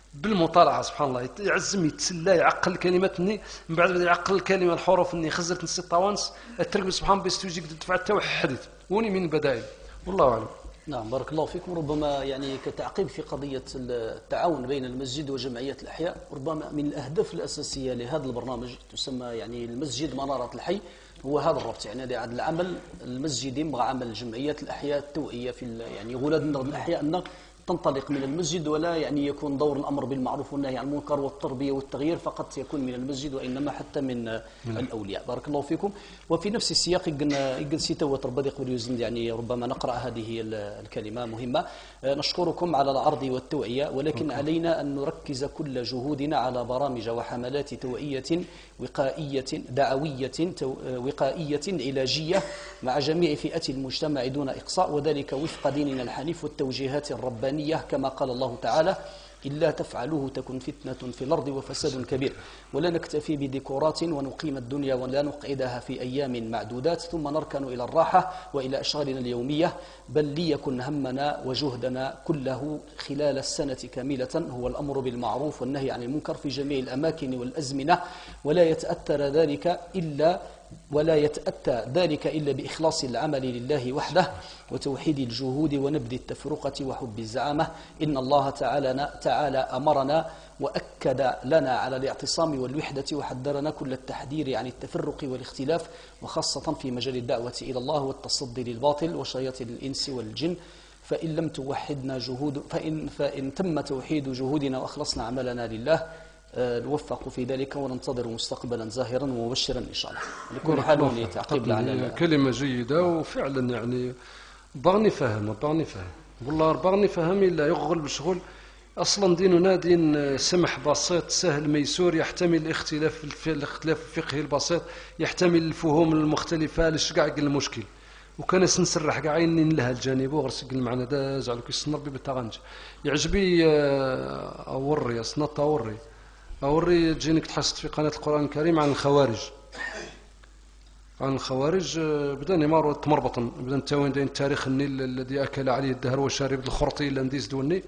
بالمطالعه سبحان الله يعزم يتسلى يعقل الكلمات ني من بعد بدا يعقل الكلمه الحروف ني خزرت نسي الطوانس الترك سبحان بيستوجيك تدفع التوح حديث وني من البدائل والله اعلم. نعم بارك الله فيكم. ربما يعني كتعقيب في قضية التعاون بين المسجد وجمعية الأحياء، ربما من الأهداف الأساسية لهذا البرنامج تسمى يعني المسجد منارة الحي هو هذا الربط، يعني هذا العمل المسجدي مع عمل جمعية الأحياء التوعية في يعني غلاد الأحياء أن تنطلق من المسجد، ولا يعني يكون دور الأمر بالمعروف والنهي عن المنكر والتربية والتغيير فقط يكون من المسجد، وإنما حتى من مم. الأولياء. بارك الله فيكم. وفي نفس السياق يقول سيتو تربدي قبل يزند يعني ربما نقرأ هذه الكلمة مهمة. نشكركم على العرض والتوعية، ولكن مم. علينا أن نركز كل جهودنا على برامج وحملات توعية وقائية دعوية وقائية علاجية مع جميع فئات المجتمع دون إقصاء، وذلك وفق ديننا الحنيف والتوجيهات الربانية كما قال الله تعالى: إلا تفعلوه تكن فتنة في الأرض وفساد كبير. ولا نكتفي بديكورات ونقيم الدنيا ولا نقعدها في أيام معدودات ثم نركن إلى الراحة وإلى أشغالنا اليومية، بل ليكن همنا وجهدنا كله خلال السنة كاملة هو الأمر بالمعروف والنهي عن المنكر في جميع الأماكن والأزمنة، ولا يتأثر ذلك إلا ولا يتأتى ذلك إلا بإخلاص العمل لله وحده وتوحيد الجهود ونبذ التفرقة وحب الزعامة. إن الله تعالى تعالى أمرنا وأكد لنا على الاعتصام والوحدة وحذرنا كل التحذير عن التفرق والاختلاف، وخاصة في مجال الدعوة إلى الله والتصدي للباطل وشياطين الإنس والجن. فإن لم توحدنا جهود فإن, فإن تم توحيد جهودنا وأخلصنا عملنا لله نوفق في ذلك وننتظر مستقبلا زاهرا ومبشرا ان شاء الله. لكل حال لتعقيب على كلمه جيده وفعلا يعني باغني فهم باغني فهم والله باغني فهم الا يغل بشغل. اصلا ديننا دين سمح بسيط سهل ميسور، يحتمل الاختلاف في الاختلاف الفقهي البسيط، يحتمل الفهوم المختلفه لشكاع المشكل. وكان سنسرح كاع عينين لها الجانب وغرس المعنى دا زعلو كيسنر بي بتاغنج يعجبي اوري اصنط اوري أوري تجينك تحسد في قناة القرآن الكريم عن الخوارج عن الخوارج بدا نمار تمربطا بدا نتاوين دين تاريخ النيل الذي أكل عليه الدهر وشارب الخرطي لانديس دوني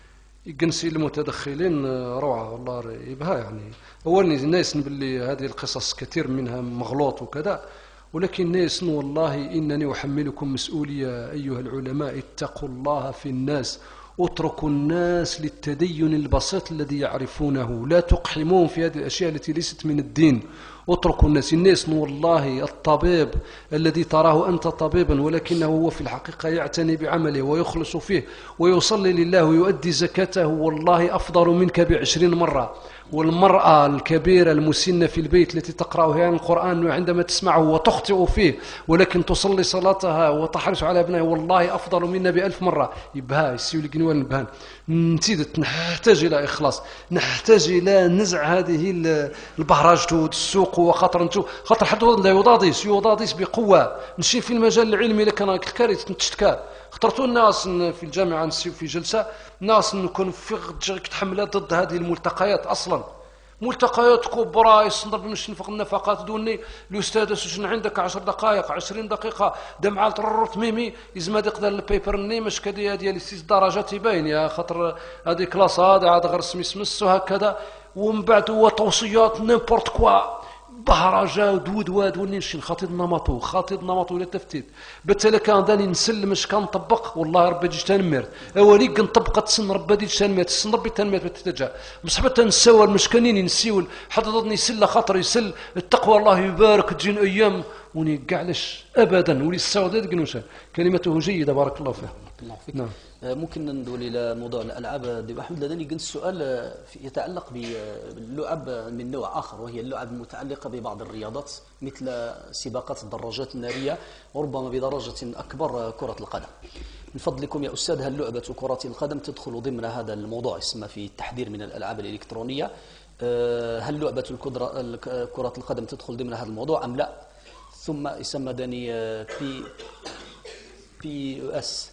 يقنسي المتدخلين روعة والله يبها. يعني أولا الناس باللي هذه القصص كثير منها مغلوط وكذا، ولكن الناس والله إنني أحملكم مسؤولية أيها العلماء، اتقوا الله في الناس، اتركوا الناس للتدين البسيط الذي يعرفونه، لا تقحمون في هذه الأشياء التي ليست من الدين. اتركوا الناس الناس والله الطبيب الذي تراه أنت طبيبا ولكنه هو في الحقيقة يعتني بعمله ويخلص فيه ويصلي لله ويؤدي زكاته والله أفضل منك بعشرين مرة. والمرأة الكبيرة المسنة في البيت التي تقرأ عن القرآن عندما تسمعه وتخطئ فيه ولكن تصلي صلاتها وتحرص على ابنها والله أفضل منا بألف مرة. يبها يسيو لي قنوان البهان نتيدت نحتاج إلى إخلاص، نحتاج إلى نزع هذه البهرجة والسوق وخاطر انتو خاطر حد لا يضاديس يضاديس بقوة. نمشي في المجال العلمي لكن الكارثة نتشتكى اخترتوا الناس في الجامعة نسيو في جلسة ناس نكون في تحملات ضد هذه الملتقيات. أصلا ملتقيات كبرى يصدر باش نفق النفقات دوني الأستاذ سجن عندك عشر دقائق عشرين دقيقة دمعة تررت ميمي يزما يقدر البيبر ني مش كدي ديال ست درجات يبين يا خاطر هذه كلاس هذا عاد غير سميس مس وهكذا. ومن بعد هو توصيات نيمبورت كوا بهرجة ودود واد ونمشي خاطب نمطو خاطب نمطو ولا تفتيت بالتالي كان داني نسلم مش كنطبق والله ربي جيت تنمر اولي كنطبق تسن ربي دي تنمر تسن ربي تنمر بتتجا مصحبه تنساور مش كانين نسيول حتى ضدني سله خاطر يسل التقوى الله يبارك تجين ايام وني كاعلاش ابدا ولي السوداء قنوشه كلمته جيده بارك الله فيه. الله فيك. نعم. ممكن ندول الى موضوع الالعاب دي احمد. لديني قلت سؤال يتعلق باللعب من نوع اخر وهي اللعب المتعلقه ببعض الرياضات مثل سباقات الدراجات الناريه وربما بدرجه اكبر كره القدم. من فضلكم يا استاذ هل لعبه كره القدم تدخل ضمن هذا الموضوع اسمه في التحذير من الالعاب الالكترونيه؟ هل لعبه كره القدم تدخل ضمن هذا الموضوع ام لا؟ ثم يسمى داني بي بي اس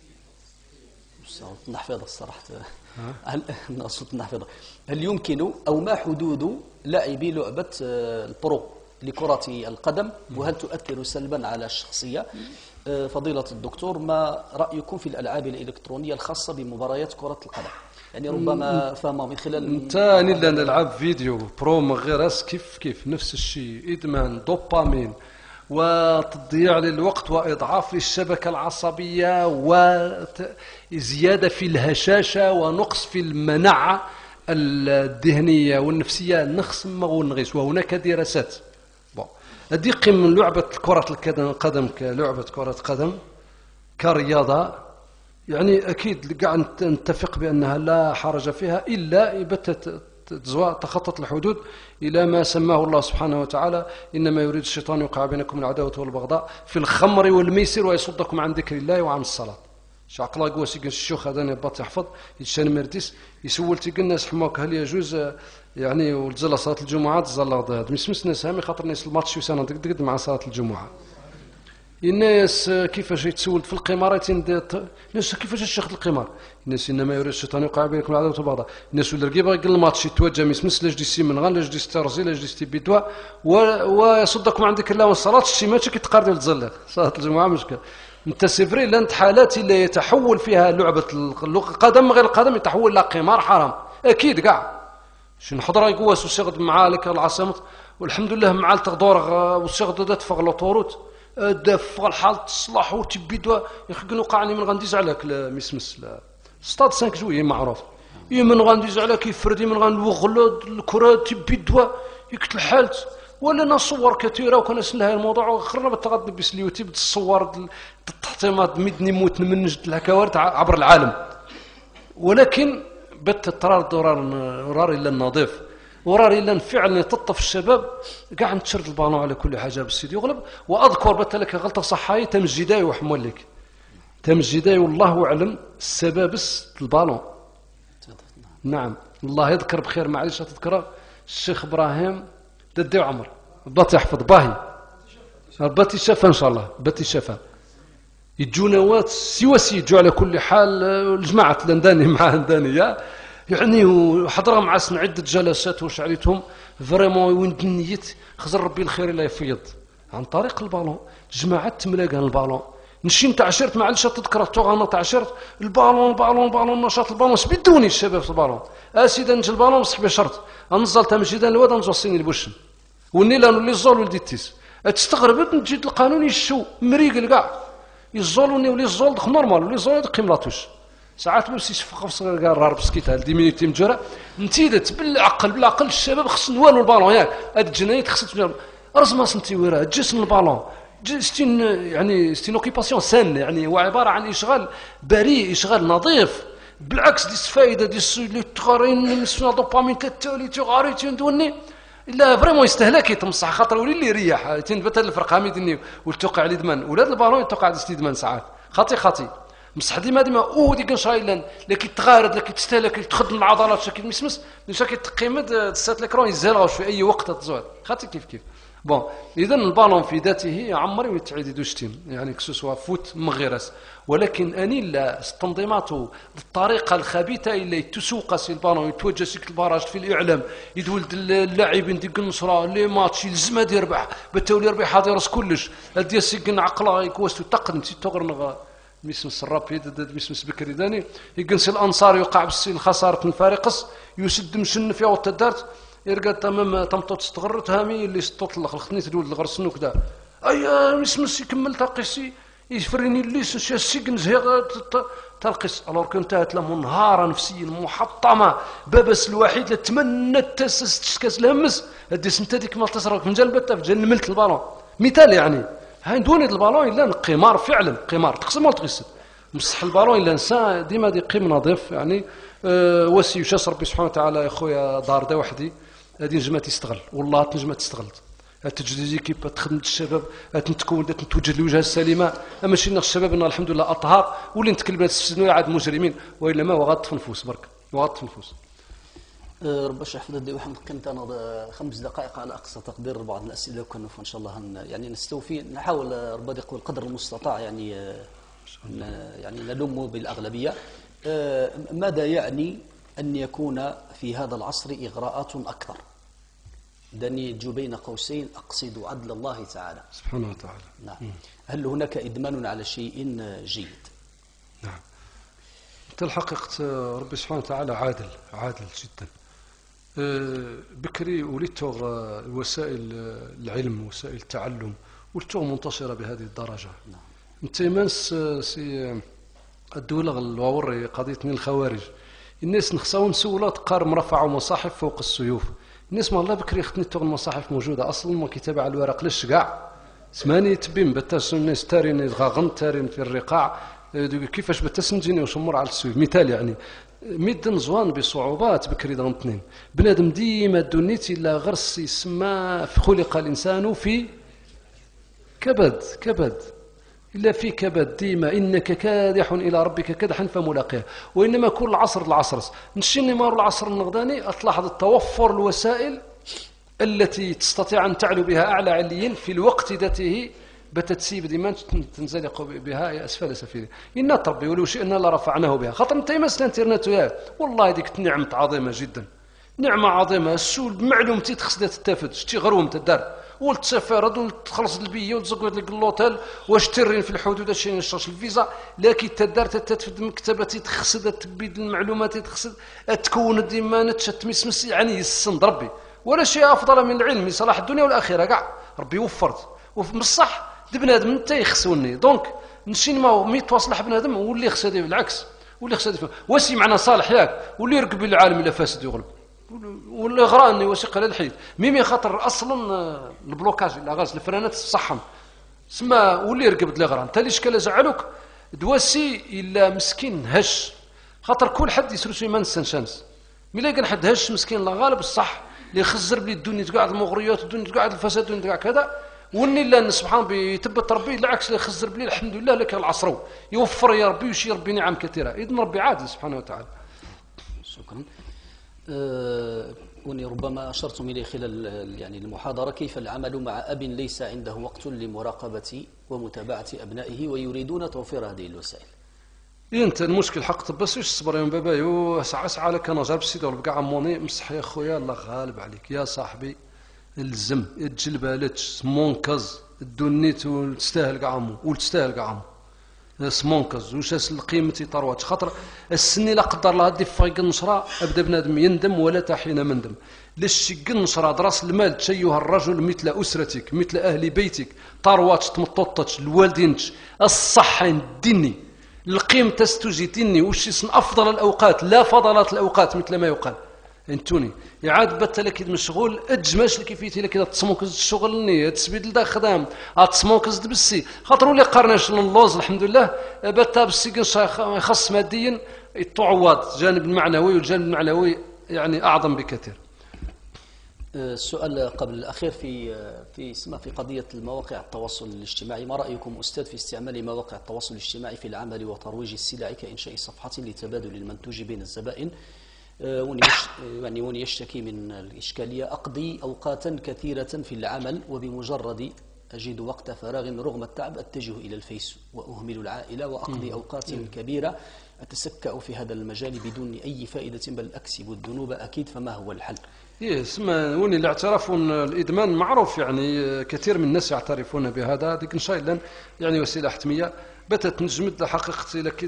صوت النحفظة الصراحة هل صوت النحفظة هل يمكن أو ما حدود لاعبي لعبة البرو لكرة القدم وهل تؤثر سلبا على الشخصية؟ فضيلة الدكتور ما رأيكم في الألعاب الإلكترونية الخاصة بمباريات كرة القدم؟ يعني ربما فهموا من خلال ثاني لا نلعب فيديو برو من غير اس كيف كيف نفس الشيء، ادمان دوبامين وتضييع للوقت واضعاف للشبكه العصبيه وزياده في الهشاشه ونقص في المناعه الذهنيه والنفسيه، نقص ما ونغيس. وهناك دراسات بون هذه من لعبه كره القدم كلعبه كره قدم كرياضه، يعني اكيد كاع نتفق بانها لا حرج فيها الا اذا تخطط الحدود الى ما سماه الله سبحانه وتعالى: انما يريد الشيطان يوقع بينكم العداوه والبغضاء في الخمر والميسر ويصدكم عن ذكر الله وعن الصلاه. شعقلا قوس يقول الشيوخ هذا نبات يحفظ يتشان مرديس يسول تيقول الناس حماك هل يجوز يعني ولزل صلاه الجمعه تزل غداد مسمس ناس هامي خاطر الناس الماتش يسانا دقدق مع صلاه الجمعه. الناس كيفاش يتسول في القمار الناس كيفاش الشيخ القمار الناس انما يريد الشيطان يوقع بينكم العداوه والبغضاء. الناس ولا رقيبه يقول الماتش يتوجه مسمس لاش دي سي من غان لاش دي ستارزي لاش دي ستي بيدوا ويصدكم عن ذكر الله والصلاه الشي ماشي كيتقارد تزل صلاه الجمعه مشكل. انت سيفري لانت حالات اللي يتحول فيها لعبه القدم غير القدم يتحول الى قمار حرام اكيد كاع. شنو نحضر يقواس وشغد معالك العاصمه والحمد لله مع التغدور وشغد دات لوطوروت دافع الحال تصلح وتبيدوا يخقن وقعني من غنديز عليك مسمس ستاد خمسة جوية معروف يمن غنديز عليك يفردي من غنوغلد الكره تبيدوا يقتل حالت. ولا صور كثيره وكان اسمها الموضوع وخرنا بالتقدم بس اليوتيوب تصور التحطيمات مدني موت من نجد الهكاورت عبر العالم. ولكن بت ترى الدورار ورار الا النظيف ورار الا فعلا تطف الشباب كاع نتشرد البالون على كل حاجه بالسيد يغلب. واذكر بت لك غلطه صحايه تم الجداي وحمول لك تم الجداي والله اعلم السبابس البالون. نعم الله يذكر بخير معليش تذكره الشيخ ابراهيم ددي عمر باتي يحفظ باهي باتي شافها ان شاء الله باتي شافها يجوا نوات سواسي يجوا على كل حال الجماعه لنداني مع هندانيه يعني وحضرها مع سن عده جلسات واش عليتهم فريمون وين نيت خزر ربي الخير لا يفيض عن طريق البالون. جماعات تملاقى البالون نشي نتاع عشرت معليش تذكر التوغانا تاع عشرت البالون البالون البالون نشاط البالون سبيدوني الشباب في البالون اسيدا نجي البالون بصح بشرط نزل تمجيدا الواد نزل الصيني البوشن والنيلان اللي الزول ولديتيس تستغرب تجي القانون يشو مريقل كاع يزولوني ولي الزول دخل نورمال ولي الزول يدق ملاطوش ساعات بس يشفق صغير كاع راه بسكيتها دي مينيتي مجرى نتيدت بالعقل بالعقل الشباب خص نوالو البالون ياك هاد الجنايات خصت رزما سنتي ويراه جسم البالون ستين يعني ستين اوكيباسيون سان يعني هو عباره عن اشغال بريء اشغال نظيف بالعكس دي الفائده دي اللي تقارين مسنا دوبامين تالي تغاري تندوني لا فريمون يستهلك يتمصح خاطر ولي اللي يريح تنبت الفرق هاميدني والتوقع لي دمان ولاد البالون يتوقع دي دمان ساعات خاطي خاطي مصح ديما ديما او ديك شايلان لكن تغارد لكن تستهلك تخدم العضلات شكل مسمس شكل تقيمد تسات ليكرون يزالغ في اي وقت تزوال خاطي كيف كيف بون اذا البالون في ذاته عمري ويتعيد دوشتين يعني كسوسوا فوت مغيرس ولكن اني لا تنظيماته بالطريقه الخبيثه اللي تسوق سي البالون يتوجه سيك البراج في الاعلام يدولد اللاعبين ديك النصره لي ماتش يلزم هذا يربح بتولي يربح حاضر كلش هذا سيكن عقله يكوست تقدم تي تغرنغ ميسمس الرابيد ميسمس بكري داني يقنس الانصار يوقع بالسين خساره فارقس يسد مشن فيها وتدارت يرقى تمام تمطوط استغرت هامي اللي تطلق الخني تدول الغرسن وكذا اي مسمس يكمل تقيسي يفرني الليس شي سيكن زهيغ تلقيس الور كنت تلم نهار نفسيا محطمه بابس الوحيد اللي تمنى تاسس تشكاس الهمس هدي سنت هذيك ما تصرف من جنب في جن ملت البالون مثال يعني هاي دوني البالون الا قمار فعلا قمار تقسم ولا تغسل مصح البالون الا انسان ديما دي قيم نظيف يعني أه وسي يشاس ربي سبحانه وتعالى يا خويا دار دا وحدي هذه نجمة تستغل والله تنجمة تستغلت تجديد كيف تخدم الشباب تتكون توجد الوجهه السليمه ماشي الناس الشباب الحمد لله اطهار واللي نتكلم السنويه عاد مجرمين والا ما هو غاطف نفوس برك غاطف نفوس. ربي يحفظ الدي وحنا كنت انا خمس دقائق على اقصى تقدير بعض الاسئله وكنا ان شاء الله يعني نستوفي نحاول ربي يقول قدر المستطاع يعني يعني نلم بالاغلبيه. ماذا يعني ان يكون في هذا العصر اغراءات اكثر؟ دني جو بين قوسين أقصد عدل الله تعالى سبحانه وتعالى. نعم. هل هناك إدمان على شيء جيد؟ نعم انت الحقيقة ربي سبحانه وتعالى عادل عادل جدا. بكري ولدت وسائل العلم وسائل التعلم ولدت منتشرة بهذه الدرجة. انت مانس سي الدولة الواوري قضية من الخوارج الناس نخصاو نسولها تقار مرفعوا مصاحف فوق السيوف. الناس ما الله بكري خدني تغ المصاحف موجودة أصلا ما كتابة على الورق لاش كاع سماني تبين بتاس الناس تارين غاغن تارين في الرقاع كيفاش بتاس نجيني وشمر على السيوف مثال يعني ميدن زوان بصعوبات بكري دغن اثنين بنادم ديما دونيت إلا غرس يسمى خلق الإنسان في كبد كبد إلا في كبد ديما إنك كادح إلى ربك كدحا فملاقيه وإنما كل عصر العصر نشيني مار العصر النغداني أتلاحظ التوفر الوسائل التي تستطيع أن تعلو بها أعلى عليين في الوقت ذاته بتتسيب ديما تنزلق بها أسفل سفينة إنا تربي ولو شئنا لرفعناه بها خاطر انت يمس الانترنت وياه والله ديك نعمة عظيمة جدا نعمة عظيمة السول بمعلومتي تخصدها تتافد شتي غروم تدار ولتسافر وتخلص البيه وتزقد لك اللوتيل واش ترين في الحدود شي نشرش الفيزا لكن تدار تتفد مكتبتي تخصد تبيد المعلومات تخصد تكون ديما تمسمس يعني يسند ربي ولا شيء افضل من العلم صلاح الدنيا والاخره كاع ربي وفرت وبصح بنادم انت يخسوني دونك نشي ما مي تواصل بنادم واللي خسدي بالعكس واللي خسدي واسي معنا صالح ياك واللي يركب العالم الا فاسد يغلب ولا غراني واش قال الحيط ميمي خاطر اصلا البلوكاج الا غاز الفرانات تصحم سما واللي يركب لي غران انت ليش كلا زعلوك دواسي الا مسكين هش خاطر كل حد يسرسو ما نستنشانس ملي كان حد هش مسكين لا غالب الصح اللي يخزر بلي الدنيا تقعد المغريات الدنيا تقعد الفساد الدنيا تقعد كذا وني لا سبحان بيثبت ربي العكس اللي يخزر بلي الحمد لله لك العصر يوفر يا ربي ويشي ربي نعم كثيره اذن ربي عادل سبحانه وتعالى. شكرا. أه وني ربما أشرتم إليه خلال يعني المحاضرة كيف العمل مع أب ليس عنده وقت لمراقبة ومتابعة أبنائه ويريدون توفير هذه الوسائل. انت المشكل حق بس واش الصبر يا بابا وسع اسعى لك انا جرب السيد ولا بقى عموني مسح يا خويا الله غالب عليك يا صاحبي الزم الجلبالتش سمونكز الدنيت وتستاهل كاع عمو وتستاهل كاع عمو سمونكز واش القيمه طروات خاطر السني لا قدر الله هدي فايق النشره ابدا بنادم يندم ولا تحين مندم للشق النشره دراس المال تشيها الرجل مثل اسرتك مثل اهل بيتك طروات تمططش الوالدينك الصحين الديني القيمه تستوجدني وش افضل الاوقات لا فضلات الاوقات مثل ما يقال انتوني يعاد بتلك مشغول اجماش كيفيتي لك تصموكز الشغل نيه تسبيد لدا خدام تصموكز دبسي خاطر اللي قرناش اللوز الحمد لله بتا بالسي يخص ماديا التعوض جانب المعنوي والجانب المعنوي يعني اعظم بكثير. السؤال قبل الاخير في في اسمه في قضيه المواقع التواصل الاجتماعي ما رايكم استاذ في استعمال مواقع التواصل الاجتماعي في العمل وترويج السلع كانشاء صفحه لتبادل المنتوج بين الزبائن يعني وني يشتكي من الإشكالية أقضي أوقاتا كثيرة في العمل وبمجرد أجد وقت فراغ رغم التعب أتجه إلى الفيس وأهمل العائلة وأقضي أوقات كبيرة أتسكأ في هذا المجال بدون أي فائدة بل أكسب الذنوب أكيد فما هو الحل؟ اسمع وني الاعتراف الإدمان معروف يعني كثير من الناس يعترفون بهذا ديك إن شاء الله يعني وسيلة حتمية باتت نجمد حقيقتي لكد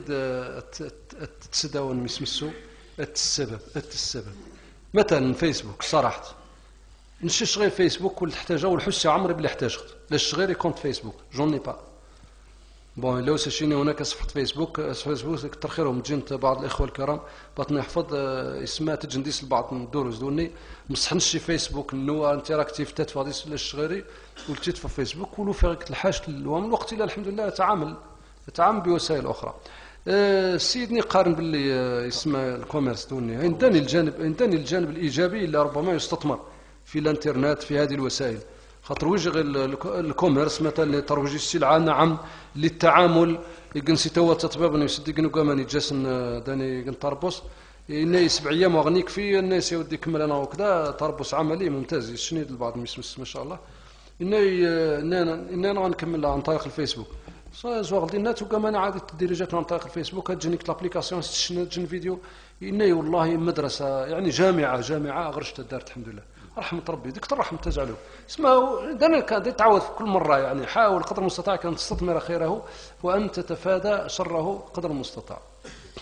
تتسداون مسمسو السبب السبب مثلا فيسبوك صراحه نشش غير فيسبوك ولا تحتاجه والحس عمري بلي احتاجت لاش غير كونت فيسبوك جوني با بون لو ساشيني هناك صفحه فيسبوك فيسبوك كتر خيرهم تجنت بعض الاخوه الكرام باطني يحفظ اسمها تجنديس لبعض الدروس دوني مسحنش شي فيسبوك نو انتراكتيف تتفاديس لاش غيري ولتيت في فيسبوك ولو فيك الحاج الوام الوقت الى الحمد لله تعامل تعامل بوسائل اخرى. أه سيدني قارن باللي أه اسمه الكوميرس دوني عندني الجانب عندني الجانب الايجابي اللي ربما يستثمر في الانترنت في هذه الوسائل خاطر وجه الكوميرس مثلا ترويج السلعه نعم للتعامل يقنسي توا تطبيب يصدق انه كمان يجسن داني كنطربوس اني سبع ايام وغنيك في الناس يودي كمل انا وكذا تربص عملي ممتاز يشنيد البعض مسمس ما شاء الله اني اني انا غنكمل عن طريق الفيسبوك زوغ دينات وكمان عادي تديريجات عن طريق الفيسبوك تجينيك لابليكاسيون تشن فيديو اني والله مدرسه يعني جامعه جامعه غرشت دارت الحمد لله رحمه ربي ديك الرحمه تجعله اسمعوا انا كان تعود في كل مره يعني حاول قدر المستطاع كان تستثمر خيره وان تتفادى شره قدر المستطاع.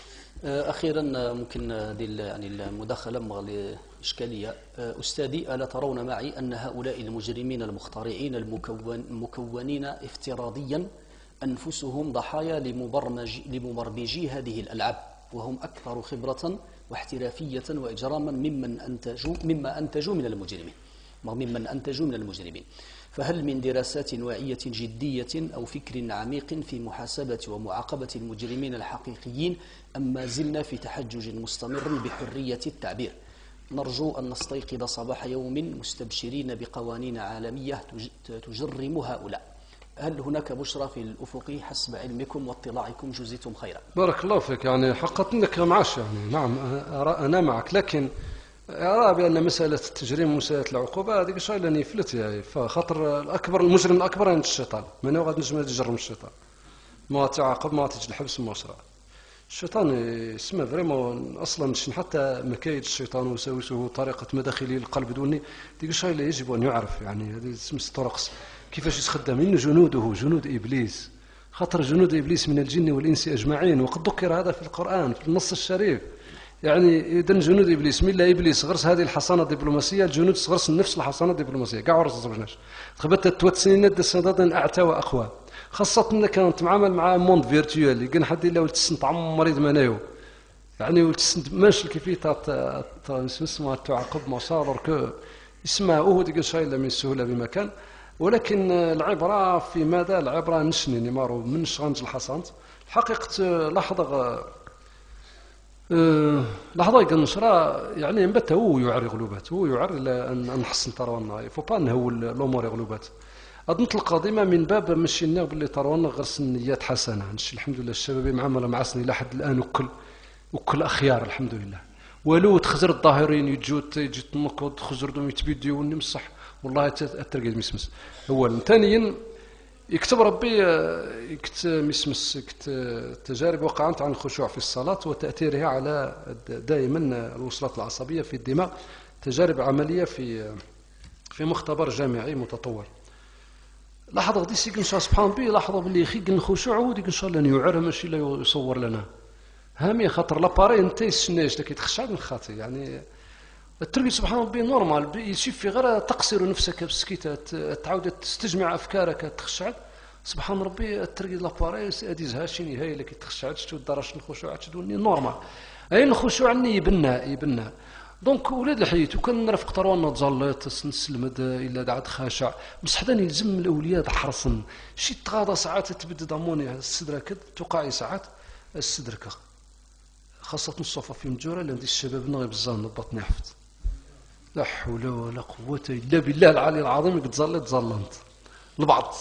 أخيرا ممكن هذه يعني المداخلة مغلي إشكالية. أستاذي، ألا ترون معي أن هؤلاء المجرمين المخترعين المكون المكونين افتراضيا أنفسهم ضحايا لمبرمج لمبرمجي هذه الألعاب، وهم أكثر خبرة واحترافية وإجراما ممن أنتجوا مما أنتجوا من المجرمين ممن أنتجوا من المجرمين فهل من دراسات واعية جدية أو فكر عميق في محاسبة ومعاقبة المجرمين الحقيقيين، أم ما زلنا في تحجج مستمر بحرية التعبير؟ نرجو أن نستيقظ صباح يوم مستبشرين بقوانين عالمية تجرم هؤلاء. هل هناك بشرى في الأفق حسب علمكم واطلاعكم؟ جزيتم خيرا. بارك الله فيك. يعني حققت لك معاش، يعني نعم أنا معك، لكن أرى بأن مسألة التجريم ومسألة العقوبة هذه شيء لن يفلت، يعني فخاطر الأكبر المجرم الأكبر عند الشيطان، من هو غادي نجم تجرم الشيطان؟ ما تعاقب، ما تجي الحبس، ما شرع الشيطان يسمى فريمون أصلا حتى مكايد الشيطان وساوسه طريقة مداخله القلب دوني ديك الشيء اللي يجب أن يعرف. يعني هذه اسم الطرق كيفاش يتخدم إن جنوده جنود إبليس، خاطر جنود إبليس من الجن والإنس أجمعين، وقد ذكر هذا في القرآن في النص الشريف. يعني إذن جنود إبليس من لا إبليس غرس هذه الحصانة الدبلوماسية، الجنود غرس نفس الحصانة الدبلوماسية كاع ورس زوجناش تخبت توات سنين د سداد أعتى وأقوى، خاصة أنك كانت تتعامل مع موند فيرتوال اللي كان حد إلا ولتسنت عم مريض منايو، يعني ولتسنت ماشي كيفية اسمها تعاقب مصادر كو اسمها هو ديك الشيء من السهولة بمكان. ولكن العبرة في ماذا؟ العبرة نشني نمارو من شغنج الحصانت الحقيقة لحظة أه لحظة كنشرا يعني نبات هو يعري غلوبات، هو يعري أن نحسن تروانا فوبا نهول الأمور غلوبات. أظن القادمة من باب ماشي لنا باللي تروانا غير سنيات حسنة، نشي الحمد لله الشباب معاملة مع سني لحد الآن وكل وكل أخيار الحمد لله. ولو تخزر الظاهرين يجوت يجي تنقض خزر دوم يتبيديو ونمسح والله الترقيد مسمس. أولا ثانيا يكتب ربي يكت مسمس يكت تجارب وقعت عن الخشوع في الصلاة وتأثيرها على دائما الوصلات العصبية في الدماغ، تجارب عملية في في مختبر جامعي متطور. لاحظ غادي سيك ان شاء سبحان بي لاحظوا باللي خيق الخشوع وديك ان شاء الله يعرى ماشي لا يصور لنا هامي، خاطر لاباري انت يسناش لك يتخشع من خاطي. يعني التربية سبحان ربي نورمال يشوف غير تقصر نفسك بسكيتة تعاود تستجمع افكارك تخشع سبحان ربي التربية لاباري اديز هاشيني هاي لك تخشع شتو درش الخشوع تدوني نورمال. اي الخشوع ني يبنى يبنى دونك ولاد الحيط وكان نرفق تروانا تزلط نسلمد الا دعد خاشع بصح حدا يلزم الاولياء حرصا شي تغاضى ساعات تبدد اموني السدره كد توقعي ساعات السدركه خاصه الصفه في مجوره اللي عندي الشباب نغيب الزان بطني حفظ لا حول ولا قوه الا بالله العلي العظيم تزلط زلنت البعض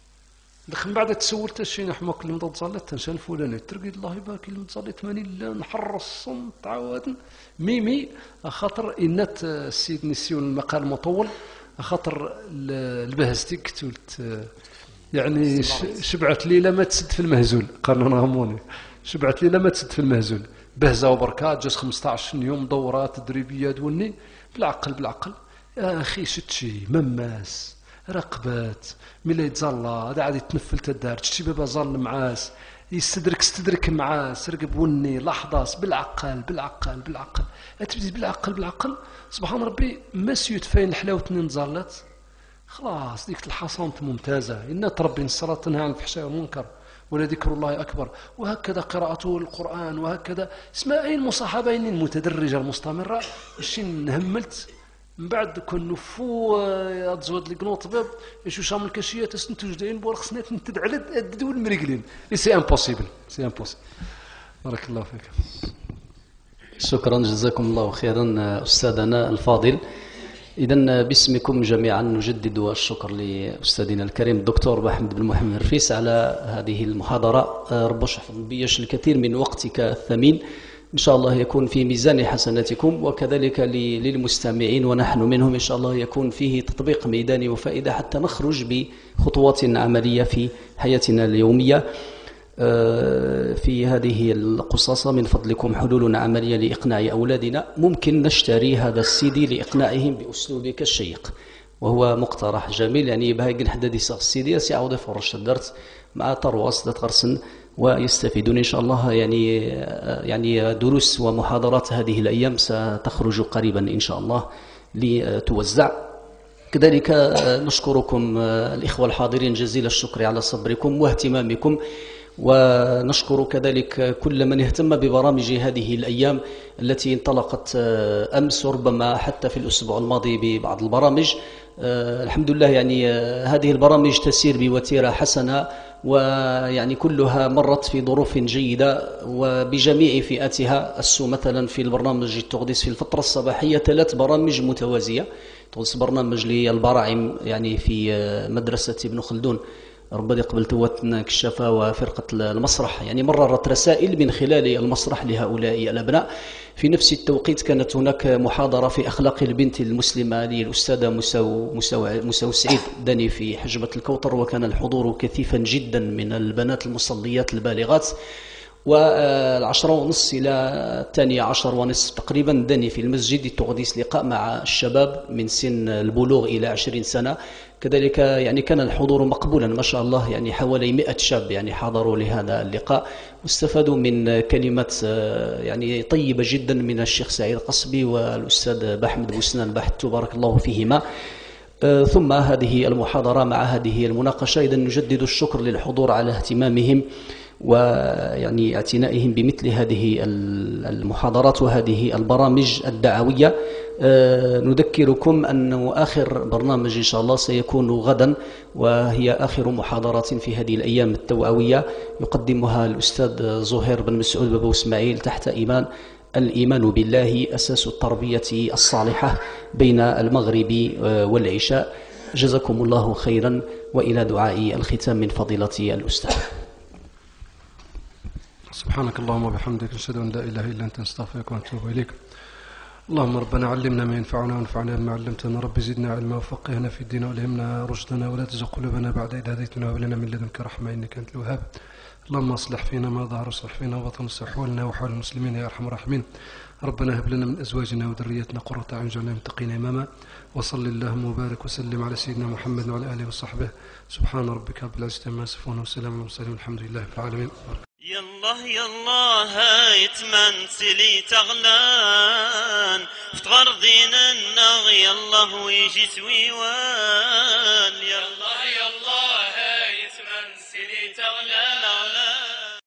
لكن بعد تسولت شي نحماك اللي متزلط تنشان فلان ترقي الله يبارك اللي متزلط ماني لا نحرص تعاود ميمي خاطر انات السيد نسيون المقال مطول خاطر البهزتي كتولت يعني شبعت ليله ما تسد في المهزول قرنا هاموني شبعت ليله ما تسد في المهزول بهزه وبركات جاز خمسطاش يوم دورات تدريبيه دوني بالعقل بالعقل يا اخي شتشي مماس رقبات ملي يتزلى هذا عاد يتنفل تدار تشتي بابا ظل معاس يستدرك استدرك معاه سرقب وني لحظة بالعقل بالعقل بالعقل تبدي بالعقل بالعقل سبحان ربي ما سيوت فين الحلاوة نزلت خلاص ديك الحصانت ممتازة إن تربي الصلاة تنهى عن الفحشاء والمنكر ولا ذكر الله أكبر وهكذا قراءته القرآن وهكذا اسمها أي المصاحبة المتدرجة المستمرة الشيء نهملت من بعد كون نفو تزود لي قنوط باب شو شامل كاشيه تسنتو جدين بورق سنات نتد على الدول المريقلين سي امبوسيبل سي امبوسيبل. بارك الله فيك. شكرا جزاكم الله خيرا استاذنا الفاضل. اذا باسمكم جميعا نجدد الشكر لاستاذنا الكريم الدكتور محمد بن محمد الرفيس على هذه المحاضره. رب يحفظ بيش الكثير من وقتك الثمين إن شاء الله يكون في ميزان حسناتكم وكذلك للمستمعين ونحن منهم إن شاء الله يكون فيه تطبيق ميداني وفائدة حتى نخرج بخطوات عملية في حياتنا اليومية. في هذه القصصة من فضلكم حلول عملية لإقناع أولادنا. ممكن نشتري هذا السيدي لإقناعهم بأسلوبك الشيق وهو مقترح جميل. يعني بهاي حدا دي صاغ السيدي سيعود فرش درت مع ترواس دات غرسن ويستفيدون إن شاء الله. يعني يعني دروس ومحاضرات هذه الأيام ستخرج قريبا إن شاء الله لتوزع. كذلك نشكركم الإخوة الحاضرين جزيل الشكر على صبركم واهتمامكم، ونشكر كذلك كل من اهتم ببرامج هذه الأيام التي انطلقت أمس وربما حتى في الأسبوع الماضي ببعض البرامج. الحمد لله يعني هذه البرامج تسير بوتيرة حسنة، ويعني كلها مرت في ظروف جيدة وبجميع فئاتها. السو مثلا في البرنامج التقديس في الفترة الصباحية ثلاث برامج متوازية، تقدس برنامج للبراعم يعني في مدرسة ابن خلدون ربما قبل توتنا كشافة وفرقة المسرح، يعني مررت رسائل من خلال المسرح لهؤلاء الأبناء. في نفس التوقيت كانت هناك محاضرة في أخلاق البنت المسلمة للأستاذة مساو, مساو, مساو سعيد داني في حجبة الكوثر، وكان الحضور كثيفا جدا من البنات المصليات البالغات. والعشرة ونص إلى الثانية عشر ونصف تقريبا داني في المسجد التقديس لقاء مع الشباب من سن البلوغ إلى عشرين سنة. كذلك يعني كان الحضور مقبولا ما شاء الله، يعني حوالي مئة شاب يعني حضروا لهذا اللقاء واستفادوا من كلمات يعني طيبة جدا من الشيخ سعيد قصبي والأستاذ بحمد بوسنان بحت بارك الله فيهما. ثم هذه المحاضرة مع هذه المناقشة. إذا نجدد الشكر للحضور على اهتمامهم ويعني اعتنائهم بمثل هذه المحاضرات وهذه البرامج الدعوية. نذكركم أنه آخر برنامج إن شاء الله سيكون غدا، وهي آخر محاضرات في هذه الأيام التوعوية يقدمها الأستاذ زهير بن مسعود بابو إسماعيل تحت إيمان الإيمان بالله أساس التربية الصالحة بين المغرب والعشاء. جزاكم الله خيرا، وإلى دعاء الختام من فضيلة الأستاذ. سبحانك اللهم وبحمدك نشهد أن لا إله إلا أنت نستغفرك ونتوب إليك. اللهم ربنا علمنا ما ينفعنا وانفعنا بما علمتنا. رب زدنا علما وفقهنا في الدين والهمنا رشدنا ولا تزغ قلوبنا بعد إذ هديتنا وهب لنا من لدنك رحمة إنك أنت الوهاب. اللهم اصلح فينا ما ظهر واصلح فينا وبطن حولنا وحول المسلمين يا أرحم الراحمين. ربنا هب لنا من أزواجنا وذريتنا قرة أعين واجعلنا للمتقين إماما. وصل اللهم وبارك وسلم على سيدنا محمد وعلى آله وصحبه. سبحان ربك رب العزة عما يصفون وسلام على المرسلين والحمد لله رب العالمين. يالله يالله يتمنسلي تغلان فتغر دين النغ يالله ويجي سويوان. يالله يالله يتمنسلي تغلان